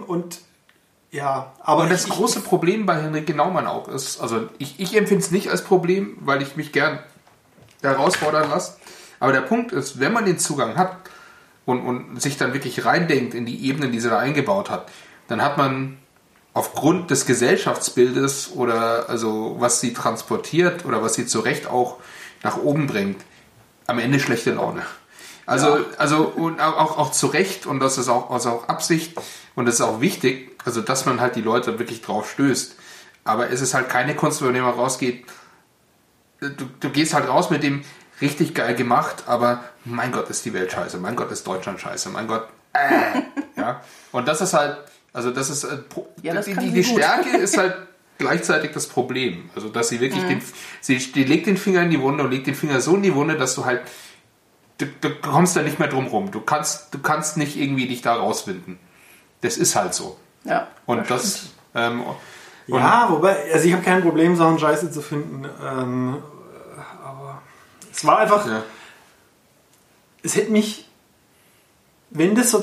aber das große Problem bei Henrike Naumann auch ist, also ich empfinde es nicht als Problem, weil ich mich gern herausfordern lasse. Aber der Punkt ist, wenn man den Zugang hat und sich dann wirklich reindenkt in die Ebenen, die sie da eingebaut hat, dann hat man aufgrund des Gesellschaftsbildes oder also was sie transportiert oder was sie zu Recht auch nach oben bringt, am Ende schlechte Laune. Also und auch zu Recht, und das ist auch Absicht und das ist auch wichtig, also dass man halt die Leute wirklich drauf stößt. Aber es ist halt keine Kunst, wenn man rausgeht, du gehst halt raus mit dem richtig geil gemacht, aber mein Gott ist die Welt scheiße, mein Gott ist Deutschland scheiße, mein Gott, ja. Und das ist halt, also das ist die Stärke ist halt gleichzeitig das Problem. Also dass sie wirklich sie legt den Finger in die Wunde und legt den Finger so in die Wunde, dass du halt du kommst da nicht mehr drum rum. Du kannst nicht irgendwie dich da rauswinden. Das ist halt so. Ja. Und das wobei, also ich habe kein Problem, Sachen scheiße zu finden. Aber es war einfach, es hätte mich, wenn das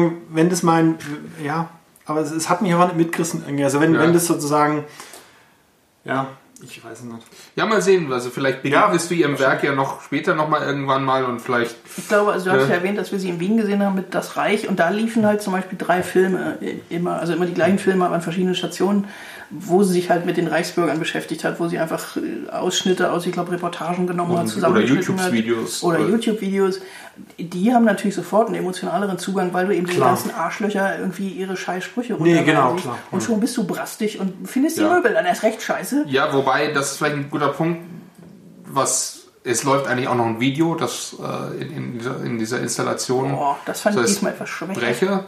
aber es hat mich aber nicht mitgerissen irgendwie. Also wenn das sozusagen, ich weiß nicht. Ja, mal sehen. Also vielleicht begegnest du ihrem Werk ja noch später nochmal irgendwann mal und vielleicht... Ich glaube, also du hast ja erwähnt, dass wir sie in Wien gesehen haben mit Das Reich und da liefen halt zum Beispiel 3 Filme immer die gleichen Filme, aber an verschiedenen Stationen, wo sie sich halt mit den Reichsbürgern beschäftigt hat, wo sie einfach Ausschnitte aus, ich glaube, Reportagen genommen hat, zusammengeschnitten hat. Oder YouTube-Videos. Die haben natürlich sofort einen emotionaleren Zugang, weil du eben die ganzen Arschlöcher irgendwie ihre scheiß Sprüche runterreißen. Und schon bist du brastig und findest die Möbel dann erst recht scheiße. Ja, wobei, das ist vielleicht ein guter Punkt, es läuft eigentlich auch noch ein Video, das in dieser Installation. Das fand ich diesmal etwas schwächer.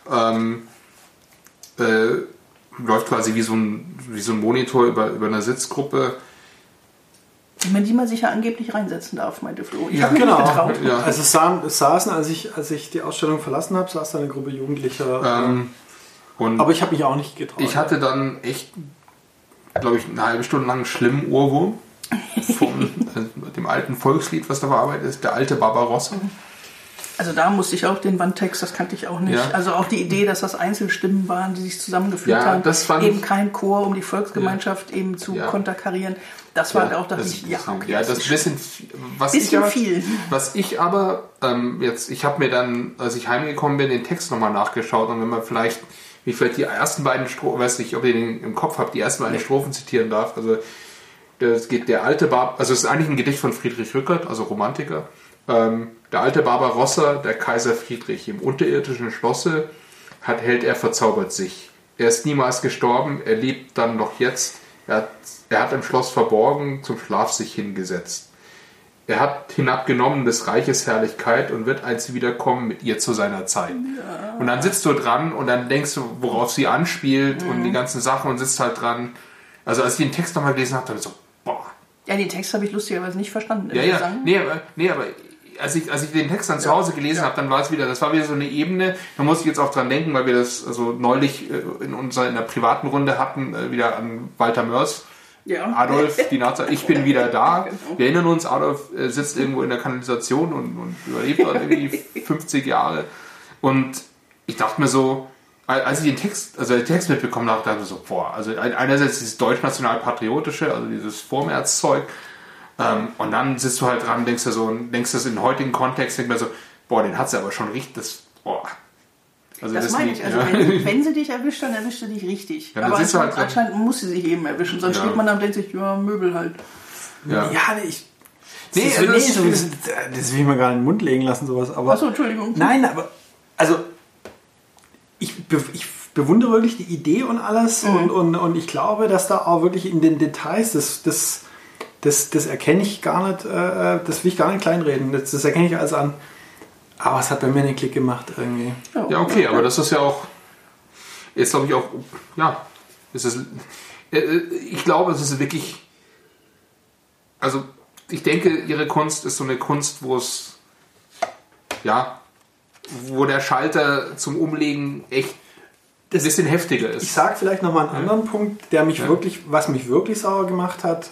Läuft quasi wie so ein Monitor über einer Sitzgruppe. Die man sich ja angeblich reinsetzen darf, meinte Flo. Ich habe mich nicht getraut. Ja. Also es saßen, als ich die Ausstellung verlassen habe, saß da eine Gruppe Jugendlicher. Aber ich habe mich auch nicht getraut. Ich hatte dann echt, glaube ich, eine halbe Stunde lang einen schlimmen Ohrwurm von dem alten Volkslied, was da verarbeitet ist, der alte Barbarossa. Also da musste ich auch den Wandtext, das kannte ich auch nicht. Ja. Also auch die Idee, dass das Einzelstimmen waren, die sich zusammengefügt haben. Eben kein Chor, um die Volksgemeinschaft eben zu konterkarieren. Das war auch, dass ich, okay. Ja, das bisschen viel. Was ich aber ich habe mir dann, als ich heimgekommen bin, den Text nochmal nachgeschaut und wenn man vielleicht die ersten beiden Strophen, weiß nicht, ob ihr den im Kopf habt, die ersten beiden Strophen zitieren darf. Also das geht der alte also es ist eigentlich ein Gedicht von Friedrich Rückert, also Romantiker. Der alte Barbarossa, der Kaiser Friedrich, im unterirdischen Schlosse hält er verzaubert sich. Er ist niemals gestorben, er lebt dann noch jetzt. Er hat im Schloss verborgen, zum Schlaf sich hingesetzt. Er hat hinabgenommen des Reiches Herrlichkeit und wird einst wiederkommen mit ihr zu seiner Zeit. Ja. Und dann sitzt du dran und dann denkst du, worauf sie anspielt und die ganzen Sachen und sitzt halt dran. Also als ich den Text nochmal gelesen habe, dann so, boah. Ja, den Text habe ich lustigerweise nicht verstanden. Nee, aber als ich den Text dann zu Hause gelesen habe, dann das war wieder so eine Ebene, da muss ich jetzt auch dran denken, weil wir das also neulich in der privaten Runde hatten, wieder an Walter Mörs. Ja. Adolf, die Nachzeit, ich bin wieder da. Genau. Wir erinnern uns, Adolf sitzt irgendwo in der Kanalisation und überlebt dort irgendwie 50 Jahre. Und ich dachte mir so, als ich den Text mitbekommen habe, dachte ich so, also einerseits dieses deutsch-national-patriotische, also dieses Vormärz-Zeug, und dann sitzt du halt dran, denkst das in heutigen Kontext, denkst mir so, den hat sie aber schon richtig, Also das meine ich. Also wenn sie dich erwischt, dann erwischt sie dich richtig. Ja, aber halt anscheinend muss sie sich eben erwischen. Sonst steht man da und denkt sich, ja, Möbel halt. Ja, das will ich mir gar nicht in den Mund legen lassen, sowas. Achso, Entschuldigung. Nein, aber also ich bewundere wirklich die Idee und alles und ich glaube, dass da auch wirklich in den Details, das erkenne ich gar nicht, das will ich gar nicht kleinreden. Das erkenne ich alles an. Aber es hat bei mir einen Klick gemacht irgendwie. Ja, okay, aber das ist ja auch, jetzt glaube ich auch, ich glaube, es ist wirklich, also ich denke, ihre Kunst ist so eine Kunst, wo der Schalter zum Umlegen echt ein bisschen heftiger ist. Ich sage vielleicht nochmal einen anderen Punkt, was mich wirklich sauer gemacht hat,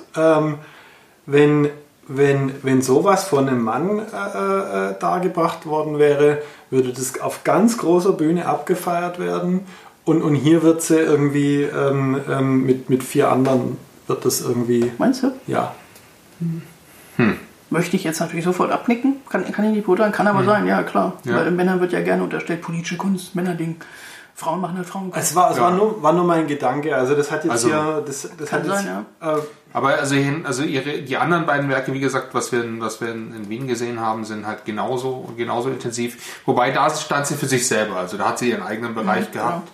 wenn sowas von einem Mann dargebracht worden wäre, würde das auf ganz großer Bühne abgefeiert werden und hier wird sie irgendwie mit 4 anderen wird das irgendwie... Meinst du? Ja. Möchte ich jetzt natürlich sofort abnicken, kann ich nicht beurteilen, kann aber sein, ja klar. Ja. Weil Männern wird ja gerne unterstellt, politische Kunst, Männerding. Frauen machen halt Frauenkunst. Es war nur mein Gedanke, also das hat jetzt das kann sein, ja. Aber die anderen beiden Werke, wie gesagt, was wir in Wien gesehen haben, sind halt genauso intensiv. Wobei da stand sie für sich selber, also da hat sie ihren eigenen Bereich gehabt.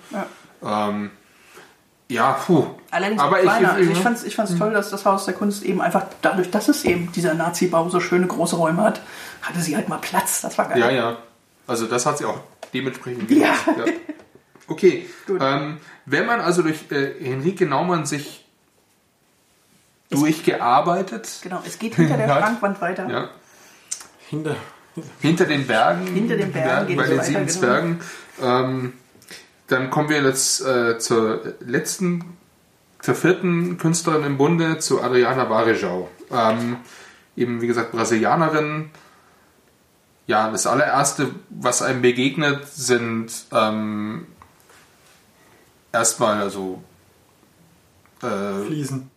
Ja. Allerdings aber kleiner. Ich fand's toll, dass das Haus der Kunst eben einfach dadurch, dass es eben dieser Nazi-Bau so schöne große Räume hat, hatte sie halt mal Platz. Das war geil. Ja. Also das hat sie auch dementsprechend gemacht. Ja. Okay. Wenn man also durch Henrike Naumann sich durchgearbeitet. Genau, es geht hinter der Schrankwand weiter. Ja. Hinter den Bergen. Hinter den Bergen geht bei es den weiter, 7 Zwergen. Dann kommen wir jetzt zur 4. Künstlerin im Bunde, zu Adriana Varejão. Eben, wie gesagt, Brasilianerin. Ja, das allererste, was einem begegnet, sind erstmal also Fliesen.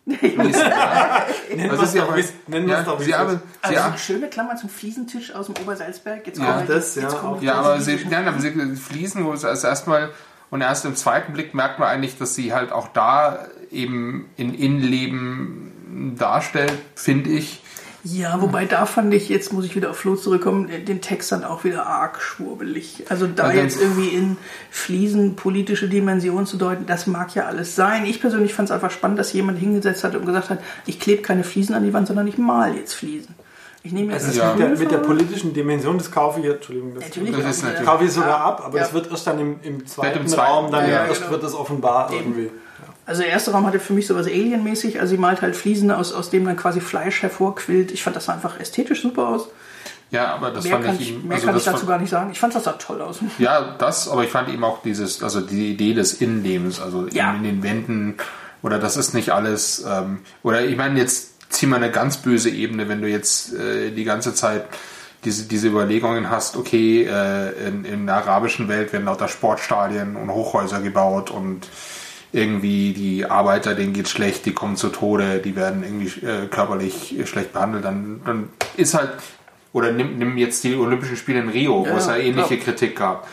Ja. Nennen wir es doch. Sie haben schöne Klammer zum Fliesentisch aus dem Obersalzberg. Jetzt aber sie Fliesen, wo es also erstmal und erst im zweiten Blick merkt man eigentlich, dass sie halt auch da eben in Innenleben darstellt, finde ich. Ja, wobei da fand ich, jetzt muss ich wieder auf Flo zurückkommen, den Text dann auch wieder arg schwurbelig. Also da jetzt irgendwie in Fliesen politische Dimensionen zu deuten, das mag ja alles sein. Ich persönlich fand es einfach spannend, dass jemand hingesetzt hat und gesagt hat, ich klebe keine Fliesen an die Wand, sondern ich mal jetzt Fliesen. Ich nehme jetzt mit der politischen Dimension, das kaufe ich, Entschuldigung, das kaufe ich sogar ab, aber das wird erst dann im zweiten Raum, dann wird das offenbar irgendwie. Also der erste Raum hatte für mich sowas Alien-mäßig, also sie malt halt Fliesen, aus dem dann quasi Fleisch hervorquillt. Ich fand das einfach ästhetisch super aus. Ja, aber das fand ich ihm... Mehr kann ich dazu gar nicht sagen. Ich fand das sah toll aus. Ja, aber ich fand eben auch die Idee des Innenlebens, also in den Wänden, oder das ist nicht alles, oder ich meine, jetzt zieh mal eine ganz böse Ebene, wenn du jetzt die ganze Zeit diese Überlegungen hast, okay, in der arabischen Welt werden lauter Sportstadien und Hochhäuser gebaut und irgendwie die Arbeiter, denen geht's schlecht, die kommen zu Tode, die werden irgendwie körperlich schlecht behandelt, dann ist halt, oder nimm jetzt die Olympischen Spiele in Rio, wo es ja ähnliche Kritik gab,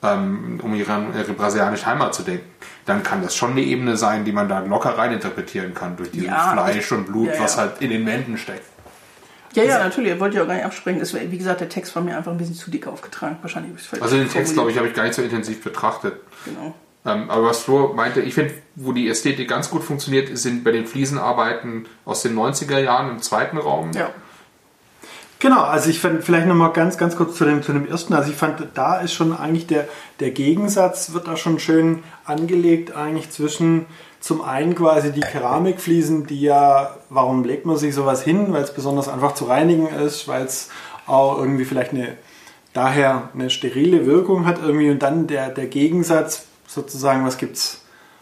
um ihre brasilianische Heimat zu denken. Dann kann das schon eine Ebene sein, die man da locker reininterpretieren kann, durch dieses Fleisch und Blut, was halt in den Wänden steckt. Ja, natürlich, er wollte ja auch gar nicht abspringen. Das war, wie gesagt, der Text war mir einfach ein bisschen zu dick aufgetragen. Wahrscheinlich also den Text, glaube ich, habe ich gar nicht so intensiv betrachtet. Genau. Aber was Flo meinte, ich finde, wo die Ästhetik ganz gut funktioniert, sind bei den Fliesenarbeiten aus den 90er Jahren im zweiten Raum. Ja. Genau, also ich fand vielleicht nochmal ganz kurz zu dem ersten, also ich fand, da ist schon eigentlich der Gegensatz, wird da schon schön angelegt eigentlich zwischen zum einen quasi die Keramikfliesen, die ja, warum legt man sich sowas hin, weil es besonders einfach zu reinigen ist, weil es auch irgendwie vielleicht daher eine sterile Wirkung hat irgendwie. Und dann der Gegensatz sozusagen, was gibt's?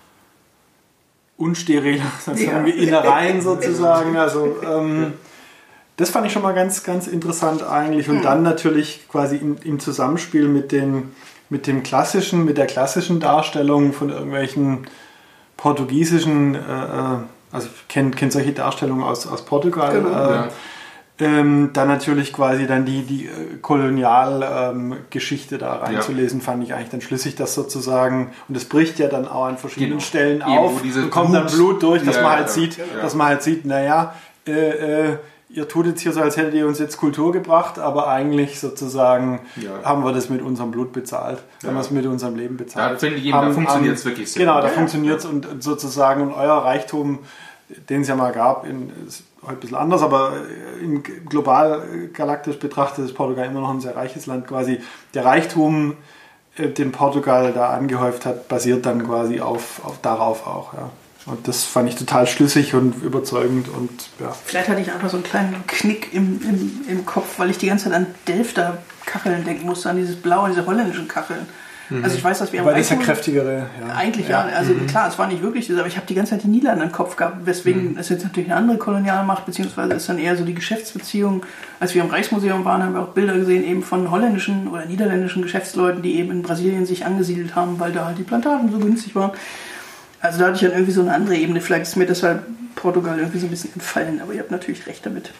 Unsterile, irgendwie Innereien sozusagen. Also das fand ich schon mal ganz, ganz interessant eigentlich. Und dann natürlich quasi im Zusammenspiel mit der klassischen Darstellung von irgendwelchen portugiesischen, also ich kenn solche Darstellungen aus Portugal. Genau. Dann natürlich quasi dann die Kolonialgeschichte da reinzulesen, fand ich eigentlich dann schlüssig, das sozusagen, und das bricht ja dann auch an verschiedenen Stellen auf, kommt dann Blut durch, dass man halt sieht, naja, ihr tut jetzt hier so, als hättet ihr uns jetzt Kultur gebracht, aber eigentlich sozusagen haben wir das mit unserem Blut bezahlt, haben wir es mit unserem Leben bezahlt. Da finde ich, da funktioniert es wirklich sehr. Genau, da funktioniert es und sozusagen und euer Reichtum, den es ja mal gab, ist heute ein bisschen anders, aber global galaktisch betrachtet ist Portugal immer noch ein sehr reiches Land. Quasi der Reichtum, den Portugal da angehäuft hat, basiert dann quasi darauf auch. Ja. Und das fand ich total schlüssig und überzeugend. Und, ja. Vielleicht hatte ich einfach so einen kleinen Knick im Kopf, weil ich die ganze Zeit an Delfter Kacheln denken musste, an dieses blaue, diese holländischen Kacheln. Also ich weiß, dass wir am Weil das ja kräftigere. Ja. Eigentlich ja. Also klar, es war nicht wirklich das, aber ich habe die ganze Zeit die Niederlande im Kopf gehabt, weswegen es jetzt natürlich eine andere Kolonialmacht, beziehungsweise ist dann eher so die Geschäftsbeziehung. Als wir im Reichsmuseum waren, haben wir auch Bilder gesehen eben von holländischen oder niederländischen Geschäftsleuten, die eben in Brasilien sich angesiedelt haben, weil da halt die Plantagen so günstig waren. Also da hatte ich dann irgendwie so eine andere Ebene. Vielleicht ist mir deshalb Portugal irgendwie so ein bisschen entfallen, aber ihr habt natürlich recht damit.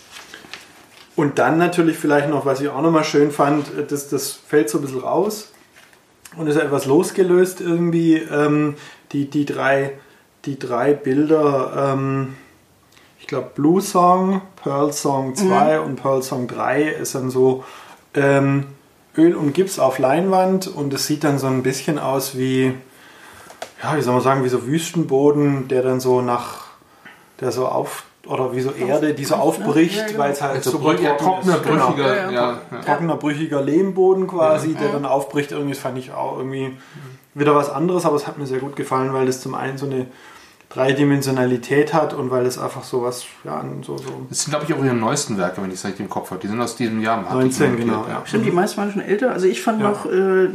Und dann natürlich vielleicht noch, was ich auch nochmal schön fand, das fällt so ein bisschen raus und ist etwas losgelöst irgendwie. Die drei Bilder, ich glaube Blue Song, Pearl Song 2 und Pearl Song 3 ist dann so Öl und Gips auf Leinwand und es sieht dann so ein bisschen aus wie, ja, wie soll man sagen, wie so Wüstenboden, der dann so oder wie so Erde, die so aufbricht, ja, genau. Weil es halt also so trockener, brüchiger, trockener, brüchiger Lehmboden quasi, der dann aufbricht. Irgendwie, das fand ich auch irgendwie wieder was anderes, aber es hat mir sehr gut gefallen, weil das zum einen so eine Dreidimensionalität hat und weil es einfach sowas, so. Das sind, glaube ich, auch ihre neuesten Werke, wenn ich es richtig im Kopf habe. Die sind aus diesem Jahr. 19, genau. Ja. Stimmt, die meisten waren schon älter. Also ich fand noch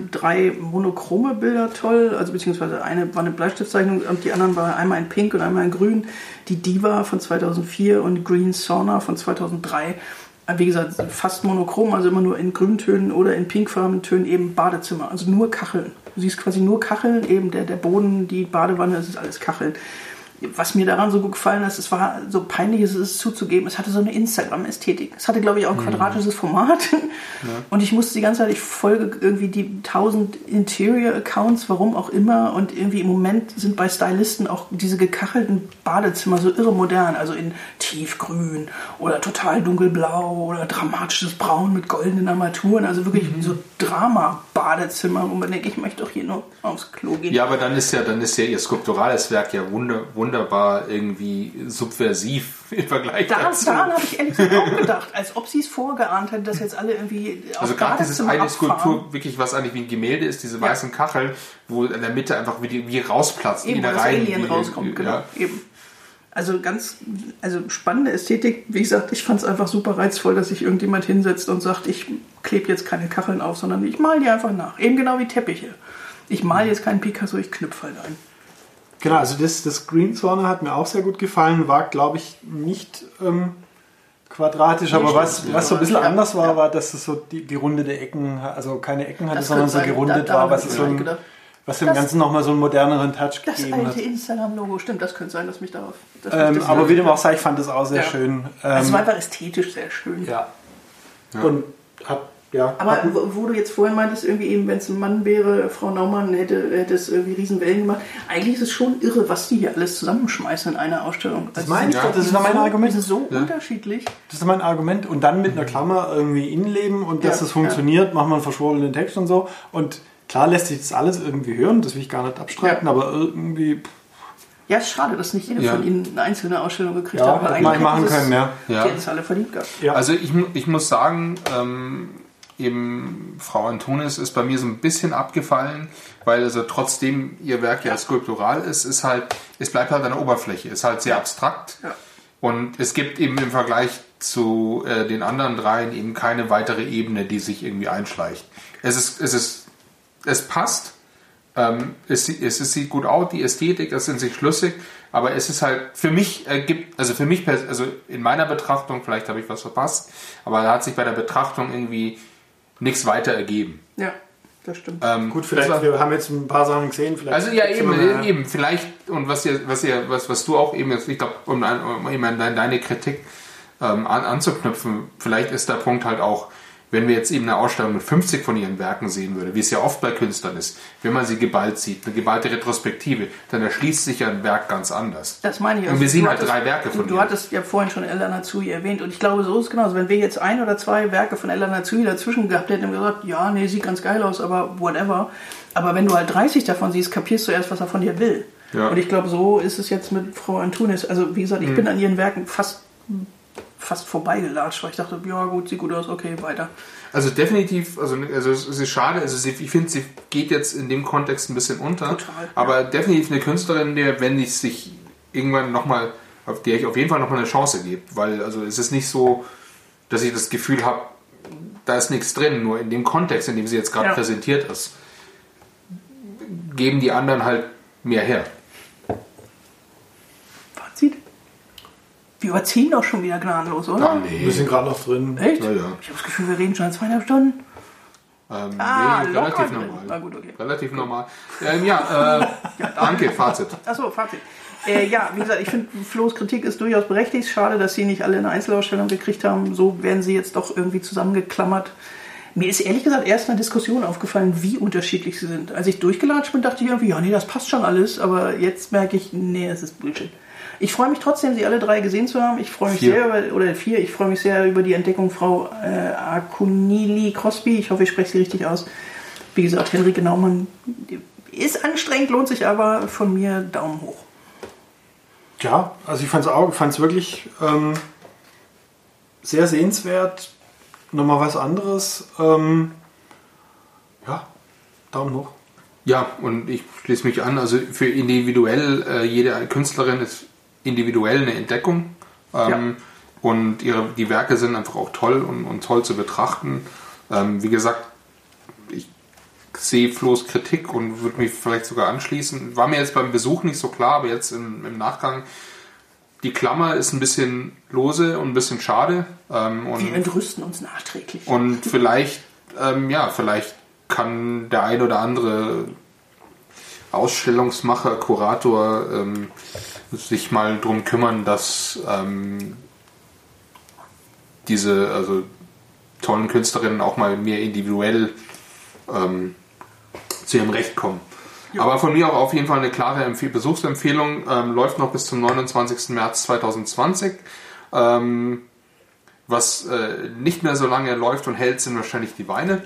3 monochrome Bilder toll, also beziehungsweise eine war eine Bleistiftzeichnung und die anderen waren einmal in Pink und einmal in Grün. Die Diva von 2004 und Green Sauna von 2003. Wie gesagt, fast monochrom, also immer nur in Grüntönen oder in pinkfarbenen Tönen eben Badezimmer, also nur Kacheln. Du siehst quasi nur Kacheln, eben der Boden, die Badewanne, das ist alles Kacheln. Was mir daran so gut gefallen ist, es war so peinlich, es ist zuzugeben, es hatte so eine Instagram-Ästhetik. Es hatte, glaube ich, auch ein quadratisches Format. Ja. Und ich musste die ganze Zeit, ich folge irgendwie die 1000 Interior-Accounts, warum auch immer. Und irgendwie im Moment sind bei Stylisten auch diese gekachelten Badezimmer so irre modern. Also in tiefgrün oder total dunkelblau oder dramatisches Braun mit goldenen Armaturen. Also wirklich so Drama-Badezimmer, wo man denkt, ich möchte doch hier nur aufs Klo gehen. Ja, aber dann ist ja ihr skulpturales Werk ja wunderbar irgendwie subversiv im Vergleich dazu. Daran habe ich ehrlich gesagt auch gedacht, als ob sie es vorgeahnt hätten, dass jetzt alle irgendwie also gerade dieses eine Skulptur, wirklich was eigentlich wie ein Gemälde ist, diese weißen Kacheln, wo in der Mitte einfach wie rausplatzt. Eben, wo das Alien rauskommt, genau. Eben. Also spannende Ästhetik. Wie gesagt, ich fand es einfach super reizvoll, dass sich irgendjemand hinsetzt und sagt, ich klebe jetzt keine Kacheln auf, sondern ich male die einfach nach. Eben genau wie Teppiche. Ich male jetzt keinen Picasso, ich knüpfe halt ein. Genau, also das Green Sauna hat mir auch sehr gut gefallen, war, glaube ich, nicht quadratisch, aber was so ein bisschen anders war, dass es so die gerundete Ecken, also keine Ecken hatte, sondern so gerundet war, was dem Ganzen nochmal so einen moderneren Touch gegeben hat. Das alte Instagram-Logo, stimmt, das könnte sein, dass mich darauf... aber wie dem auch sei, ich fand das auch sehr schön. Es war einfach ästhetisch sehr schön. Ja. Und hat... Ja, aber wo du jetzt vorhin meintest, irgendwie eben, wenn es ein Mann wäre, Frau Naumann hätte es irgendwie Riesenwellen gemacht. Eigentlich ist es schon irre, was die hier alles zusammenschmeißen in einer Ausstellung. Das meine ich doch, das ist mein Argument. Das ist so unterschiedlich. Das ist mein Argument. Und dann mit einer Klammer irgendwie Innenleben und dass das funktioniert, machen wir einen verschwollenen Text und so. Und klar lässt sich das alles irgendwie hören, das will ich gar nicht abstreiten, aber irgendwie... Ja, ist schade, dass nicht jeder von Ihnen eine einzelne Ausstellung gekriegt hat. Aber eigentlich machen können, Die hätten es alle verdient gehabt. Ja. Also ich muss sagen... eben Frau Antonis ist bei mir so ein bisschen abgefallen, weil also trotzdem ihr Werk ja skulptural ist, es bleibt halt an der Oberfläche, ist halt sehr abstrakt und es gibt eben im Vergleich zu den anderen dreien eben keine weitere Ebene, die sich irgendwie einschleicht. Es passt, es sieht gut aus, die Ästhetik ist in sich schlüssig, aber es ist halt für mich in meiner Betrachtung, vielleicht habe ich was verpasst, aber da hat sich bei der Betrachtung irgendwie nichts weiter ergeben. Ja, das stimmt. Gut, vielleicht, wir haben jetzt ein paar Sachen gesehen. Vielleicht also ja, eben, vielleicht, und was du auch eben, ich glaube, um eben deine Kritik anzuknüpfen, vielleicht ist der Punkt halt auch, wenn wir jetzt eben eine Ausstellung mit 50 von ihren Werken sehen würde, wie es ja oft bei Künstlern ist, wenn man sie geballt sieht, eine geballte Retrospektive, dann erschließt sich ja ein Werk ganz anders. Das meine ich. Und wir sehen halt 3 Werke von ihr. Du hattest ja vorhin schon Elena Zui erwähnt und ich glaube, so ist es genauso. Wenn wir jetzt 1 oder 2 Werke von Elena Zui dazwischen gehabt hätten und gesagt, ja, nee, sieht ganz geil aus, aber whatever. Aber wenn du halt 30 davon siehst, kapierst du erst, was er von dir will. Ja. Und ich glaube, so ist es jetzt mit Frau Antunes. Also wie gesagt, ich bin an ihren Werken fast vorbeigelatscht, weil ich dachte, ja gut, sieht gut aus, okay, weiter. Also definitiv, also es ist schade, ich finde, sie geht jetzt in dem Kontext ein bisschen unter. Total, aber definitiv eine Künstlerin, wenn ich sich irgendwann nochmal, auf der ich auf jeden Fall nochmal eine Chance gebe, weil also es ist nicht so, dass ich das Gefühl habe, da ist nichts drin, nur in dem Kontext, in dem sie jetzt gerade präsentiert ist, geben die anderen halt mehr her. Fazit? Wir überziehen doch schon wieder gnadenlos, oder? Nee. Wir sind gerade noch drin. Echt? Ja, ja. Ich habe das Gefühl, wir reden schon 2,5 Stunden. Nee, relativ normal. Na gut, okay. Relativ normal. Danke, Fazit. Achso, Fazit. Ja, wie gesagt, ich finde, Flo's Kritik ist durchaus berechtigt. Schade, dass sie nicht alle eine Einzelausstellung gekriegt haben. So werden sie jetzt doch irgendwie zusammengeklammert. Mir ist ehrlich gesagt erst in der Diskussion aufgefallen, wie unterschiedlich sie sind. Als ich durchgelatscht bin, dachte ich irgendwie, ja, nee, das passt schon alles. Aber jetzt merke ich, nee, das ist Bullshit. Ich freue mich trotzdem, sie alle 3 gesehen zu haben. Ich freue mich ich freue mich sehr über die Entdeckung Frau Akunili Crosby. Ich hoffe, ich spreche sie richtig aus. Wie gesagt, Henrike Naumann ist anstrengend, lohnt sich aber von mir Daumen hoch. Ja, also ich fand es wirklich sehr sehenswert. Nochmal was anderes. Daumen hoch. Ja, und ich schließe mich an, also für individuell, jede Künstlerin ist individuell eine Entdeckung. Und die Werke sind einfach auch toll und toll zu betrachten. Wie gesagt, ich sehe Flo's Kritik und würde mich vielleicht sogar anschließen. War mir jetzt beim Besuch nicht so klar, aber jetzt im Nachgang, die Klammer ist ein bisschen lose und ein bisschen schade. Wir entrüsten uns nachträglich. Und vielleicht kann der ein oder andere Ausstellungsmacher, Kurator sich mal drum kümmern, dass diese tollen Künstlerinnen auch mal mehr individuell zu ihrem Recht kommen. Ja. Aber von mir auch auf jeden Fall eine klare Besuchsempfehlung. Läuft noch bis zum 29. März 2020. Was nicht mehr so lange läuft und hält, sind wahrscheinlich die Weine.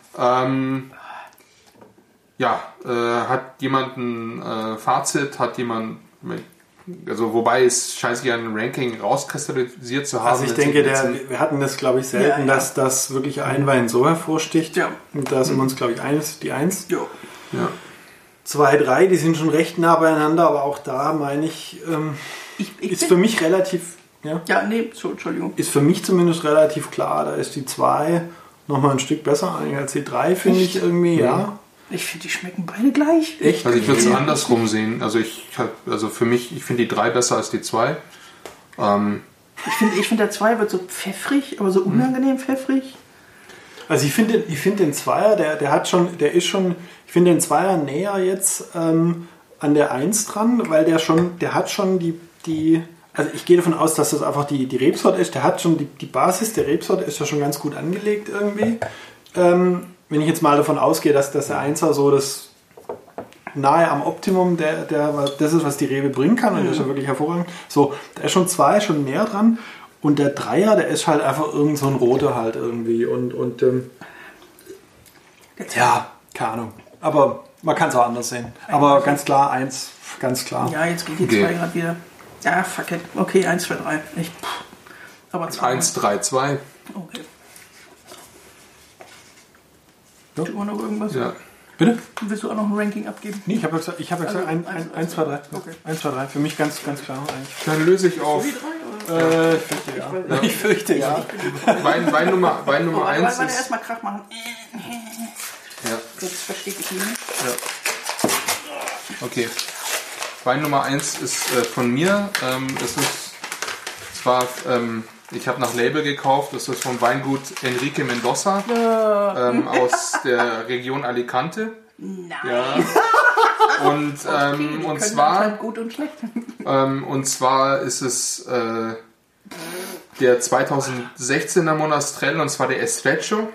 Hat jemand ein Fazit? Hat jemand wobei es scheint sich ein Ranking rauskristallisiert zu haben. Also ich denke, wir hatten das, glaube ich, selten, dass das wirklich ein Wein so hervorsticht. Ja. Und da sind wir uns, glaube ich, die 1. Ja. 2, 3, die sind schon recht nah beieinander, aber auch da meine ich, ist für mich relativ... Entschuldigung. Ist für mich zumindest relativ klar, da ist die 2 nochmal ein Stück besser eigentlich als die 3, finde ich irgendwie, ja. Ich finde, die schmecken beide gleich. Echt? Also ich würde es andersrum sehen. Für mich, ich finde die 3 besser als die 2. Ich finde der 2 wird so pfeffrig, aber so unangenehm pfeffrig. Also ich finde den 2er, ich finde den 2er näher jetzt an der 1 dran, weil der hat schon die also ich gehe davon aus, dass das einfach die Rebsorte ist. Der hat schon die Basis der Rebsorte ist ja schon ganz gut angelegt irgendwie. Wenn ich jetzt mal davon ausgehe, dass der 1er so das nahe am Optimum das ist, was die Rebe bringen kann, und das ist ja wirklich hervorragend. So, da ist schon 2 schon näher dran, und der 3er, der ist halt einfach irgend so ein roter halt irgendwie und keine Ahnung. Aber man kann es auch anders sehen. Aber ganz klar 1, ganz klar. Ja, jetzt geht die 2 gerade wieder. Ja, fuck it. Okay, 1, 2, 3. Aber 2. 1, 3, 2. Okay. Ja. Du noch irgendwas? Ja. Bitte? Willst du auch noch ein Ranking abgeben? Nee, ich habe gesagt 1, 2, 3. Okay. 1, 2, 3. Für mich ganz klar eigentlich. Dann löse ich auf. Ich fürchte ja. Wein Nummer 1 Warte, ist... erstmal Krach machen. Ja. Das verstehe ich nicht. Ja. Okay. Wein Nummer 1 ist von mir. Ich habe nach Label gekauft. Das ist vom Weingut Enrique Mendoza aus der Region Alicante. Nein. Ja. Und Okay, und zwar gut und schlecht. und zwar ist es der 2016er Monastrell, und zwar der Estrecho.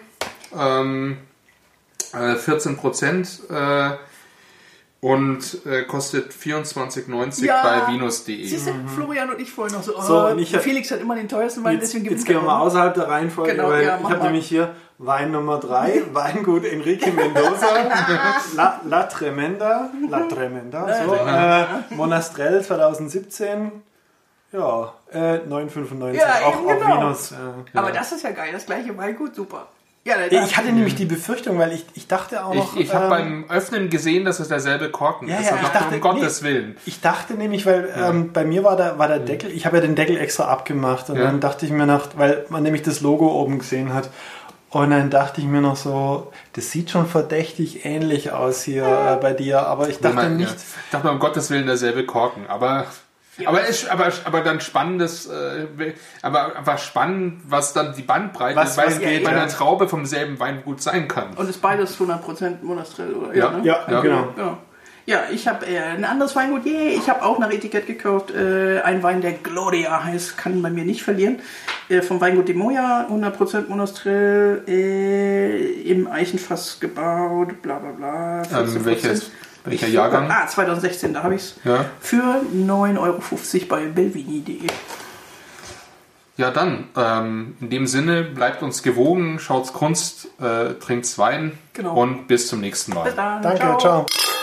14% und kostet 24,90 bei Vinus.de. Siehst du, Florian und ich vorhin noch so, und Felix hat immer den teuersten Wein, deswegen gibt es Jetzt gehen wir mal außerhalb der Reihenfolge, Genau, weil ja, ich mach habe mal. nämlich hier Wein Nummer 3, Weingut Enrique Mendoza, La Tremenda, so, Monastrell 2017, ja, 9,95 Ja, auch eben auf genau. Vinus. Aber das ist ja geil, das gleiche Weingut, super. Ja, Ich hatte nämlich die Befürchtung, weil ich dachte auch... Ich habe beim Öffnen gesehen, dass es derselbe Korken ist. Ja, Und ich dachte, um Gottes Willen. Ich dachte nämlich, weil bei mir war der Deckel, ich habe ja den Deckel extra abgemacht und dann dachte ich mir noch, weil man nämlich das Logo oben gesehen hat, und dann dachte ich mir noch so, das sieht schon verdächtig ähnlich aus hier bei dir, aber ich dachte nicht... Ja. Ich dachte, um Gottes Willen derselbe Korken, aber dann spannendes, aber spannend, was dann die Bandbreite bei einer Traube vom selben Weingut sein kann. Und ist beides 100% Monastrell, oder? Ja, ne? Ja, genau. Ja, ich habe ein anderes Weingut. Ich habe auch nach Etikett gekauft. Ein Wein, der Gloria heißt, kann bei mir nicht verlieren. Vom Weingut de Moya, 100% Monastrell, im Eichenfass gebaut, bla bla bla. 14%. Welcher Jahrgang? 2016, da habe ich es. Ja. Für 9,50 € bei belvini.de. Ja, dann, in dem Sinne, bleibt uns gewogen, schaut's Kunst, trinkt's Wein Genau. und bis zum nächsten Mal. Bis dann. Danke, ciao.